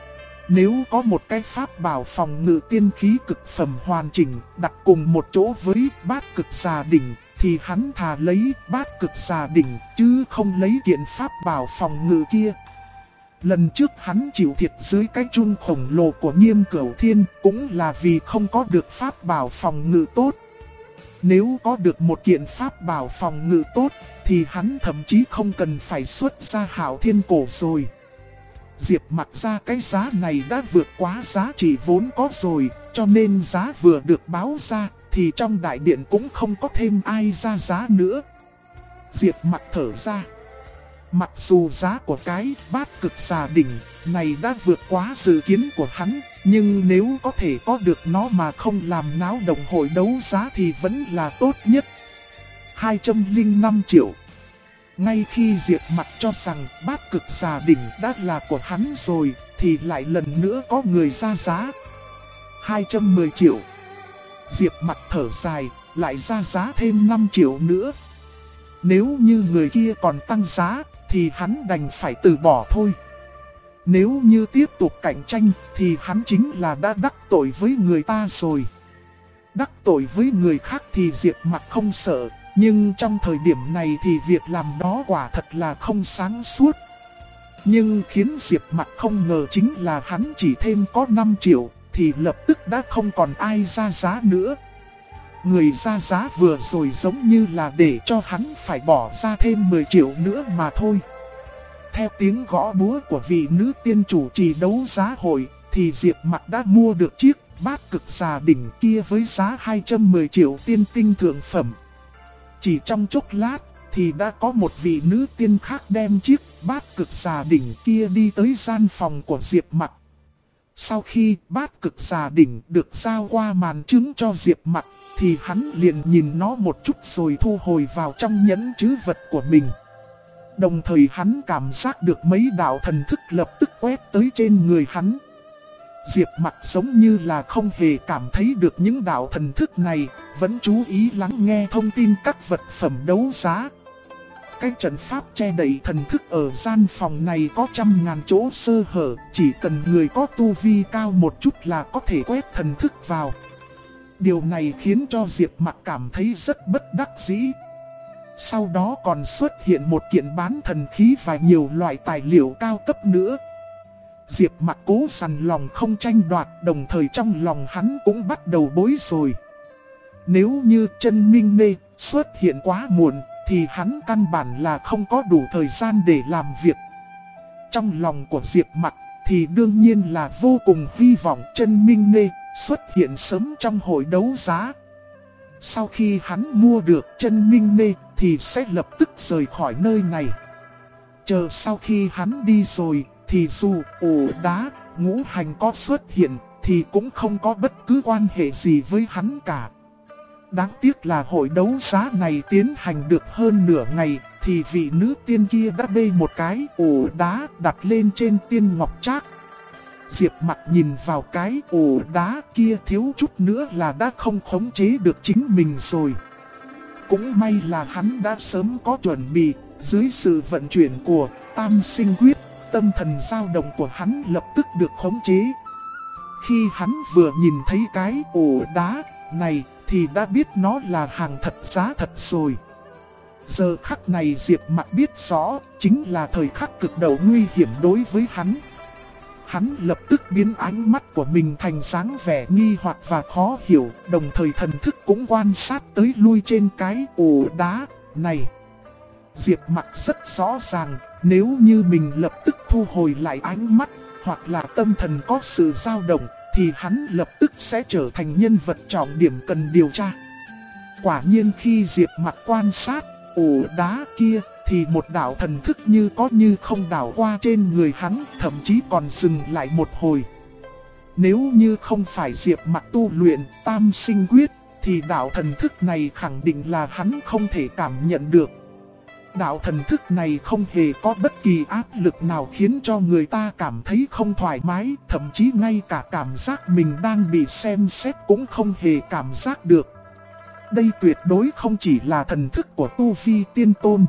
Nếu có một cái pháp bảo phòng ngự tiên khí cực phẩm hoàn chỉnh đặt cùng một chỗ với bát cực xà đỉnh, thì hắn thà lấy bát cực xà đỉnh chứ không lấy kiện pháp bảo phòng ngự kia. Lần trước hắn chịu thiệt dưới cái chun khổng lồ của Nghiêm Cửu Thiên cũng là vì không có được pháp bảo phòng ngự tốt. Nếu có được một kiện pháp bảo phòng ngự tốt thì hắn thậm chí không cần phải xuất ra Hạo Thiên Cổ rồi. Diệp Mặc ra cái giá này đã vượt quá giá trị vốn có rồi, cho nên giá vừa được báo ra thì trong đại điện cũng không có thêm ai ra giá nữa. Diệp Mặc thở ra. Mặc dù giá của cái bát cực xà đỉnh này đã vượt quá dự kiến của hắn, nhưng nếu có thể có được nó mà không làm náo động hội đấu giá thì vẫn là tốt nhất. 205 triệu. Ngay khi Diệp Mặc cho rằng bát cực xà đỉnh đã là của hắn rồi, thì lại lần nữa có người ra giá. 210 triệu. Diệp Mặc thở dài, lại ra giá thêm 5 triệu nữa. Nếu như người kia còn tăng giá, thì hắn đành phải từ bỏ thôi. Nếu như tiếp tục cạnh tranh, thì hắn chính là đã đắc tội với người ta rồi. Đắc tội với người khác thì Diệp Mặc không sợ, nhưng trong thời điểm này thì việc làm đó quả thật là không sáng suốt. Nhưng khiến Diệp Mặc không ngờ chính là hắn chỉ thêm có 5 triệu, thì lập tức đã không còn ai ra giá nữa. Người ra giá vừa rồi giống như là để cho hắn phải bỏ ra thêm 10 triệu nữa mà thôi. Theo tiếng gõ búa của vị nữ tiên chủ trì đấu giá hội, thì Diệp Mặc đã mua được chiếc bát cực xà đỉnh kia với giá 210 triệu tiên tinh thượng phẩm. Chỉ trong chốc lát, thì đã có một vị nữ tiên khác đem chiếc bát cực xà đỉnh kia đi tới gian phòng của Diệp Mặc. Sau khi bát cực xà đỉnh được giao qua màn trứng cho Diệp Mặc, thì hắn liền nhìn nó một chút rồi thu hồi vào trong nhẫn trữ vật của mình. Đồng thời hắn cảm giác được mấy đạo thần thức lập tức quét tới trên người hắn. Diệp Mặc giống như là không hề cảm thấy được những đạo thần thức này, vẫn chú ý lắng nghe thông tin các vật phẩm đấu giá. Cái trận pháp che đậy thần thức ở gian phòng này có trăm ngàn chỗ sơ hở, chỉ cần người có tu vi cao một chút là có thể quét thần thức vào. Điều này khiến cho Diệp Mặc cảm thấy rất bất đắc dĩ. Sau đó còn xuất hiện một kiện bán thần khí và nhiều loại tài liệu cao cấp nữa. Diệp Mặc cố sằn lòng không tranh đoạt, đồng thời trong lòng hắn cũng bắt đầu bối rối. Nếu như Chân Minh Nê xuất hiện quá muộn, thì hắn căn bản là không có đủ thời gian để làm việc. Trong lòng của Diệp Mặc thì đương nhiên là vô cùng hy vọng Chân Minh Nê xuất hiện sớm trong hội đấu giá. Sau khi hắn mua được Chân Minh Nê thì sẽ lập tức rời khỏi nơi này. Chờ sau khi hắn đi rồi thì dù ổ đá, ngũ hành có xuất hiện thì cũng không có bất cứ quan hệ gì với hắn cả. Đáng tiếc là hội đấu giá này tiến hành được hơn nửa ngày, thì vị nữ tiên kia đã bê một cái ổ đá đặt lên trên tiên ngọc trác. Diệp Mặc nhìn vào cái ổ đá kia thiếu chút nữa là đã không khống chế được chính mình rồi. Cũng may là hắn đã sớm có chuẩn bị, dưới sự vận chuyển của Tam Sinh Quyết, tâm thần dao động của hắn lập tức được khống chế. Khi hắn vừa nhìn thấy cái ổ đá này thì đã biết nó là hàng thật giá thật rồi. Giờ khắc này Diệp Mặc biết rõ, chính là thời khắc cực độ nguy hiểm đối với hắn. Hắn lập tức biến ánh mắt của mình thành dáng vẻ nghi hoặc và khó hiểu, đồng thời thần thức cũng quan sát tới lui trên cái ổ đá này. Diệp Mặc rất rõ ràng, nếu như mình lập tức thu hồi lại ánh mắt, hoặc là tâm thần có sự dao động, thì hắn lập tức sẽ trở thành nhân vật trọng điểm cần điều tra. Quả nhiên khi Diệp Mặc quan sát ổ đá kia, thì một đạo thần thức như có như không đảo qua trên người hắn, thậm chí còn dừng lại một hồi. Nếu như không phải Diệp Mặc tu luyện Tam Sinh Quyết, thì đạo thần thức này khẳng định là hắn không thể cảm nhận được. Đạo thần thức này không hề có bất kỳ áp lực nào khiến cho người ta cảm thấy không thoải mái, thậm chí ngay cả cảm giác mình đang bị xem xét cũng không hề cảm giác được. Đây tuyệt đối không chỉ là thần thức của tu vi tiên tôn.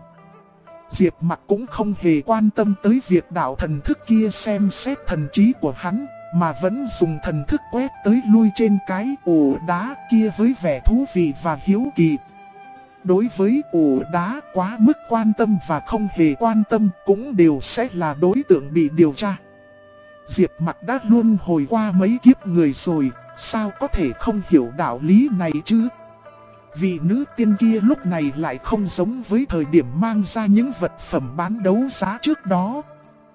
Diệp Mặc cũng không hề quan tâm tới việc đạo thần thức kia xem xét thần trí của hắn, mà vẫn dùng thần thức quét tới lui trên cái ổ đá kia với vẻ thú vị và hiếu kỳ. Đối với ổ đá quá mức quan tâm và không hề quan tâm cũng đều sẽ là đối tượng bị điều tra. Diệp Mặc đã luôn hồi qua mấy kiếp người rồi, sao có thể không hiểu đạo lý này chứ? Vị nữ tiên kia lúc này lại không giống với thời điểm mang ra những vật phẩm bán đấu giá trước đó,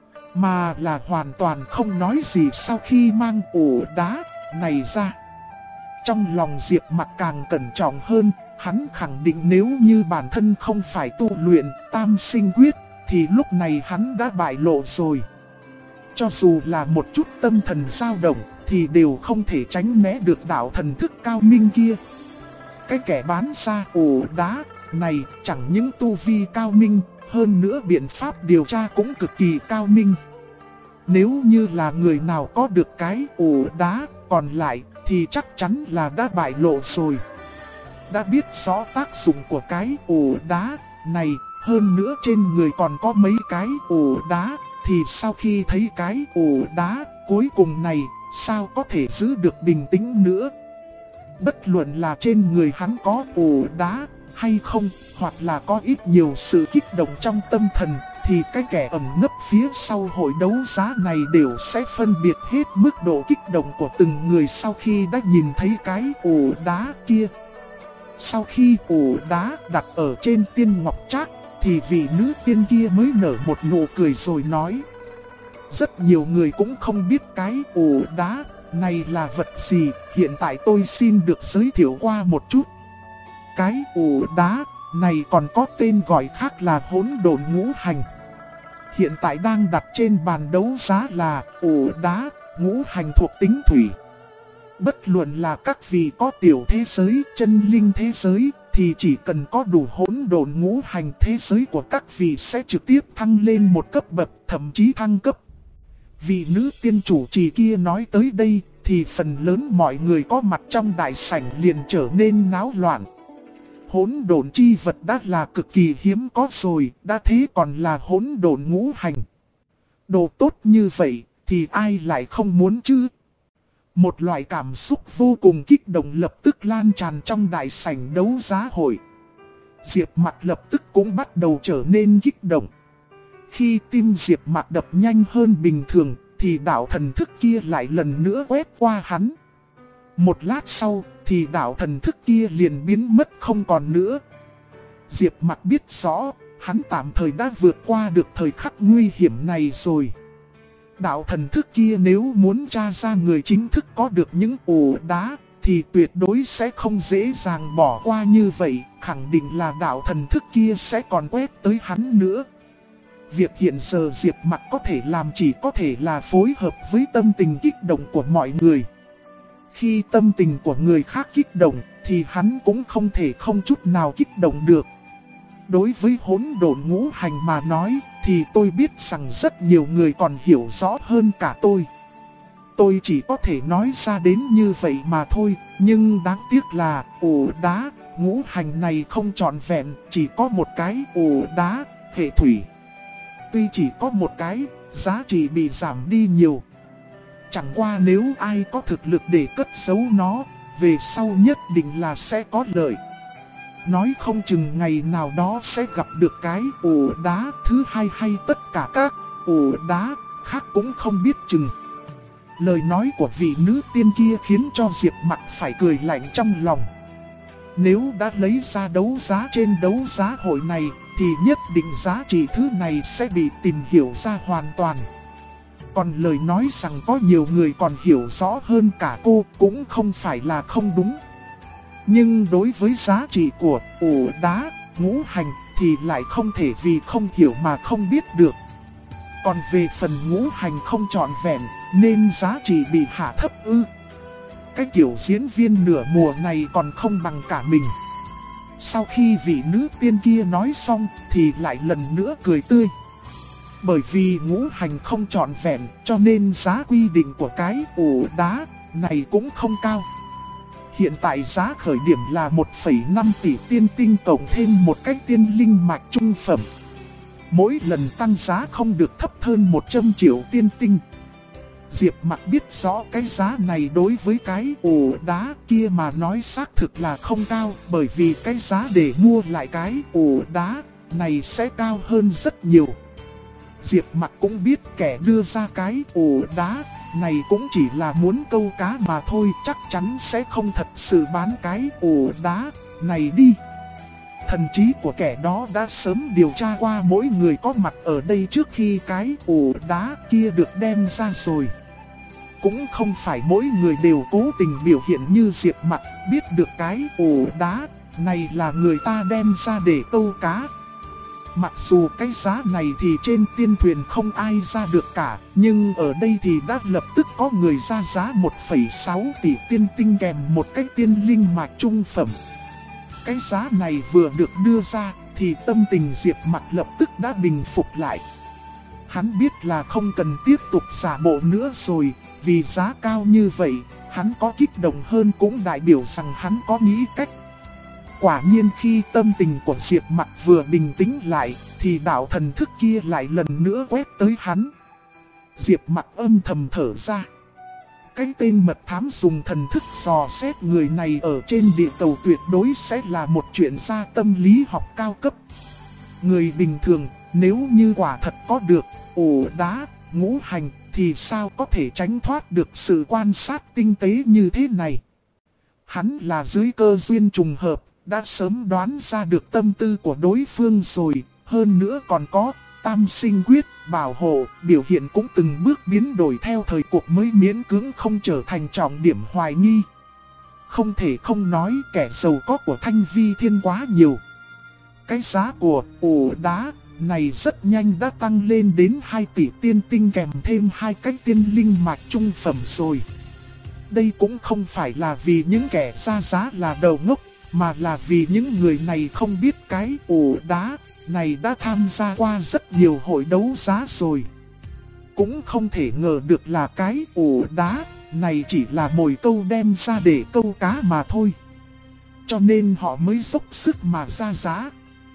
mà là hoàn toàn không nói gì sau khi mang ổ đá này ra. Trong lòng Diệp Mặc càng cẩn trọng hơn, hắn khẳng định nếu như bản thân không phải tu luyện Tam Sinh Quyết, thì lúc này hắn đã bại lộ rồi. Cho dù là một chút tâm thần dao động, thì đều không thể tránh né được đạo thần thức cao minh kia. Cái kẻ bán ra ổ đá này chẳng những tu vi cao minh, hơn nữa biện pháp điều tra cũng cực kỳ cao minh. Nếu như là người nào có được cái ổ đá còn lại thì chắc chắn là đã bại lộ rồi. Đã biết rõ tác dụng của cái ổ đá này, hơn nữa trên người còn có mấy cái ổ đá, thì sau khi thấy cái ổ đá cuối cùng này, sao có thể giữ được bình tĩnh nữa. Bất luận là trên người hắn có ổ đá hay không, hoặc là có ít nhiều sự kích động trong tâm thần, thì cái kẻ ẩn nấp phía sau hội đấu giá này đều sẽ phân biệt hết mức độ kích động của từng người sau khi đã nhìn thấy cái ổ đá kia. Sau khi ổ đá đặt ở trên tiên ngọc trác, thì vị nữ tiên kia mới nở một nụ cười rồi nói: rất nhiều người cũng không biết cái ổ đá này là vật gì, hiện tại tôi xin được giới thiệu qua một chút. Cái ổ đá này còn có tên gọi khác là Hỗn Độn Ngũ Hành. Hiện tại đang đặt trên bàn đấu giá là ổ đá ngũ hành thuộc tính thủy. Bất luận là các vị có tiểu thế giới, chân linh thế giới, thì chỉ cần có đủ hỗn độn ngũ hành, thế giới của các vị sẽ trực tiếp thăng lên một cấp bậc, thậm chí thăng cấp. Vị nữ tiên chủ trì kia nói tới đây, thì phần lớn mọi người có mặt trong đại sảnh liền trở nên náo loạn. Hỗn độn chi vật đã là cực kỳ hiếm có rồi, đã thế còn là hỗn độn ngũ hành. Đồ tốt như vậy, thì ai lại không muốn chứ? Một loại cảm xúc vô cùng kích động lập tức lan tràn trong đại sảnh đấu giá hội. Diệp Mặc lập tức cũng bắt đầu trở nên kích động. Khi tim Diệp Mặc đập nhanh hơn bình thường, thì đạo thần thức kia lại lần nữa quét qua hắn. Một lát sau, thì đạo thần thức kia liền biến mất không còn nữa. Diệp Mặc biết rõ, hắn tạm thời đã vượt qua được thời khắc nguy hiểm này rồi. Đạo thần thức kia nếu muốn tra ra người chính thức có được những ổ đá, thì tuyệt đối sẽ không dễ dàng bỏ qua như vậy, khẳng định là đạo thần thức kia sẽ còn quét tới hắn nữa. Việc hiện giờ Diệp Mặc có thể làm chỉ có thể là phối hợp với tâm tình kích động của mọi người. Khi tâm tình của người khác kích động, thì hắn cũng không thể không chút nào kích động được. Đối với hỗn độn ngũ hành mà nói, thì tôi biết rằng rất nhiều người còn hiểu rõ hơn cả tôi. Tôi chỉ có thể nói ra đến như vậy mà thôi, nhưng đáng tiếc là ổ đá, ngũ hành này không trọn vẹn, chỉ có một cái ổ đá, hệ thủy. Tuy chỉ có một cái, giá trị bị giảm đi nhiều. Chẳng qua nếu ai có thực lực để cất giấu nó, về sau nhất định là sẽ có lợi. Nói không chừng ngày nào đó sẽ gặp được cái ổ đá thứ hai hay tất cả các ổ đá khác cũng không biết chừng. Lời nói của vị nữ tiên kia khiến cho Diệp Mặc phải cười lạnh trong lòng. Nếu đã lấy ra đấu giá trên đấu giá hội này, thì nhất định giá trị thứ này sẽ bị tìm hiểu ra hoàn toàn. Còn lời nói rằng có nhiều người còn hiểu rõ hơn cả cô cũng không phải là không đúng. Nhưng đối với giá trị của ổ đá, ngũ hành thì lại không thể vì không hiểu mà không biết được. Còn về phần ngũ hành không trọn vẹn, nên giá trị bị hạ thấp ư. Cái kiểu diễn viên nửa mùa này còn không bằng cả mình. Sau khi vị nữ tiên kia nói xong thì lại lần nữa cười tươi. Bởi vì ngũ hành không trọn vẹn cho nên giá quy định của cái ổ đá này cũng không cao. Hiện tại giá khởi điểm là 1,5 tỷ tiên tinh cộng thêm một cái tiên linh mạch trung phẩm. Mỗi lần tăng giá không được thấp hơn 100 triệu tiên tinh. Diệp Mặc biết rõ cái giá này đối với cái ổ đá kia mà nói xác thực là không cao, bởi vì cái giá để mua lại cái ổ đá này sẽ cao hơn rất nhiều. Diệp Mặc cũng biết kẻ đưa ra cái ổ đá này cũng chỉ là muốn câu cá mà thôi, chắc chắn sẽ không thật sự bán cái ổ đá này đi. Thần trí của kẻ đó đã sớm điều tra qua mỗi người có mặt ở đây trước khi cái ổ đá kia được đem ra rồi. Cũng không phải mỗi người đều cố tình biểu hiện như Diệp Mặc, biết được cái ổ đá này là người ta đem ra để câu cá. Mặc dù cái giá này thì trên tiên thuyền không ai ra được cả, nhưng ở đây thì đã lập tức có người ra giá 1,6 tỷ tiên tinh kèm một cái tiên linh mạch trung phẩm. Cái giá này vừa được đưa ra thì tâm tình Diệp Mặc lập tức đã bình phục lại. Hắn biết là không cần tiếp tục giả bộ nữa rồi, vì giá cao như vậy, hắn có kích động hơn cũng đại biểu rằng hắn có nghĩ cách. Quả nhiên khi tâm tình của Diệp Mặc vừa bình tĩnh lại, thì đạo thần thức kia lại lần nữa quét tới hắn. Diệp Mặc âm thầm thở ra. Cái tên mật thám dùng thần thức dò xét người này ở trên địa cầu tuyệt đối sẽ là một chuyện gia tâm lý học cao cấp. Người bình thường, nếu như quả thật có được ổ đá, ngũ hành, thì sao có thể tránh thoát được sự quan sát tinh tế như thế này. Hắn là dưới cơ duyên trùng hợp, đã sớm đoán ra được tâm tư của đối phương rồi, hơn nữa còn có tam sinh quyết, bảo hộ, biểu hiện cũng từng bước biến đổi theo thời cuộc mới miễn cưỡng không trở thành trọng điểm hoài nghi. Không thể không nói kẻ giàu có của Thanh Vi Thiên quá nhiều. Cái giá của ổ đá này rất nhanh đã tăng lên đến 2 tỷ tiên tinh kèm thêm 2 cái tiên linh mạch trung phẩm rồi. Đây cũng không phải là vì những kẻ ra giá là đầu ngốc, mà là vì những người này không biết cái ổ đá này đã tham gia qua rất nhiều hội đấu giá rồi. Cũng không thể ngờ được là cái ổ đá này chỉ là mồi câu đem ra để câu cá mà thôi. Cho nên họ mới dốc sức mà ra giá.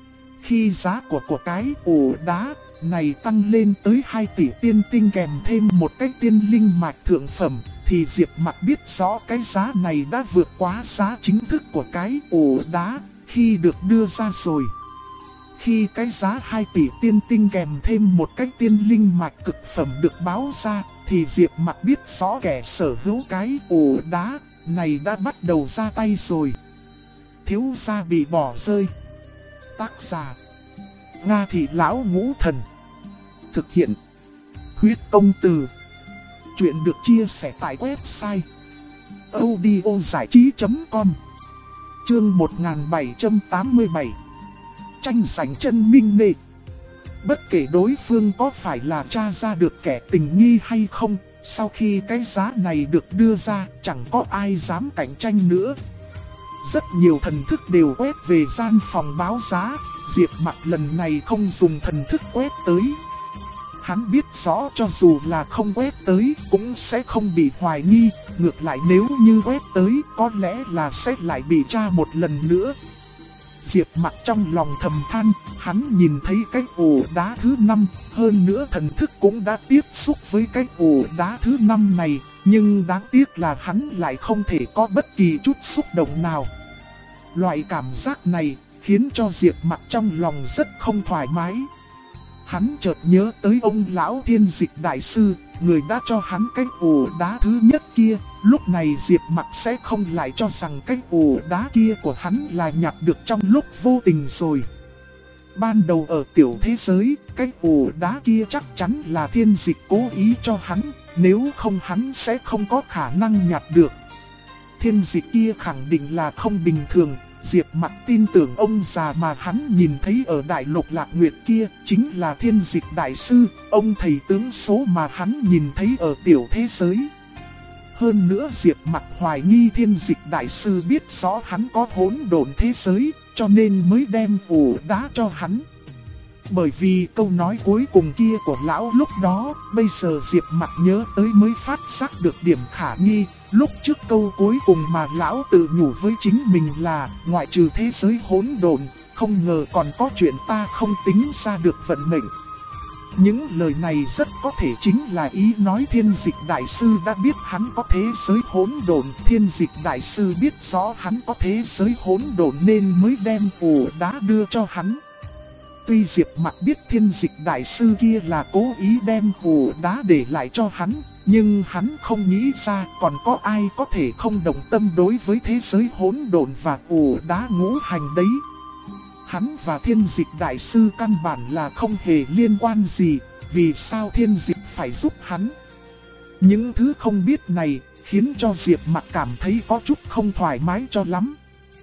Khi giá của cái ổ đá này tăng lên tới 2 tỷ tiên tinh kèm thêm một cái tiên linh mạch thượng phẩm, thì Diệp Mặc biết rõ cái giá này đã vượt quá giá chính thức của cái ổ đá khi được đưa ra rồi. Khi cái giá 2 tỷ tiên tinh kèm thêm một cái tiên linh mạch cực phẩm được báo ra, thì Diệp Mặc biết rõ kẻ sở hữu cái ổ đá này đã bắt đầu ra tay rồi. Thiếu gia bị bỏ rơi. Tác giả: Nga Thị Lão Ngũ Thần. Thực hiện: Huyết Công Từ. Chuyện được chia sẻ tại website audiozảichí.com. Chương 1787. Tranh giành chân minh nệ. Bất kể đối phương có phải là tra ra được kẻ tình nghi hay không, Sau khi cái giá này được đưa ra, chẳng có ai dám cạnh tranh nữa. Rất nhiều thần thức đều quét về gian phòng báo giá, Diệp Mặc lần này không dùng thần thức quét tới. Hắn biết rõ cho dù là không quét tới cũng sẽ không bị hoài nghi, ngược lại nếu như quét tới có lẽ là sẽ lại bị tra một lần nữa. Diệp Mặc trong lòng thầm than, hắn nhìn thấy cái ổ đá thứ 5, hơn nữa thần thức cũng đã tiếp xúc với cái ổ đá thứ 5 này, nhưng đáng tiếc là hắn lại không thể có bất kỳ chút xúc động nào. Loại cảm giác này khiến cho Diệp Mặc trong lòng rất không thoải mái. Hắn chợt nhớ tới ông lão Thiên Dịch đại sư, người đã cho hắn cái ổ đá thứ nhất kia. Lúc này Diệp Mặc sẽ không lại cho rằng cái ổ đá kia của hắn là nhặt được trong lúc vô tình rồi. Ban đầu ở tiểu thế giới, cái ổ đá kia chắc chắn là Thiên Dịch cố ý cho hắn, nếu không hắn sẽ không có khả năng nhặt được. Thiên Dịch kia khẳng định là không bình thường. Diệp Mặc tin tưởng ông già mà hắn nhìn thấy ở Đại Lục Lạc Nguyệt kia chính là Thiên Dịch đại sư, ông thầy tướng số mà hắn nhìn thấy ở tiểu thế giới. Hơn nữa Diệp Mặc hoài nghi Thiên Dịch đại sư biết rõ hắn có hỗn độn thế giới, cho nên mới đem ổ đá cho hắn. Bởi vì câu nói cuối cùng kia của lão lúc đó, bây giờ Diệp Mặc nhớ tới mới phát giác được điểm khả nghi. Lúc trước câu cuối cùng mà lão tự nhủ với chính mình là ngoại trừ thế giới hỗn độn, không ngờ còn có chuyện ta không tính ra được vận mệnh. Những lời này rất có thể chính là ý nói Thiên Dịch đại sư đã biết hắn có thế giới hỗn độn, Thiên Dịch đại sư biết rõ hắn có thế giới hỗn độn nên mới đem ổ đá đưa cho hắn. Tuy Diệp Mặc biết Thiên Dịch đại sư kia là cố ý đem ổ đá để lại cho hắn, nhưng hắn không nghĩ ra còn có ai có thể không đồng tâm đối với thế giới hỗn độn và ổ đá ngũ hành đấy. Hắn và Thiên Dịch đại sư căn bản là không hề liên quan gì, vì sao Thiên Dịch phải giúp hắn? Những thứ không biết này khiến cho Diệp Mặc cảm thấy có chút không thoải mái cho lắm.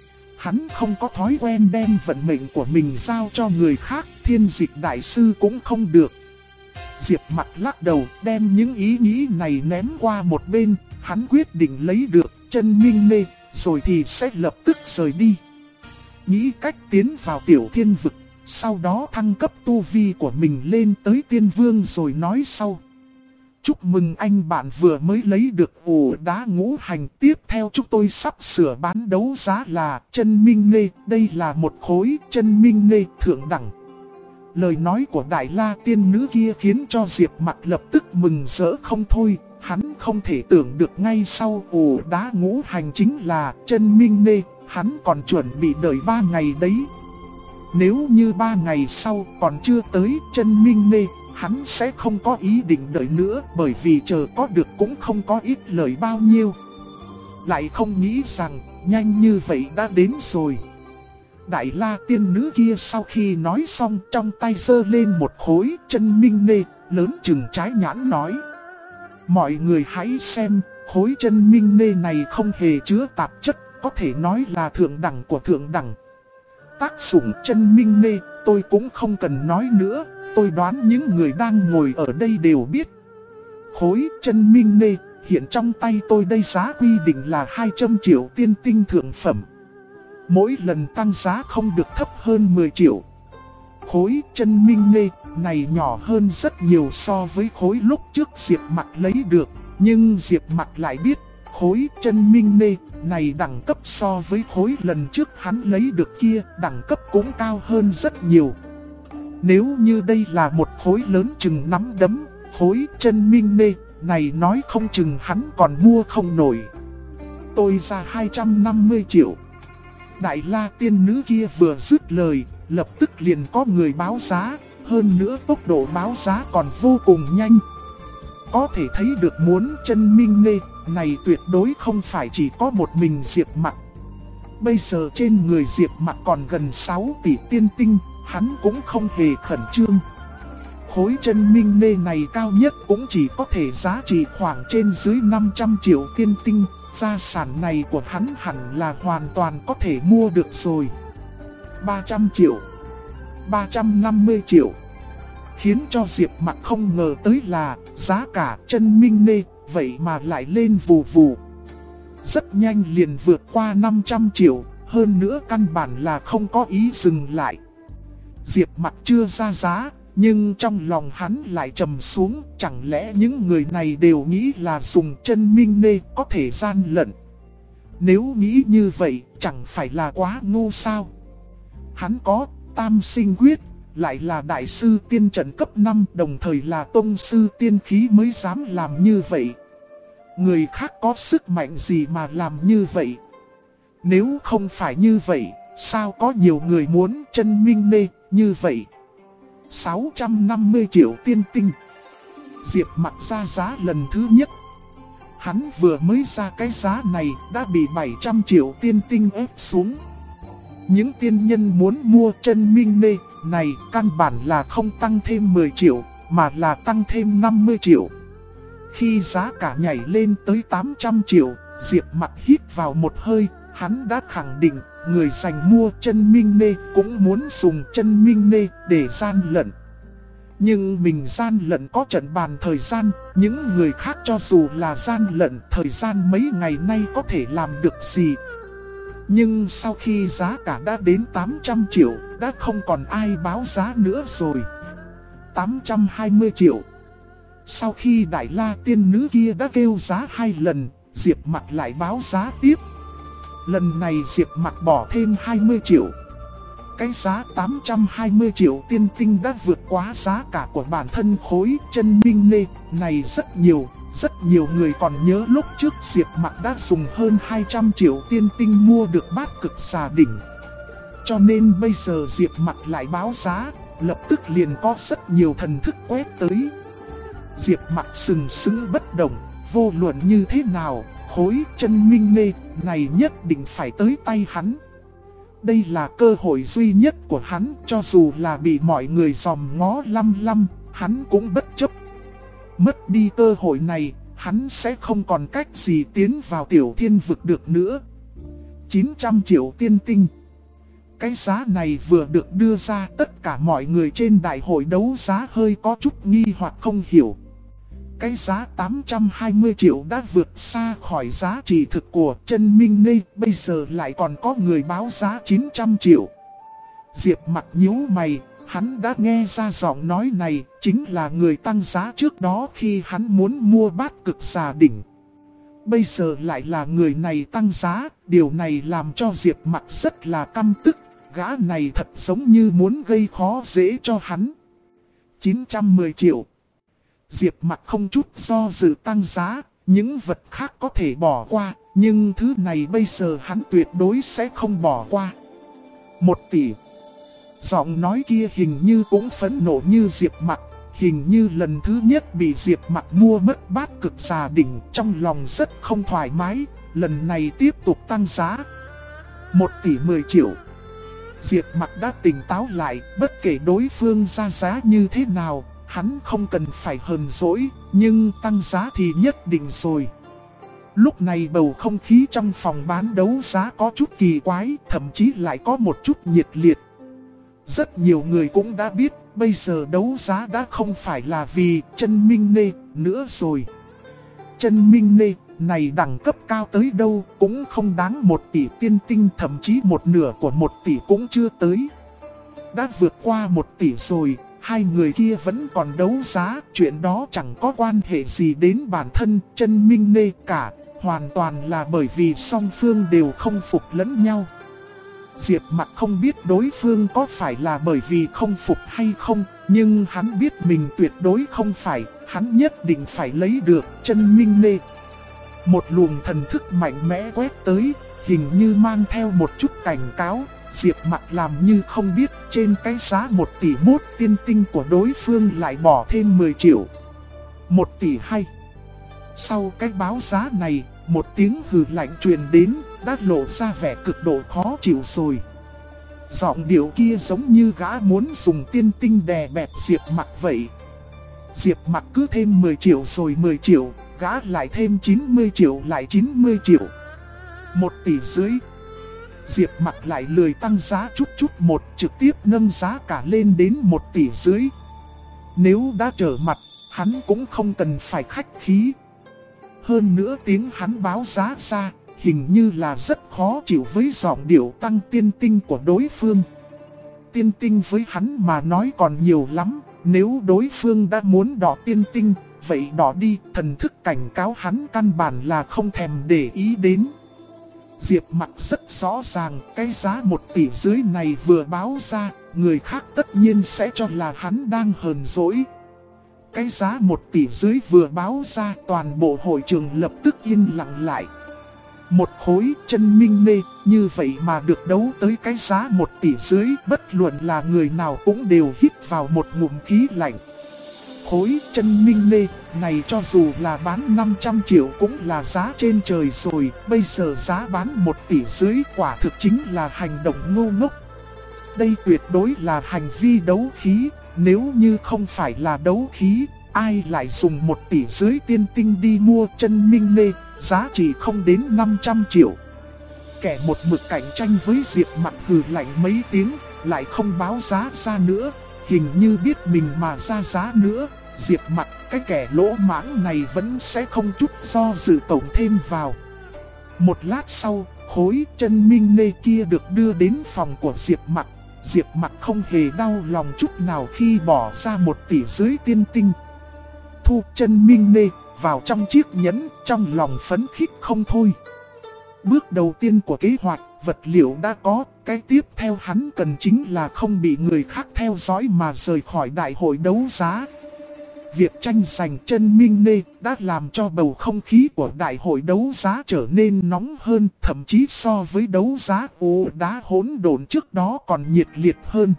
Hắn không có thói quen đem vận mệnh của mình giao cho người khác, Thiên Dịch đại sư cũng không được. Diệp Mặc lắc đầu, đem những ý nghĩ này ném qua một bên, hắn quyết định lấy được chân minh nê, rồi thì sẽ lập tức rời đi. Nghĩ cách tiến vào tiểu thiên vực, sau đó thăng cấp tu vi của mình lên tới tiên vương rồi nói sau. Chúc mừng anh bạn vừa mới lấy được ổ đá ngũ hành, tiếp theo chúng tôi sắp sửa bán đấu giá là chân minh nê, đây là một khối chân minh nê thượng đẳng. Lời nói của Đại La tiên nữ kia khiến cho Diệp Mặc lập tức mừng rỡ không thôi, hắn không thể tưởng được ngay sau ổ đá ngũ hành chính là chân minh nê, hắn còn chuẩn bị đợi 3 ngày đấy. Nếu như 3 ngày sau còn chưa tới chân minh nê, hắn sẽ không có ý định đợi nữa, bởi vì chờ có được cũng không có ít lời bao nhiêu. Lại không nghĩ rằng nhanh như vậy đã đến rồi. Đại La tiên nữ kia sau khi nói xong trong tay giơ lên một khối chân minh nê, lớn chừng trái nhãn nói. Mọi người hãy xem, khối chân minh nê này không hề chứa tạp chất, có thể nói là thượng đẳng của thượng đẳng. Tác dụng chân minh nê, tôi cũng không cần nói nữa, tôi đoán những người đang ngồi ở đây đều biết. Khối chân minh nê, hiện trong tay tôi đây giá quy định là 200 triệu tiên tinh thượng phẩm. Mỗi lần tăng giá không được thấp hơn 10 triệu. Khối chân minh nê này nhỏ hơn rất nhiều so với khối lúc trước Diệp Mặc lấy được. Nhưng Diệp Mặc lại biết khối chân minh nê này đẳng cấp so với khối lần trước hắn lấy được kia, đẳng cấp cũng cao hơn rất nhiều. Nếu như đây là một khối lớn chừng nắm đấm, khối chân minh nê này nói không chừng hắn còn mua không nổi. Tôi ra 250 triệu. Đại La tiên nữ kia vừa dứt lời, lập tức liền có người báo giá, hơn nữa tốc độ báo giá còn vô cùng nhanh. Có thể thấy được muốn chân minh nê này tuyệt đối không phải chỉ có một mình Diệp Mặc. Bây giờ trên người Diệp Mặc còn gần 6 tỷ tiên tinh, hắn cũng không hề khẩn trương. Khối chân minh nê này cao nhất cũng chỉ có thể giá trị khoảng trên dưới 500 triệu tiên tinh. Gia sản này của hắn hẳn là hoàn toàn có thể mua được rồi. 300 triệu, 350 triệu. Khiến cho Diệp Mặc không ngờ tới là giá cả chân minh nê vậy mà lại lên vù vù. Rất nhanh liền vượt qua 500 triệu, hơn nữa căn bản là không có ý dừng lại. Diệp Mặc chưa ra giá, nhưng trong lòng hắn lại trầm xuống, chẳng lẽ những người này đều nghĩ là dùng chân minh nê có thể gian lận. Nếu nghĩ như vậy, chẳng phải là quá ngu sao? Hắn có tam sinh quyết, lại là đại sư tiên trận cấp 5, đồng thời là tông sư tiên khí mới dám làm như vậy. Người khác có sức mạnh gì mà làm như vậy? Nếu không phải như vậy, sao có nhiều người muốn chân minh nê như vậy? 650 triệu tiên tinh. Diệp Mặc ra giá lần thứ nhất. Hắn vừa mới ra cái giá này đã bị 700 triệu tiên tinh ép xuống. Những tiên nhân muốn mua chân minh nê này căn bản là không tăng thêm 10 triệu, mà là tăng thêm 50 triệu. Khi giá cả nhảy lên tới 800 triệu, Diệp Mặc hít vào một hơi, hắn đã khẳng định người giành mua chân minh nê cũng muốn dùng chân minh nê để gian lận. Nhưng mình gian lận có trận bàn thời gian, những người khác cho dù là gian lận thời gian mấy ngày nay có thể làm được gì. Nhưng sau khi giá cả đã đến 800 triệu, đã không còn ai báo giá nữa rồi. 820 triệu. Sau khi Đại La tiên nữ kia đã kêu giá 2 lần, Diệp Mặc lại báo giá tiếp. Lần này Diệp Mặc bỏ thêm 20 triệu. Cái giá 820 triệu tiên tinh đã vượt quá giá cả của bản thân khối chân minh nê này rất nhiều. Rất nhiều người còn nhớ lúc trước Diệp Mặc đã dùng hơn 200 triệu tiên tinh mua được bát cực xà đỉnh. Cho nên bây giờ Diệp Mặc lại báo giá, lập tức liền có rất nhiều thần thức quét tới. Diệp Mặc sừng sững bất động, vô luận như thế nào, khối chân minh nê này nhất định phải tới tay hắn. Đây là cơ hội duy nhất của hắn, cho dù là bị mọi người dòm ngó lăm, hắn cũng bất chấp. Mất đi cơ hội này, hắn sẽ không còn cách gì tiến vào tiểu thiên vực được nữa. 900 triệu tiên tinh. Cái giá này vừa được đưa ra, tất cả mọi người trên đại hội đấu giá hơi có chút nghi hoặc không hiểu. Cái giá 820 triệu đã vượt xa khỏi giá trị thực của chân minh nê, bây giờ lại còn có người báo giá 900 triệu. Diệp Mặc nhíu mày, hắn đã nghe ra giọng nói này, chính là người tăng giá trước đó khi hắn muốn mua bát cực xà đỉnh. Bây giờ lại là người này tăng giá, điều này làm cho Diệp Mặc rất là căm tức, gã này thật giống như muốn gây khó dễ cho hắn. 910 triệu. Diệp Mặc không chút do dự tăng giá, những vật khác có thể bỏ qua, nhưng thứ này bây giờ hắn tuyệt đối sẽ không bỏ qua. 1 tỷ. Giọng nói kia hình như cũng phẫn nộ như Diệp Mặc, hình như lần thứ nhất bị Diệp Mặc mua mất bát cực xà đỉnh, trong lòng rất không thoải mái, lần này tiếp tục tăng giá. 1 tỷ 10 triệu. Diệp Mặc đã tỉnh táo lại, bất kể đối phương ra giá như thế nào, hắn không cần phải hờn dỗi, nhưng tăng giá thì nhất định rồi. Lúc này bầu không khí trong phòng bán đấu giá có chút kỳ quái, thậm chí lại có một chút nhiệt liệt. Rất nhiều người cũng đã biết, bây giờ đấu giá đã không phải là vì chân minh nê nữa rồi. Chân minh nê này đẳng cấp cao tới đâu cũng không đáng 1 tỷ tiên tinh, thậm chí một nửa của 1 tỷ cũng chưa tới. Đã vượt qua 1 tỷ rồi, hai người kia vẫn còn đấu giá, chuyện đó chẳng có quan hệ gì đến bản thân chân minh nê cả, hoàn toàn là bởi vì song phương đều không phục lẫn nhau. Diệp Mặc không biết đối phương có phải là bởi vì không phục hay không, nhưng hắn biết mình tuyệt đối không phải, hắn nhất định phải lấy được chân minh nê. Một luồng thần thức mạnh mẽ quét tới, hình như mang theo một chút cảnh cáo. Diệp Mặc làm như không biết, trên cái giá 1 tỷ 1 tiên tinh của đối phương lại bỏ thêm 10 triệu. 1 tỷ 2. Sau cái báo giá này, một tiếng hừ lạnh truyền đến, đã lộ ra vẻ cực độ khó chịu rồi. Giọng điệu kia giống như gã muốn dùng tiên tinh đè bẹp Diệp Mặc vậy. Diệp Mặc cứ thêm 10 triệu rồi 10 triệu, gã lại thêm 90 triệu lại 90 triệu. 1 tỷ dưới. Diệp Mặc lại lười tăng giá chút một, trực tiếp nâng giá cả lên đến 1 tỷ dưới. Nếu đã trở mặt, hắn cũng không cần phải khách khí. Hơn nữa tiếng hắn báo giá ra, hình như là rất khó chịu với giọng điệu tăng tiên tinh của đối phương. Tiên tinh với hắn mà nói còn nhiều lắm, nếu đối phương đã muốn đỏ tiên tinh, vậy đỏ đi. Thần thức cảnh cáo hắn căn bản là không thèm để ý đến. Diệp Mặc rất rõ ràng, cái giá 1 tỷ dưới này vừa báo ra, người khác tất nhiên sẽ cho là hắn đang hờn dỗi. Cái giá 1 tỷ dưới vừa báo ra, toàn bộ hội trường lập tức yên lặng lại. Một khối chân minh nê, như vậy mà được đấu tới cái giá 1 tỷ dưới, bất luận là người nào cũng đều hít vào một ngụm khí lạnh. Khối chân minh nê này cho dù là bán 500 triệu cũng là giá trên trời rồi, bây giờ giá bán 1 tỷ dưới quả thực chính là hành động ngu ngốc. Đây tuyệt đối là hành vi đấu khí, nếu như không phải là đấu khí, ai lại dùng 1 tỷ dưới tiên tinh đi mua chân minh nê, giá trị không đến 500 triệu. Kẻ một mực cạnh tranh với Diệp Mặc hừ lạnh mấy tiếng, lại không báo giá ra nữa, hình như biết mình mà ra giá nữa, Diệp Mặc cái kẻ lỗ mãng này vẫn sẽ không chút do dự tổng thêm vào. Một lát sau, khối chân minh nê kia được đưa đến phòng của Diệp Mặc. Diệp Mặc không hề đau lòng chút nào khi bỏ ra 1 tỷ dưới tiên tinh. Thu chân minh nê vào trong chiếc nhẫn, trong lòng phấn khích không thôi. Bước đầu tiên của kế hoạch, vật liệu đã có, cái tiếp theo hắn cần chính là không bị người khác theo dõi mà rời khỏi đại hội đấu giá. Việc tranh giành chân minh nê đã làm cho bầu không khí của đại hội đấu giá trở nên nóng hơn, thậm chí so với đấu giá ổ đá hỗn độn trước đó còn nhiệt liệt hơn.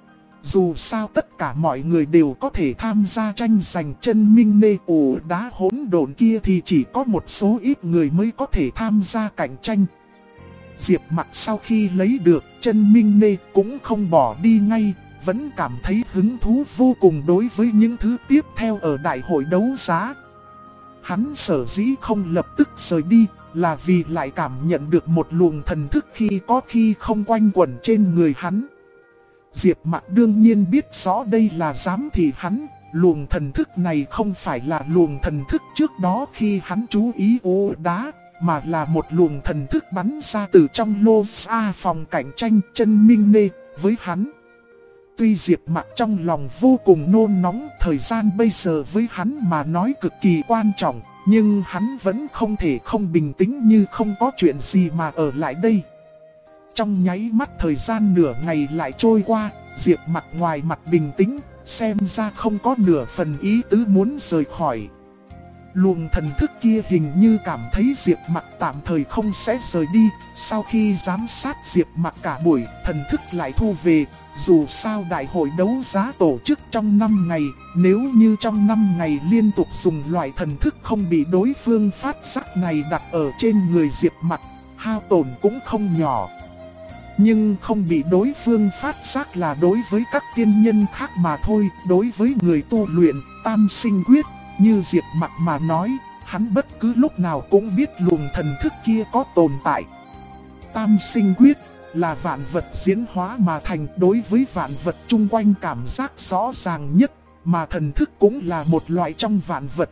Dù sao tất cả mọi người đều có thể tham gia tranh giành chân minh nê, ổ đá hỗn độn kia thì chỉ có một số ít người mới có thể tham gia cạnh tranh. Diệp Mặc sau khi lấy được chân minh nê cũng không bỏ đi ngay, vẫn cảm thấy hứng thú vô cùng đối với những thứ tiếp theo ở đại hội đấu giá. Hắn sở dĩ không lập tức rời đi là vì lại cảm nhận được một luồng thần thức khi không quanh quẩn trên người hắn. Diệp Mặc đương nhiên biết rõ đây là giám thị hắn, luồng thần thức này không phải là luồng thần thức trước đó khi hắn chú ý ô đá, mà là một luồng thần thức bắn ra từ trong lô xa phòng cạnh tranh chân minh nê với hắn. Tuy Diệp Mặc trong lòng vô cùng nôn nóng, thời gian bây giờ với hắn mà nói cực kỳ quan trọng, nhưng hắn vẫn không thể không bình tĩnh như không có chuyện gì mà ở lại đây. Trong nháy mắt thời gian nửa ngày lại trôi qua, Diệp Mặc ngoài mặt bình tĩnh, xem ra không có nửa phần ý tứ muốn rời khỏi. Luồng thần thức kia hình như cảm thấy Diệp Mặc tạm thời không sẽ rời đi, sau khi giám sát Diệp Mặc cả buổi, thần thức lại thu về. Dù sao đại hội đấu giá tổ chức trong 5 ngày, nếu như trong 5 ngày liên tục dùng loại thần thức không bị đối phương phát giác này đặt ở trên người Diệp Mặc, hao tổn cũng không nhỏ. Nhưng không bị đối phương phát giác là đối với các tiên nhân khác mà thôi, đối với người tu luyện tam sinh quyết như Diệp Mặc mà nói, hắn bất cứ lúc nào cũng biết luồng thần thức kia có tồn tại. Tam sinh quyết là vạn vật diễn hóa mà thành, đối với vạn vật chung quanh cảm giác rõ ràng nhất, mà thần thức cũng là một loại trong vạn vật.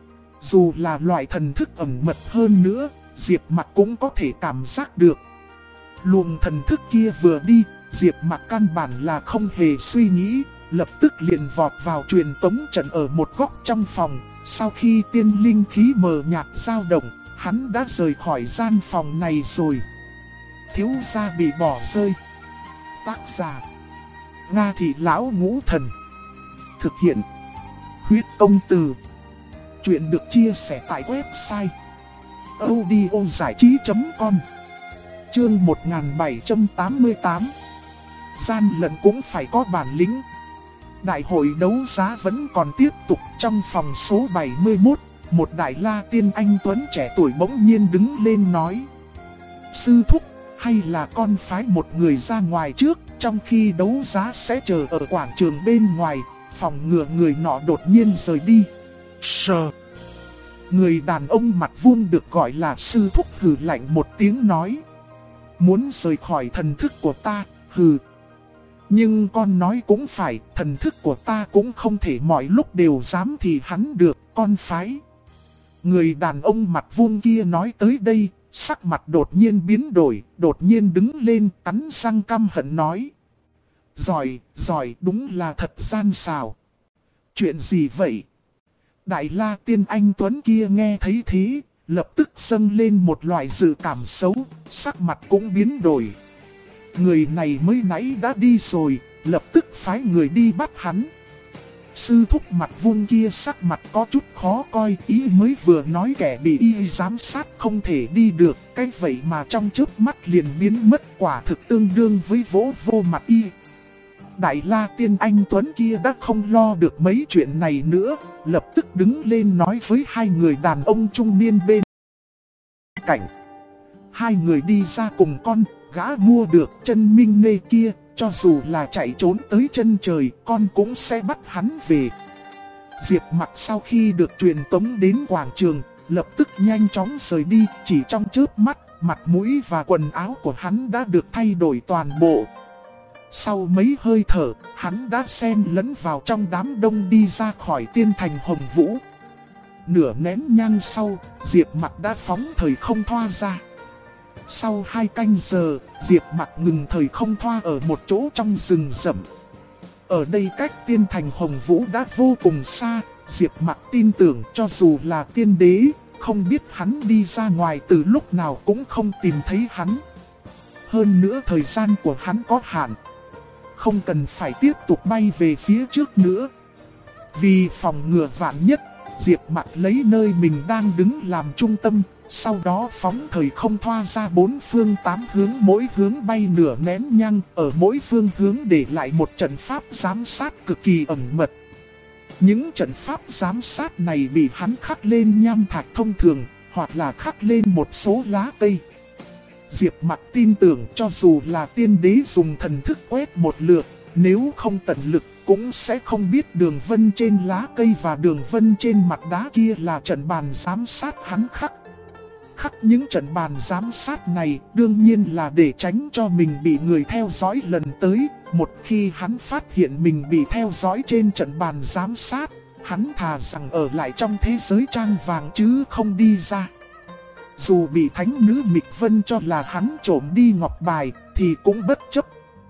Dù là loại thần thức ẩn mật hơn nữa, Diệp Mặc cũng có thể cảm giác được. Luồng thần thức kia vừa đi, Diệp Mặc căn bản là không hề suy nghĩ, lập tức liền vọt vào truyền tống trận ở một góc trong phòng. Sau khi tiên linh khí mờ nhạt dao động, hắn đã rời khỏi gian phòng này rồi. Thiếu gia bị bỏ rơi. Tác giả: Nga Thị Lão Ngũ Thần. Thực hiện: Huyết Công Từ. Chuyện được chia sẻ tại website audiozảichí.com. Chương 1788. Gian lận cũng phải có bản lĩnh. Đại hội đấu giá vẫn còn tiếp tục. Trong phòng số 71, một đại la tiên anh tuấn trẻ tuổi bỗng nhiên đứng lên nói: Sư thúc, hay là con phái một người ra ngoài trước, trong khi đấu giá sẽ chờ ở quảng trường bên ngoài, phòng ngừa người nọ đột nhiên rời đi. Sờ. Người đàn ông mặt vuông được gọi là sư thúc hừ lạnh một tiếng nói: Muốn rời khỏi thần thức của ta, hừ. Nhưng con nói cũng phải, thần thức của ta cũng không thể mọi lúc đều dám thì hắn được, con phái. Người đàn ông mặt vuông kia nói tới đây, sắc mặt đột nhiên biến đổi, đột nhiên đứng lên cắn răng căm hận nói. Giỏi, đúng là thật gian xảo. Chuyện gì vậy? Đại La Tiên Anh Tuấn kia nghe thấy thế, lập tức dâng lên một loại dự cảm xấu, sắc mặt cũng biến đổi. Người này mới nãy đã đi rồi, lập tức phái người đi bắt hắn. Sư thúc mặt vuông kia sắc mặt có chút khó coi, ý mới vừa nói kẻ bị y giám sát không thể đi được, cái vậy mà trong chớp mắt liền biến mất, quả thực tương đương với vỗ vô mặt y. Đại La Tiên Anh Tuấn kia đã không lo được mấy chuyện này nữa, lập tức đứng lên nói với hai người đàn ông trung niên bên cạnh. Hai người đi ra cùng con, gã mua được chân minh nê kia, cho dù là chạy trốn tới chân trời, con cũng sẽ bắt hắn về. Diệp Mặc sau khi được truyền tống đến quảng trường, lập tức nhanh chóng rời đi, chỉ trong chớp mắt, mặt mũi và quần áo của hắn đã được thay đổi toàn bộ. Sau mấy hơi thở, hắn đã xen lẫn vào trong đám đông đi ra khỏi tiên thành Hồng Vũ. Nửa nén nhang sau, Diệp Mặc đã phóng thời không thoa ra. Sau 2 canh giờ, Diệp Mặc ngừng thời không thoa ở một chỗ trong rừng rậm. Ở đây cách tiên thành Hồng Vũ đã vô cùng xa, Diệp Mặc tin tưởng cho dù là tiên đế, không biết hắn đi ra ngoài từ lúc nào cũng không tìm thấy hắn. Hơn nữa thời gian của hắn có hạn, không cần phải tiếp tục bay về phía trước nữa. Vì phòng ngừa vạn nhất, Diệp Mặc lấy nơi mình đang đứng làm trung tâm, sau đó phóng thời không thoa ra 4 phương 8 hướng, mỗi hướng bay nửa nén nhang, ở mỗi phương hướng để lại một trận pháp giám sát cực kỳ ẩn mật. Những trận pháp giám sát này bị hắn khắc lên nham thạch thông thường, hoặc là khắc lên một số lá cây. Diệp Mặc tin tưởng cho dù là tiên đế dùng thần thức quét một lượt, nếu không tận lực cũng sẽ không biết đường vân trên lá cây và đường vân trên mặt đá kia là trận bàn giám sát hắn khắc. Khắc những trận bàn giám sát này đương nhiên là để tránh cho mình bị người theo dõi lần tới. Một khi hắn phát hiện mình bị theo dõi trên trận bàn giám sát, hắn thà rằng ở lại trong thế giới trang vàng chứ không đi ra. Dù bị thánh nữ Mịch Vân cho là hắn trộm đi ngọc bài thì cũng bất chấp.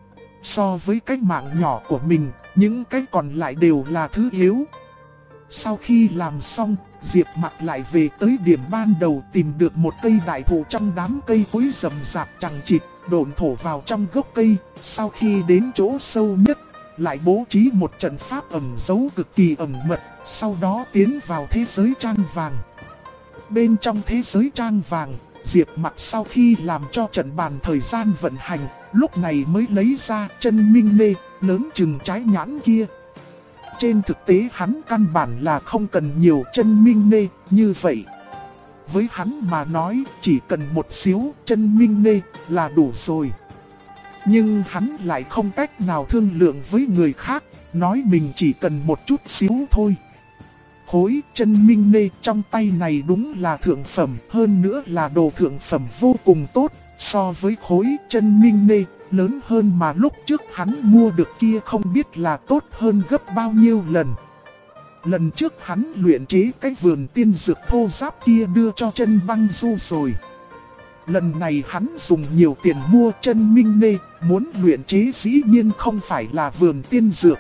So với cái mạng nhỏ của mình, những cái còn lại đều là thứ yếu. Sau khi làm xong, Diệp Mặc lại về tới điểm ban đầu, tìm được một cây đại thụ trong đám cây cối rậm rạp chằng chịt, độn thổ vào trong gốc cây. Sau khi đến chỗ sâu nhất, lại bố trí một trận pháp ẩn giấu cực kỳ ẩn mật, sau đó tiến vào thế giới trang vàng. Bên trong thế giới trang vàng, Diệp Mặc sau khi làm cho trận bàn thời gian vận hành, lúc này mới lấy ra chân minh nê, lớn chừng trái nhãn kia. Trên thực tế hắn căn bản là không cần nhiều chân minh nê như vậy. Với hắn mà nói chỉ cần một xíu chân minh nê là đủ rồi. Nhưng hắn lại không cách nào thương lượng với người khác, nói mình chỉ cần một chút xíu thôi. Khối chân minh nê trong tay này đúng là thượng phẩm, hơn nữa là đồ thượng phẩm vô cùng tốt. So với khối chân minh nê lớn hơn mà lúc trước hắn mua được kia không biết là tốt hơn gấp bao nhiêu lần. Lần trước hắn luyện chế cái vườn tiên dược thô giáp kia đưa cho chân băng du rồi. Lần này hắn dùng nhiều tiền mua chân minh nê, muốn luyện chế dĩ nhiên không phải là vườn tiên dược.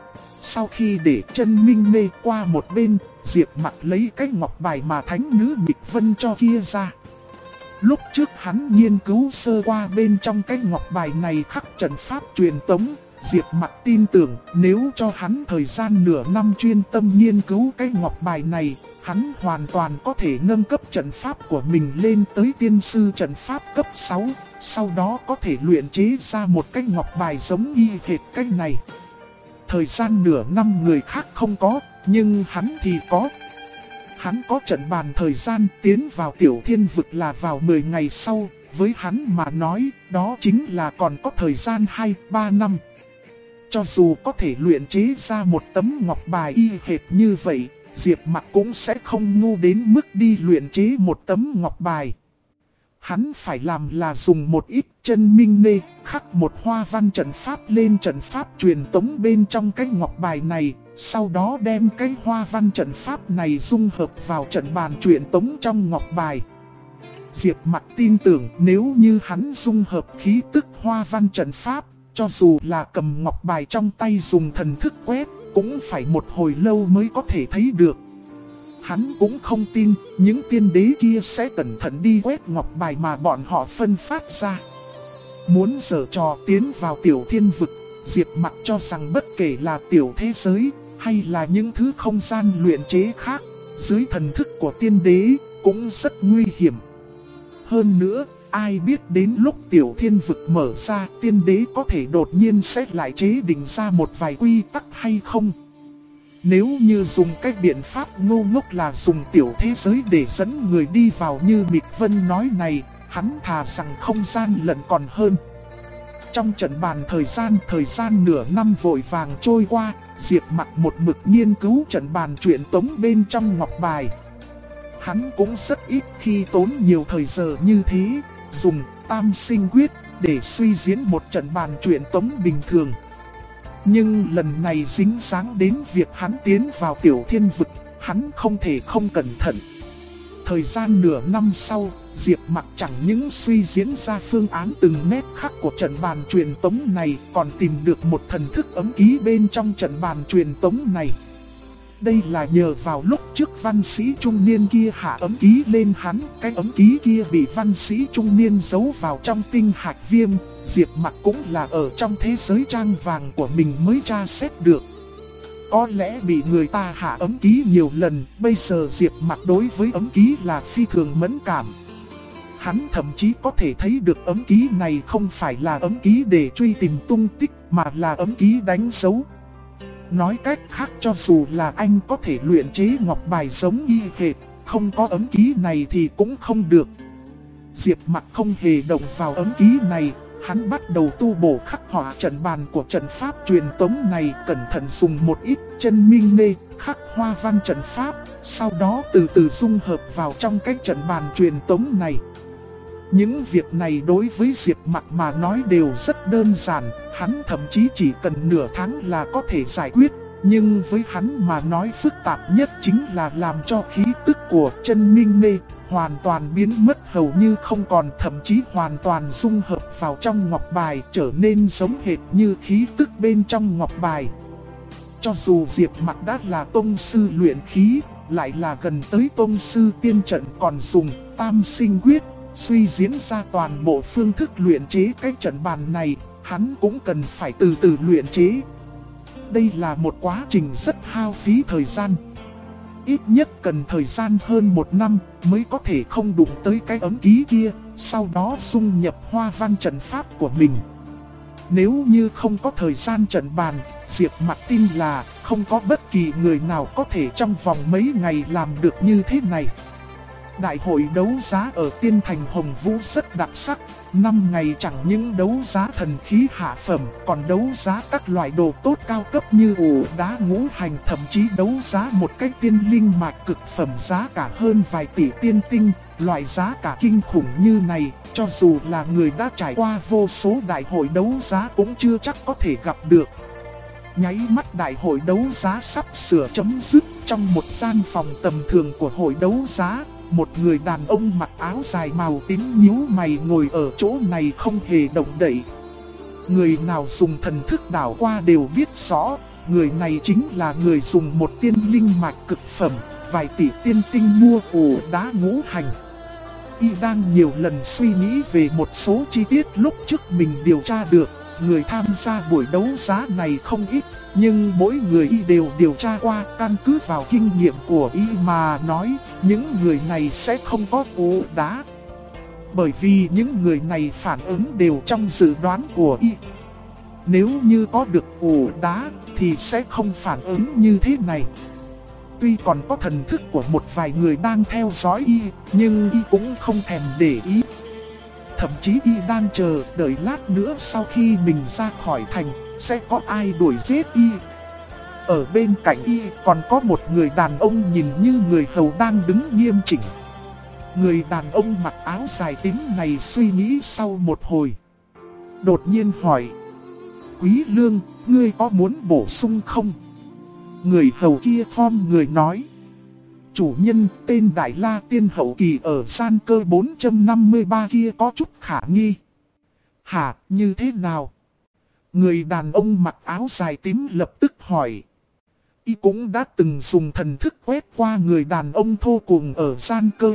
Sau khi để chân minh nê qua một bên, Diệp Mặc lấy cái ngọc bài mà thánh nữ Mịch Vân cho kia ra. Lúc trước hắn nghiên cứu sơ qua bên trong cái ngọc bài này khắc trận pháp truyền tống, Diệp Mặc tin tưởng nếu cho hắn thời gian nửa năm chuyên tâm nghiên cứu cái ngọc bài này, hắn hoàn toàn có thể nâng cấp trận pháp của mình lên tới tiên sư trận pháp cấp 6, sau đó có thể luyện chế ra một cái ngọc bài giống y hệt cái này. Thời gian nửa năm người khác không có, nhưng hắn thì có. Hắn có trận bàn thời gian tiến vào tiểu thiên vực là vào 10 ngày sau, với hắn mà nói, đó chính là còn có thời gian 2-3 năm. Cho dù có thể luyện chế ra một tấm ngọc bài y hệt như vậy, Diệp Mặc cũng sẽ không ngu đến mức đi luyện chế một tấm ngọc bài. Hắn phải làm là dùng một ít chân minh nê, khắc một hoa văn trận pháp lên trận pháp truyền tống bên trong cái ngọc bài này, sau đó đem cái hoa văn trận pháp này dung hợp vào trận bàn truyền tống trong ngọc bài. Diệp Mặc tin tưởng nếu như hắn dung hợp khí tức hoa văn trận pháp, cho dù là cầm ngọc bài trong tay dùng thần thức quét, cũng phải một hồi lâu mới có thể thấy được. Hắn cũng không tin những tiên đế kia sẽ cẩn thận đi quét ngọc bài mà bọn họ phân phát ra. Muốn giở trò tiến vào tiểu thiên vực, Diệp Mặc cho rằng bất kể là tiểu thế giới hay là những thứ không gian luyện chế khác, dưới thần thức của tiên đế cũng rất nguy hiểm. Hơn nữa, ai biết đến lúc tiểu thiên vực mở ra, tiên đế có thể đột nhiên sẽ lại chế định ra một vài quy tắc hay không. Nếu như dùng cái biện pháp ngu ngốc là dùng tiểu thế giới để dẫn người đi vào như Mịch Vân nói này, hắn thà rằng không gian lận còn hơn. Trong trận bàn thời gian nửa năm vội vàng trôi qua, Diệp Mặc một mực nghiên cứu trận bàn truyền tống bên trong ngọc bài. Hắn cũng rất ít khi tốn nhiều thời giờ như thế, dùng tam sinh quyết để suy diễn một trận bàn truyền tống bình thường. Nhưng lần này dính dáng đến việc hắn tiến vào tiểu thiên vực, hắn không thể không cẩn thận. Thời gian nửa năm sau, Diệp Mặc chẳng những suy diễn ra phương án từng nét khắc của trận bàn truyền tống này, còn tìm được một thần thức ấm ký bên trong trận bàn truyền tống này. Đây là nhờ vào lúc trước văn sĩ trung niên kia hạ ấm ký lên hắn, cái ấm ký kia bị văn sĩ trung niên giấu vào trong tinh hạch viêm, Diệp Mặc cũng là ở trong thế giới trang vàng của mình mới tra xét được. Có lẽ bị người ta hạ ấm ký nhiều lần, bây giờ Diệp Mặc đối với ấm ký là phi thường mẫn cảm. Hắn thậm chí có thể thấy được ấm ký này không phải là ấm ký để truy tìm tung tích, mà là ấm ký đánh dấu. Nói cách khác, cho dù là anh có thể luyện chế ngọc bài giống y hệt, không có ấm ký này thì cũng không được. Diệp Mặc không hề động vào ấm ký này, hắn bắt đầu tu bổ khắc họa trận bàn của trận pháp truyền tống này, cẩn thận dùng một ít chân minh nê khắc hoa văn trận pháp, sau đó từ từ dung hợp vào trong cái trận bàn truyền tống này. Những việc này đối với Diệp Mặc mà nói đều rất đơn giản, hắn thậm chí chỉ cần nửa tháng là có thể giải quyết. Nhưng với hắn mà nói phức tạp nhất chính là làm cho khí tức của chân minh mê hoàn toàn biến mất hầu như không còn, thậm chí hoàn toàn dung hợp vào trong ngọc bài, trở nên giống hệt như khí tức bên trong ngọc bài. Cho dù Diệp Mặc đã là tông sư luyện khí, lại là gần tới tông sư tiên trận, còn dùng tam sinh quyết suy diễn ra toàn bộ phương thức luyện chế cái trận bàn này, hắn cũng cần phải từ từ luyện chế. Đây là một quá trình rất hao phí thời gian. Ít nhất cần thời gian hơn 1 năm mới có thể không đụng tới cái ấm ký kia, sau đó dung nhập hoa văn trận pháp của mình. Nếu như không có thời gian trận bàn, Diệp Mặc tin là không có bất kỳ người nào có thể trong vòng mấy ngày làm được như thế này. Đại hội đấu giá ở Tiên Thành Hồng Vũ rất đặc sắc, 5 ngày chẳng những đấu giá thần khí hạ phẩm, còn đấu giá các loại đồ tốt cao cấp như ổ đá ngũ hành, thậm chí đấu giá một cái tiên linh mạch cực phẩm giá cả hơn vài tỷ tiên tinh. Loại giá cả kinh khủng như này, cho dù là người đã trải qua vô số đại hội đấu giá cũng chưa chắc có thể gặp được. Nháy mắt đại hội đấu giá sắp sửa chấm dứt, trong một gian phòng tầm thường của hội đấu giá, một người đàn ông mặc áo dài màu tím nhíu mày ngồi ở chỗ này không hề động đậy. Người nào dùng thần thức đảo qua đều biết rõ, người này chính là người dùng một tiên linh mạch cực phẩm, vài tỷ tiên tinh mua ổ đá ngũ hành. Y đang nhiều lần suy nghĩ về một số chi tiết lúc trước mình điều tra được. Người tham gia buổi đấu giá này không ít, nhưng mỗi người Y đều điều tra qua, căn cứ vào kinh nghiệm của Y mà nói, những người này sẽ không có ổ đá. Bởi vì những người này phản ứng đều trong dự đoán của Y. Nếu như có được ổ đá thì sẽ không phản ứng như thế này. Tuy còn có thần thức của một vài người đang theo dõi Y, nhưng Y cũng không thèm để ý. Thậm chí Y đang chờ đợi lát nữa sau khi mình ra khỏi thành, sẽ có ai đuổi giết Y. Ở bên cạnh Y còn có một người đàn ông nhìn như người hầu đang đứng nghiêm chỉnh. Người đàn ông mặc áo dài tím này suy nghĩ sau một hồi, đột nhiên hỏi: Quý Lương, ngươi có muốn bổ sung không? Người hầu kia khom người nói. Chủ nhân, tên Đại La Tiên hậu kỳ ở gian cơ 453 kia có chút khả nghi. Hả, như thế nào? Người đàn ông mặc áo dài tím lập tức hỏi. Y cũng đã từng dùng thần thức quét qua người đàn ông thô cuồng ở gian cơ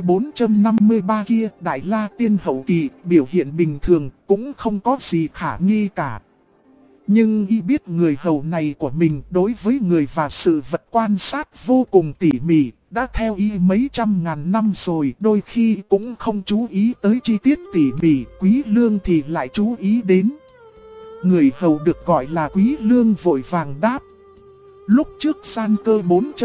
453 kia. Đại La Tiên hậu kỳ biểu hiện bình thường, cũng không có gì khả nghi cả. Nhưng y biết người hầu này của mình đối với người và sự vật quan sát vô cùng tỉ mỉ, đã theo y mấy trăm ngàn năm rồi, đôi khi cũng không chú ý tới chi tiết tỉ mỉ, Quý Lương thì lại chú ý đến. Người hầu được gọi là Quý Lương vội vàng đáp. Lúc trước gian cơ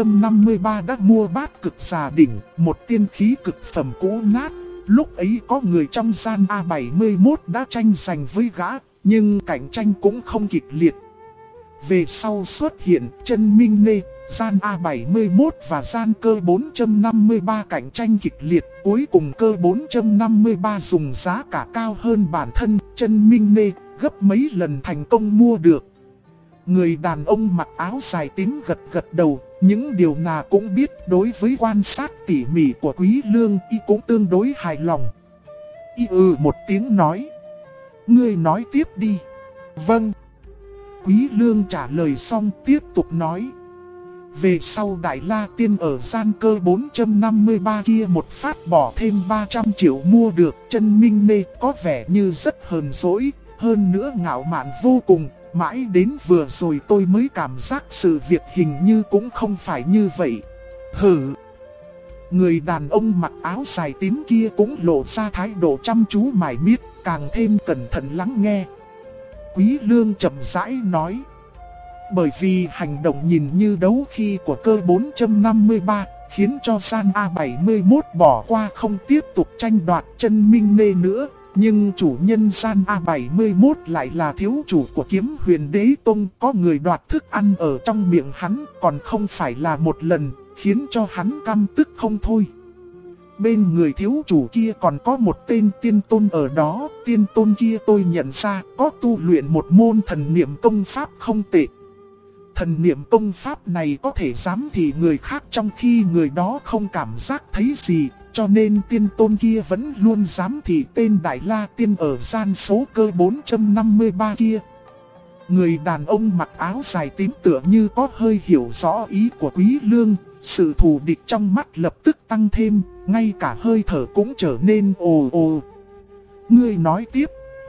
453 đã mua bát cực xà đỉnh, một tiên khí cực phẩm cũ nát. Lúc ấy có người trong gian A71 đã tranh giành với gã, nhưng cạnh tranh cũng không kịch liệt. Về sau xuất hiện chân Minh Nê, gian A71 và gian cơ 453 cạnh tranh kịch liệt. Cuối cùng cơ 453 dùng giá cả cao hơn bản thân chân Minh Nê, gấp mấy lần thành công mua được. Người đàn ông mặc áo dài tím gật gật đầu, những điều nào cũng biết. Đối với quan sát tỉ mỉ của Quý Lương, y cũng tương đối hài lòng. Y một tiếng nói. Ngươi nói tiếp đi. Vâng. Quý Lương trả lời xong tiếp tục nói. Về sau Đại La Tiên ở gian cơ 453 kia một phát bỏ thêm 300 triệu mua được chân Minh Nê, có vẻ như rất hờn dỗi, hơn nữa ngạo mạn vô cùng. Mãi đến vừa rồi tôi mới cảm giác sự việc hình như cũng không phải như vậy. Hừ. Người đàn ông mặc áo dài tím kia cũng lộ ra thái độ chăm chú mải miết, càng thêm cẩn thận lắng nghe. Quý Lương chậm rãi nói. Bởi vì hành động nhìn như đấu khi của cơ 453, khiến cho gian A71 bỏ qua không tiếp tục tranh đoạt chân Minh Nê nữa. Nhưng chủ nhân gian A71 lại là thiếu chủ của Kiếm Huyền Đế Tông, có người đoạt thức ăn ở trong miệng hắn, còn không phải là một lần, khiến cho hắn căm tức không thôi. Bên người thiếu chủ kia còn có một tên tiên tôn ở đó, tiên tôn kia tôi nhận ra có tu luyện một môn thần niệm công pháp không tệ. Thần niệm công pháp này có thể giám thị người khác trong khi người đó không cảm giác thấy gì, cho nên tiên tôn kia vẫn luôn giám thị tên Đại La Tiên ở gian số cơ 453 kia. Người đàn ông mặc áo dài tím tựa như có hơi hiểu rõ ý của Quý Lương, sự thù địch trong mắt lập tức tăng thêm, ngay cả hơi thở cũng trở nên ồ ồ. Ngươi nói tiếp.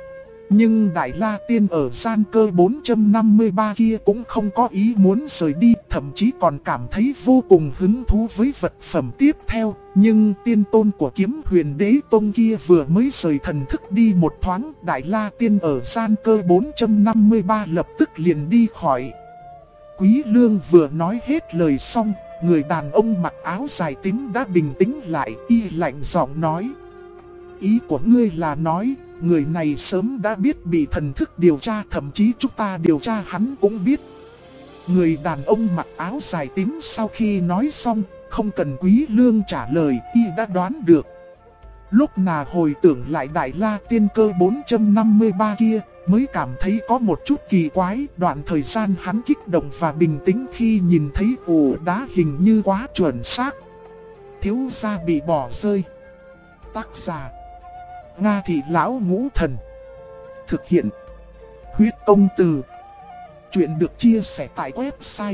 Nhưng Đại La Tiên ở gian cơ 453 kia cũng không có ý muốn rời đi, thậm chí còn cảm thấy vô cùng hứng thú với vật phẩm tiếp theo. Nhưng tiên tôn của Kiếm Huyền Đế Tông kia vừa mới rời thần thức đi một thoáng, Đại La Tiên ở gian cơ 453 lập tức liền đi khỏi. Quý Lương vừa nói hết lời xong, người đàn ông mặc áo dài tím đã bình tĩnh lại, y lạnh giọng nói. Ý của ngươi là nói, người này sớm đã biết bị thần thức điều tra, thậm chí chúng ta điều tra hắn cũng biết. Người đàn ông mặc áo dài tím sau khi nói xong, không cần Quý Lương trả lời, y đã đoán được. Lúc nào hồi tưởng lại Đại La Tiên cơ 453 kia, mới cảm thấy có một chút kỳ quái. Đoạn thời gian hắn kích động và bình tĩnh khi nhìn thấy ổ đá hình như quá chuẩn xác. Thiếu gia bị bỏ rơi. Tác giả Nga Thị Lão Ngũ Thần. Thực hiện Huyết Công Từ. Chuyện được chia sẻ tại website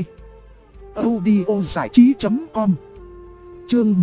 audiozảichí.com. Chương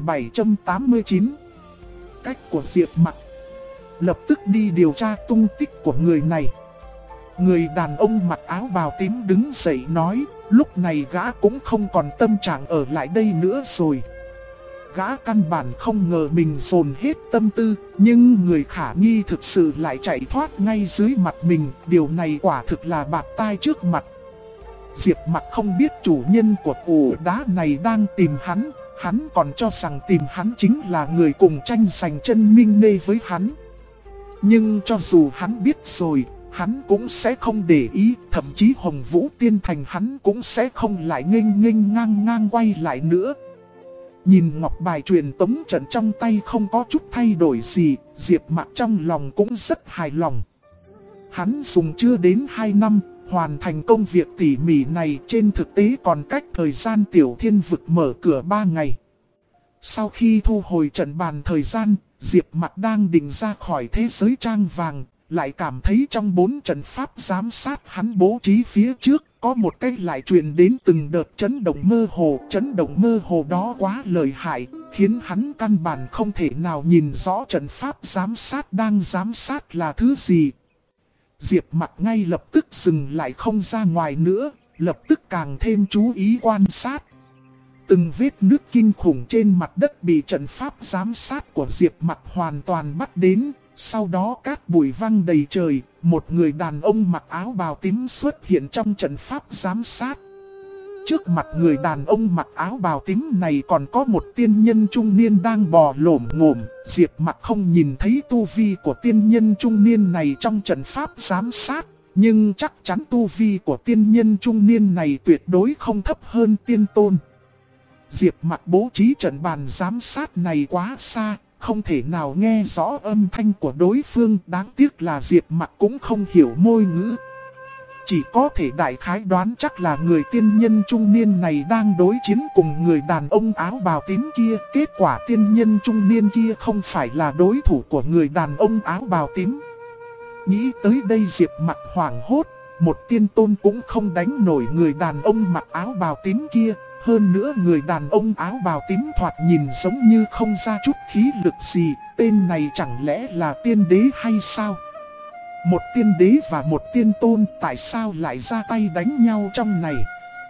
1789. Cách của Diệp Mặc. Lập tức đi điều tra tung tích của người này. Người đàn ông mặc áo bào tím đứng dậy nói, lúc này gã cũng không còn tâm trạng ở lại đây nữa rồi. Gã căn bản không ngờ mình dồn hết tâm tư, nhưng người khả nghi thực sự lại chạy thoát ngay dưới mặt mình, điều này quả thực là bạt tai trước mặt. Diệp Mặc không biết chủ nhân của ổ đá này đang tìm hắn, hắn còn cho rằng tìm hắn chính là người cùng tranh giành chân Minh Nê với hắn. Nhưng cho dù hắn biết rồi, hắn cũng sẽ không để ý, thậm chí Hồng Vũ Tiên Thành hắn cũng sẽ không lại nghênh ngang quay lại nữa. Nhìn ngọc bài truyền tống trận trong tay không có chút thay đổi gì, Diệp Mặc trong lòng cũng rất hài lòng. Hắn dùng chưa đến 2 năm, hoàn thành công việc tỉ mỉ này. Trên thực tế còn cách thời gian Tiểu Thiên Vực mở cửa 3 ngày. Sau khi thu hồi trận bàn thời gian, Diệp Mặc đang định ra khỏi thế giới trang vàng, lại cảm thấy trong 4 trận pháp giám sát hắn bố trí phía trước, có một cái lại truyền đến từng đợt chấn động mơ hồ. Chấn động mơ hồ đó quá lợi hại, khiến hắn căn bản không thể nào nhìn rõ trận pháp giám sát đang giám sát là thứ gì. Diệp Mặc ngay lập tức dừng lại không ra ngoài nữa, lập tức càng thêm chú ý quan sát. Từng vết nước kinh khủng trên mặt đất bị trận pháp giám sát của Diệp Mặc hoàn toàn bắt đến. Sau đó cát bụi văng đầy trời, một người đàn ông mặc áo bào tím xuất hiện trong trận pháp giám sát. Trước mặt người đàn ông mặc áo bào tím này còn có một tiên nhân trung niên đang bò lổm ngổm. Diệp Mặc không nhìn thấy tu vi của tiên nhân trung niên này trong trận pháp giám sát, nhưng chắc chắn tu vi của tiên nhân trung niên này tuyệt đối không thấp hơn tiên tôn. Diệp Mặc bố trí trận bàn giám sát này quá xa, không thể nào nghe rõ âm thanh của đối phương. Đáng tiếc là Diệp Mặc cũng không hiểu ngôn ngữ, chỉ có thể đại khái đoán chắc là người tiên nhân trung niên này đang đối chiến cùng người đàn ông áo bào tím kia. Kết quả tiên nhân trung niên kia không phải là đối thủ của người đàn ông áo bào tím. Nghĩ tới đây Diệp Mặc hoảng hốt, một tiên tôn cũng không đánh nổi người đàn ông mặc áo bào tím kia. Hơn nữa người đàn ông áo bào tím thoạt nhìn giống như không ra chút khí lực gì. Tên này chẳng lẽ là tiên đế hay sao? Một tiên đế và một tiên tôn tại sao lại ra tay đánh nhau trong này?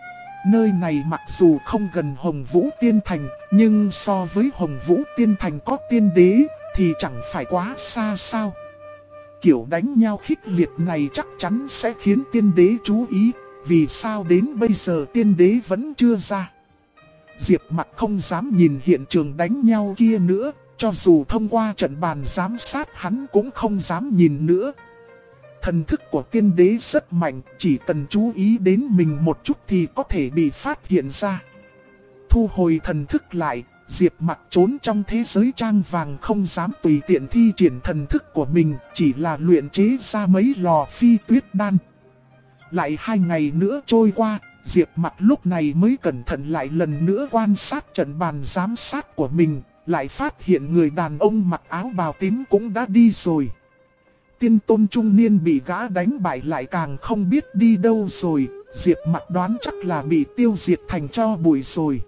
Nơi này mặc dù không gần Hồng Vũ Tiên Thành, nhưng so với Hồng Vũ Tiên Thành có tiên đế thì chẳng phải quá xa sao? Kiểu đánh nhau khích liệt này chắc chắn sẽ khiến tiên đế chú ý. Vì sao đến bây giờ tiên đế vẫn chưa ra? Diệp Mặc không dám nhìn hiện trường đánh nhau kia nữa, cho dù thông qua trận bàn giám sát hắn cũng không dám nhìn nữa. Thần thức của tiên đế rất mạnh, chỉ cần chú ý đến mình một chút thì có thể bị phát hiện ra. Thu hồi thần thức lại, Diệp Mặc trốn trong thế giới trang vàng không dám tùy tiện thi triển thần thức của mình, chỉ là luyện chế ra mấy lò phi tuyết đan. Lại 2 ngày nữa trôi qua, Diệp Mặc lúc này mới cẩn thận lại lần nữa quan sát trận bàn giám sát của mình, lại phát hiện người đàn ông mặc áo bào tím cũng đã đi rồi. Tiên tôn trung niên bị gã đánh bại lại càng không biết đi đâu rồi, Diệp Mặc đoán chắc là bị tiêu diệt thành tro bụi rồi.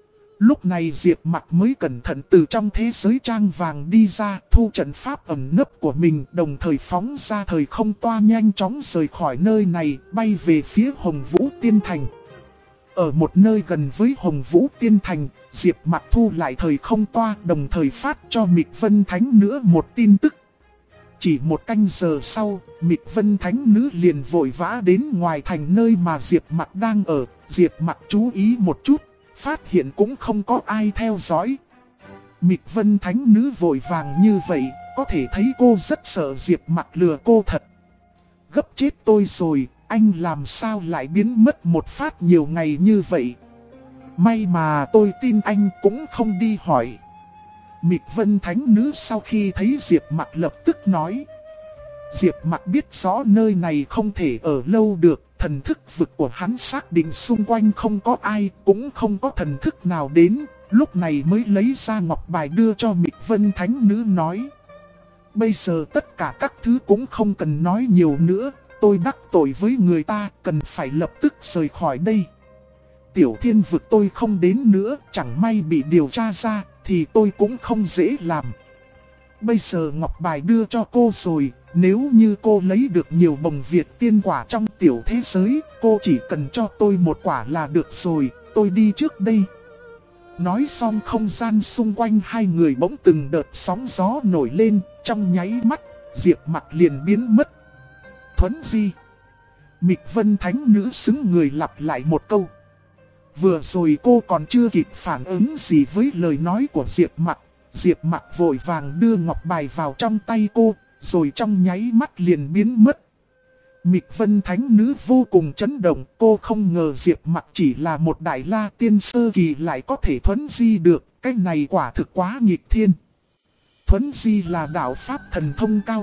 Lúc này Diệp Mặc mới cẩn thận từ trong thế giới trang vàng đi ra, thu trận pháp ẩn nấp của mình, đồng thời phóng ra thời không toa nhanh chóng rời khỏi nơi này, bay về phía Hồng Vũ Tiên Thành. Ở một nơi gần với Hồng Vũ Tiên Thành, Diệp Mặc thu lại thời không toa, đồng thời phát cho Mịch Vân Thánh Nữ một tin tức. Chỉ 1 canh giờ sau, Mịch Vân Thánh Nữ liền vội vã đến ngoài thành nơi mà Diệp Mặc đang ở. Diệp Mặc chú ý một chút, phát hiện cũng không có ai theo dõi. Mịch Vân Thánh Nữ vội vàng như vậy, có thể thấy cô rất sợ Diệp Mặc lừa cô thật. Gấp chết tôi rồi, anh làm sao lại biến mất một phát nhiều ngày như vậy? May mà tôi tin anh cũng không đi hỏi. Mịch Vân Thánh Nữ sau khi thấy Diệp Mặc lập tức nói. Diệp Mặc biết rõ nơi này không thể ở lâu được, thần thức vực của hắn xác định xung quanh không có ai, cũng không có thần thức nào đến, lúc này mới lấy ra ngọc bài đưa cho Mịch Vân Thánh Nữ nói. Bây giờ tất cả các thứ cũng không cần nói nhiều nữa, tôi đắc tội với người ta, cần phải lập tức rời khỏi đây. Tiểu Thiên Vực tôi không đến nữa, chẳng may bị điều tra ra, thì tôi cũng không dễ làm. Bây giờ ngọc bài đưa cho cô rồi, nếu như cô lấy được nhiều bồng Việt tiên quả trong tiểu thế giới, cô chỉ cần cho tôi một quả là được rồi, tôi đi trước đây. Nói xong không gian xung quanh hai người bỗng từng đợt sóng gió nổi lên, trong nháy mắt, Diệp Mặc liền biến mất. Thuấn di. Mịch Vân Thánh Nữ xứng người lặp lại một câu. Vừa rồi cô còn chưa kịp phản ứng gì với lời nói của Diệp Mặc. Diệp Mặc vội vàng đưa ngọc bài vào trong tay cô, rồi trong nháy mắt liền biến mất. Mịch Vân Thánh Nữ vô cùng chấn động, cô không ngờ Diệp Mặc chỉ là một đại la tiên sơ kỳ lại có thể thuấn di được, cái này quả thực quá nghịch thiên. Thuấn di là đạo pháp thần thông cao cấp,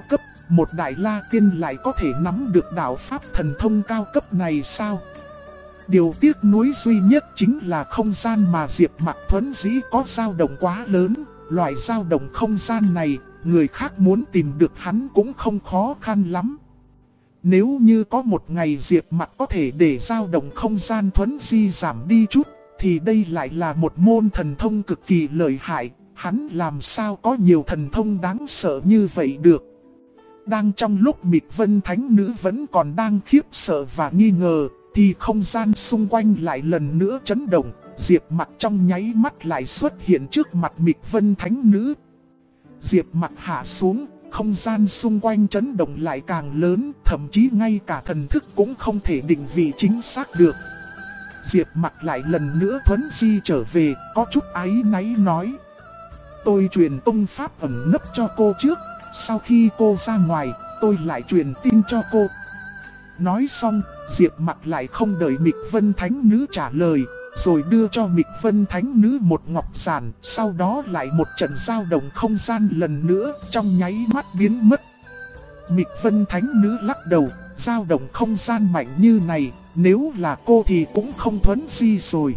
một đại la tiên lại có thể nắm được đạo pháp thần thông cao cấp này sao? Điều tiếc nuối duy nhất chính là không gian mà Diệp Mặc thuẫn dĩ có dao động quá lớn. Loại dao động không gian này, người khác muốn tìm được hắn cũng không khó khăn lắm. Nếu như có một ngày Diệp Mặc có thể để dao động không gian thuẫn di giảm đi chút, thì đây lại là một môn thần thông cực kỳ lợi hại. Hắn làm sao có nhiều thần thông đáng sợ như vậy được. Đang trong lúc Mịch Vân Thánh Nữ vẫn còn đang khiếp sợ và nghi ngờ, thì không gian xung quanh lại lần nữa chấn động. Diệp Mặc trong nháy mắt lại xuất hiện trước mặt Mịch Vân Thánh Nữ. Diệp Mặc hạ xuống, không gian xung quanh chấn động lại càng lớn, thậm chí ngay cả thần thức cũng không thể định vị chính xác được. Diệp Mặc lại lần nữa thuấn di trở về, có chút áy náy nói: tôi truyền tông pháp ẩn nấp cho cô trước, sau khi cô ra ngoài, tôi lại truyền tin cho cô. Nói xong, Diệp Mặc lại không đợi Mịch Vân Thánh Nữ trả lời, rồi đưa cho Mịch Vân Thánh Nữ một ngọc giản, sau đó lại một trận dao động không gian lần nữa, trong nháy mắt biến mất. Mịch Vân Thánh Nữ lắc đầu, dao động không gian mạnh như này, nếu là cô thì cũng không thuấn di rồi.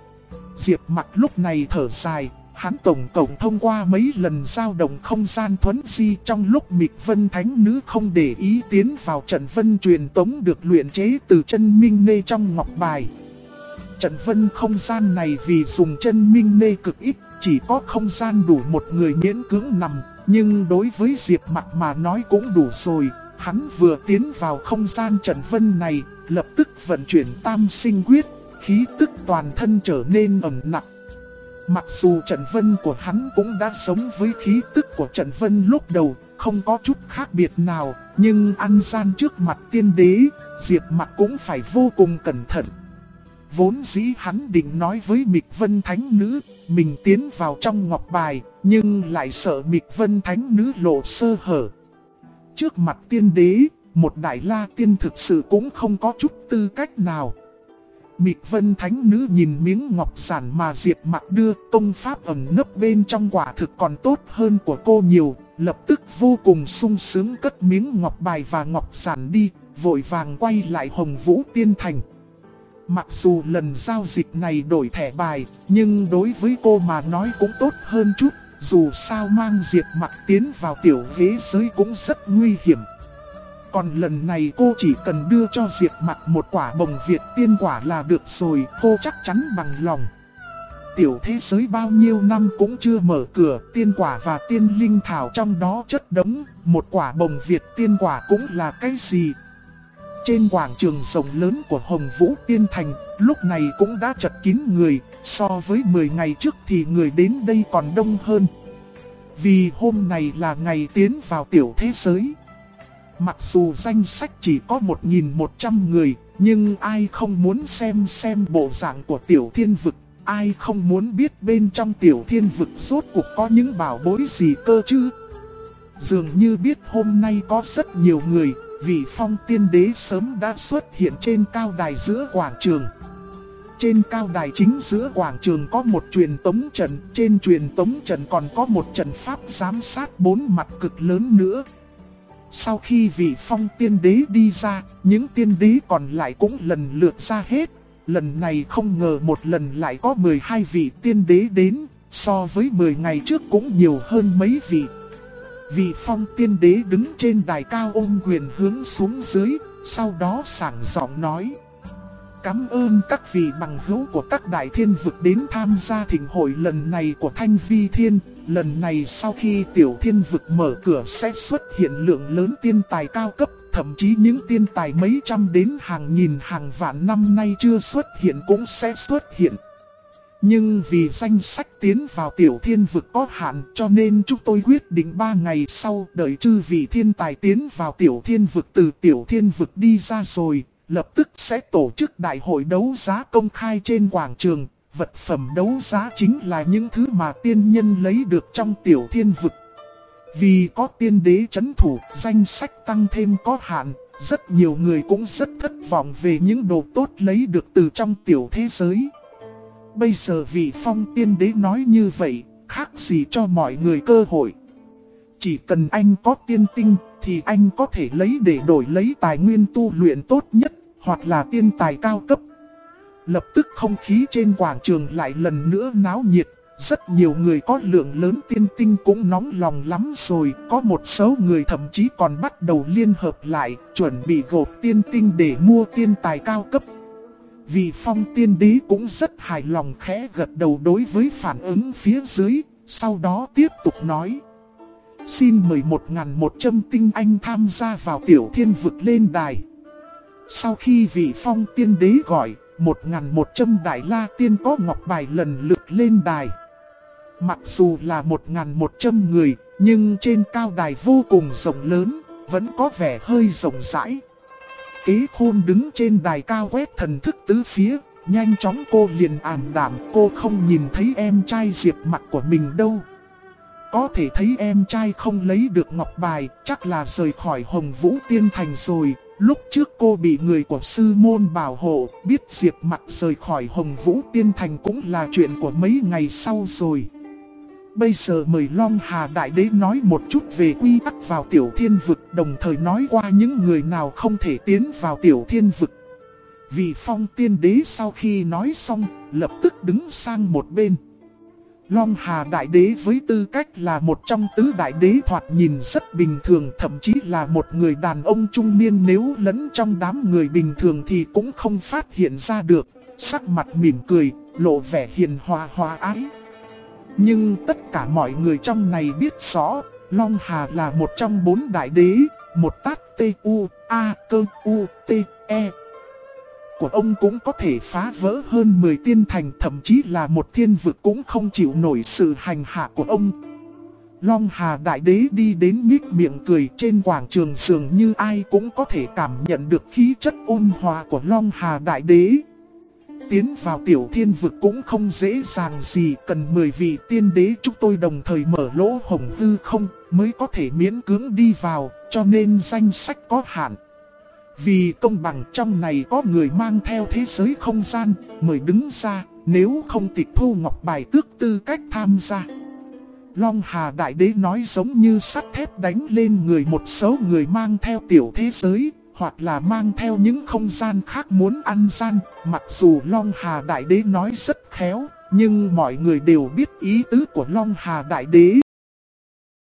Diệp Mặc lúc này thở dài, hắn tổng cộng thông qua mấy lần dao động không gian thuấn di trong lúc Mịch Vân Thánh Nữ không để ý tiến vào trận vân truyền tống được luyện chế từ chân minh nê trong ngọc bài. Trận vân không gian này vì dùng chân minh nê cực ít, chỉ có không gian đủ một người miễn cưỡng nằm, nhưng đối với Diệp Mặc mà nói cũng đủ rồi. Hắn vừa tiến vào không gian trận vân này, lập tức vận chuyển tam sinh quyết, khí tức toàn thân trở nên ẩm nặng. Mặc dù trận vân của hắn cũng đã sống với khí tức của trận vân lúc đầu, không có chút khác biệt nào, nhưng ăn gian trước mặt tiên đế, Diệp Mặc cũng phải vô cùng cẩn thận. Vốn dĩ hắn định nói với Mịch Vân Thánh Nữ, mình tiến vào trong ngọc bài, nhưng lại sợ Mịch Vân Thánh Nữ lộ sơ hở. Trước mặt tiên đế, một đại la tiên thực sự cũng không có chút tư cách nào. Mịch Vân Thánh Nữ nhìn miếng ngọc giản mà Diệp Mặc đưa, công pháp ẩn nấp bên trong quả thực còn tốt hơn của cô nhiều, lập tức vô cùng sung sướng cất miếng ngọc bài và ngọc giản đi, vội vàng quay lại Hồng Vũ Tiên Thành. Mặc dù lần giao dịch này đổi thẻ bài, nhưng đối với cô mà nói cũng tốt hơn chút, dù sao mang Diệp Mặc tiến vào tiểu thế giới cũng rất nguy hiểm. Còn lần này cô chỉ cần đưa cho Diệp Mặc một quả bồng Việt tiên quả là được rồi, cô chắc chắn bằng lòng. Tiểu thế giới bao nhiêu năm cũng chưa mở cửa, tiên quả và tiên linh thảo trong đó chất đống, một quả bồng Việt tiên quả cũng là cái gì? Trên quảng trường rộng lớn của Hồng Vũ Tiên Thành, lúc này cũng đã chật kín người, so với 10 ngày trước thì người đến đây còn đông hơn. Vì hôm này là ngày tiến vào tiểu thế giới. Mặc dù danh sách chỉ có 1.100 người, nhưng ai không muốn xem bộ dạng của tiểu thiên vực, ai không muốn biết bên trong tiểu thiên vực rốt cuộc có những bảo bối gì cơ chứ. Dường như biết hôm nay có rất nhiều người, Vị Phong Tiên Đế sớm đã xuất hiện trên cao đài giữa quảng trường. Trên cao đài chính giữa quảng trường có một truyền tống trận, trên truyền tống trận còn có một trận pháp giám sát 4 mặt cực lớn nữa. Sau khi Vị Phong Tiên Đế đi ra, những tiên đế còn lại cũng lần lượt ra hết. Lần này không ngờ một lần lại có 12 vị tiên đế đến, so với 10 ngày trước cũng nhiều hơn mấy vị. Vị Phong Tiên Đế đứng trên đài cao ôm quyền hướng xuống dưới, sau đó sảng giọng nói: cảm ơn các vị bằng hữu của các đại thiên vực đến tham gia thịnh hội lần này của Thanh Vi Thiên. Lần này sau khi tiểu thiên vực mở cửa sẽ xuất hiện lượng lớn tiên tài cao cấp, thậm chí những tiên tài mấy trăm đến hàng nghìn hàng vạn năm nay chưa xuất hiện cũng sẽ xuất hiện. Nhưng vì danh sách tiến vào tiểu thiên vực có hạn cho nên chúng tôi quyết định 3 ngày sau đợi chư vị thiên tài tiến vào tiểu thiên vực từ tiểu thiên vực đi ra rồi, lập tức sẽ tổ chức đại hội đấu giá công khai trên quảng trường. Vật phẩm đấu giá chính là những thứ mà tiên nhân lấy được trong tiểu thiên vực. Vì có tiên đế trấn thủ, danh sách tăng thêm có hạn, rất nhiều người cũng rất thất vọng về những đồ tốt lấy được từ trong tiểu thế giới. Bây giờ Vị Phong Tiên Đế nói như vậy, khác gì cho mọi người cơ hội. Chỉ cần anh có tiên tinh, thì anh có thể lấy để đổi lấy tài nguyên tu luyện tốt nhất, hoặc là tiên tài cao cấp. Lập tức không khí trên quảng trường lại lần nữa náo nhiệt. Rất nhiều người có lượng lớn tiên tinh cũng nóng lòng lắm rồi. Có một số người thậm chí còn bắt đầu liên hợp lại, chuẩn bị gộp tiên tinh để mua tiên tài cao cấp. Vị Phong tiên đế cũng rất hài lòng, khẽ gật đầu đối với phản ứng phía dưới. Sau đó tiếp tục nói: xin mời 1.100 tinh anh tham gia vào Tiểu Thiên Vực lên đài. Sau khi vị Phong tiên đế gọi, 1.100 đại la tiên có ngọc bài lần lượt lên đài. Mặc dù là 1.100 người, nhưng trên cao đài vô cùng rộng lớn, vẫn có vẻ hơi rộng rãi. Kế Khôn đứng trên đài cao quét thần thức tứ phía, nhanh chóng cô liền ảm đạm, cô không nhìn thấy em trai Diệp Mặc của mình đâu. Có thể thấy em trai không lấy được ngọc bài, chắc là rời khỏi Hồng Vũ Tiên Thành rồi. Lúc trước cô bị người của sư môn bảo hộ, biết Diệp Mặc rời khỏi Hồng Vũ Tiên Thành cũng là chuyện của mấy ngày sau rồi. Bây giờ mời Long Hà Đại Đế nói một chút về quy tắc vào Tiểu Thiên Vực, đồng thời nói qua những người nào không thể tiến vào Tiểu Thiên Vực. Vị Phong tiên đế sau khi nói xong, lập tức đứng sang một bên. Long Hà Đại Đế với tư cách là một trong tứ đại đế thoạt nhìn rất bình thường, thậm chí là một người đàn ông trung niên, nếu lẫn trong đám người bình thường thì cũng không phát hiện ra được. Sắc mặt mỉm cười, lộ vẻ hiền hòa hòa ái. Nhưng tất cả mọi người trong này biết rõ, Long Hà là một trong 4 đại đế, một tát T-U-A-Cơ-U-T-E của ông cũng có thể phá vỡ hơn 10 tiên thành, thậm chí là một thiên vực cũng không chịu nổi sự hành hạ của ông. Long Hà Đại Đế đi đến nhích miệng cười, trên quảng trường dường như ai cũng có thể cảm nhận được khí chất ôn hòa của Long Hà Đại Đế. Tiến vào Tiểu Thiên Vực cũng không dễ dàng gì, cần 10 vị tiên đế chúng tôi đồng thời mở lỗ hổng hư không mới có thể miễn cưỡng đi vào, cho nên danh sách có hạn. Vì công bằng trong này có người mang theo thế giới không gian, mời đứng ra, nếu không tịch thu ngọc bài tước tư cách tham gia. Long Hà Đại Đế nói giống như sắt thép đánh lên người một số người mang theo tiểu thế giới, hoặc là mang theo những không gian khác muốn ăn gian. Mặc dù Long Hà Đại Đế nói rất khéo, nhưng mọi người đều biết ý tứ của Long Hà Đại Đế.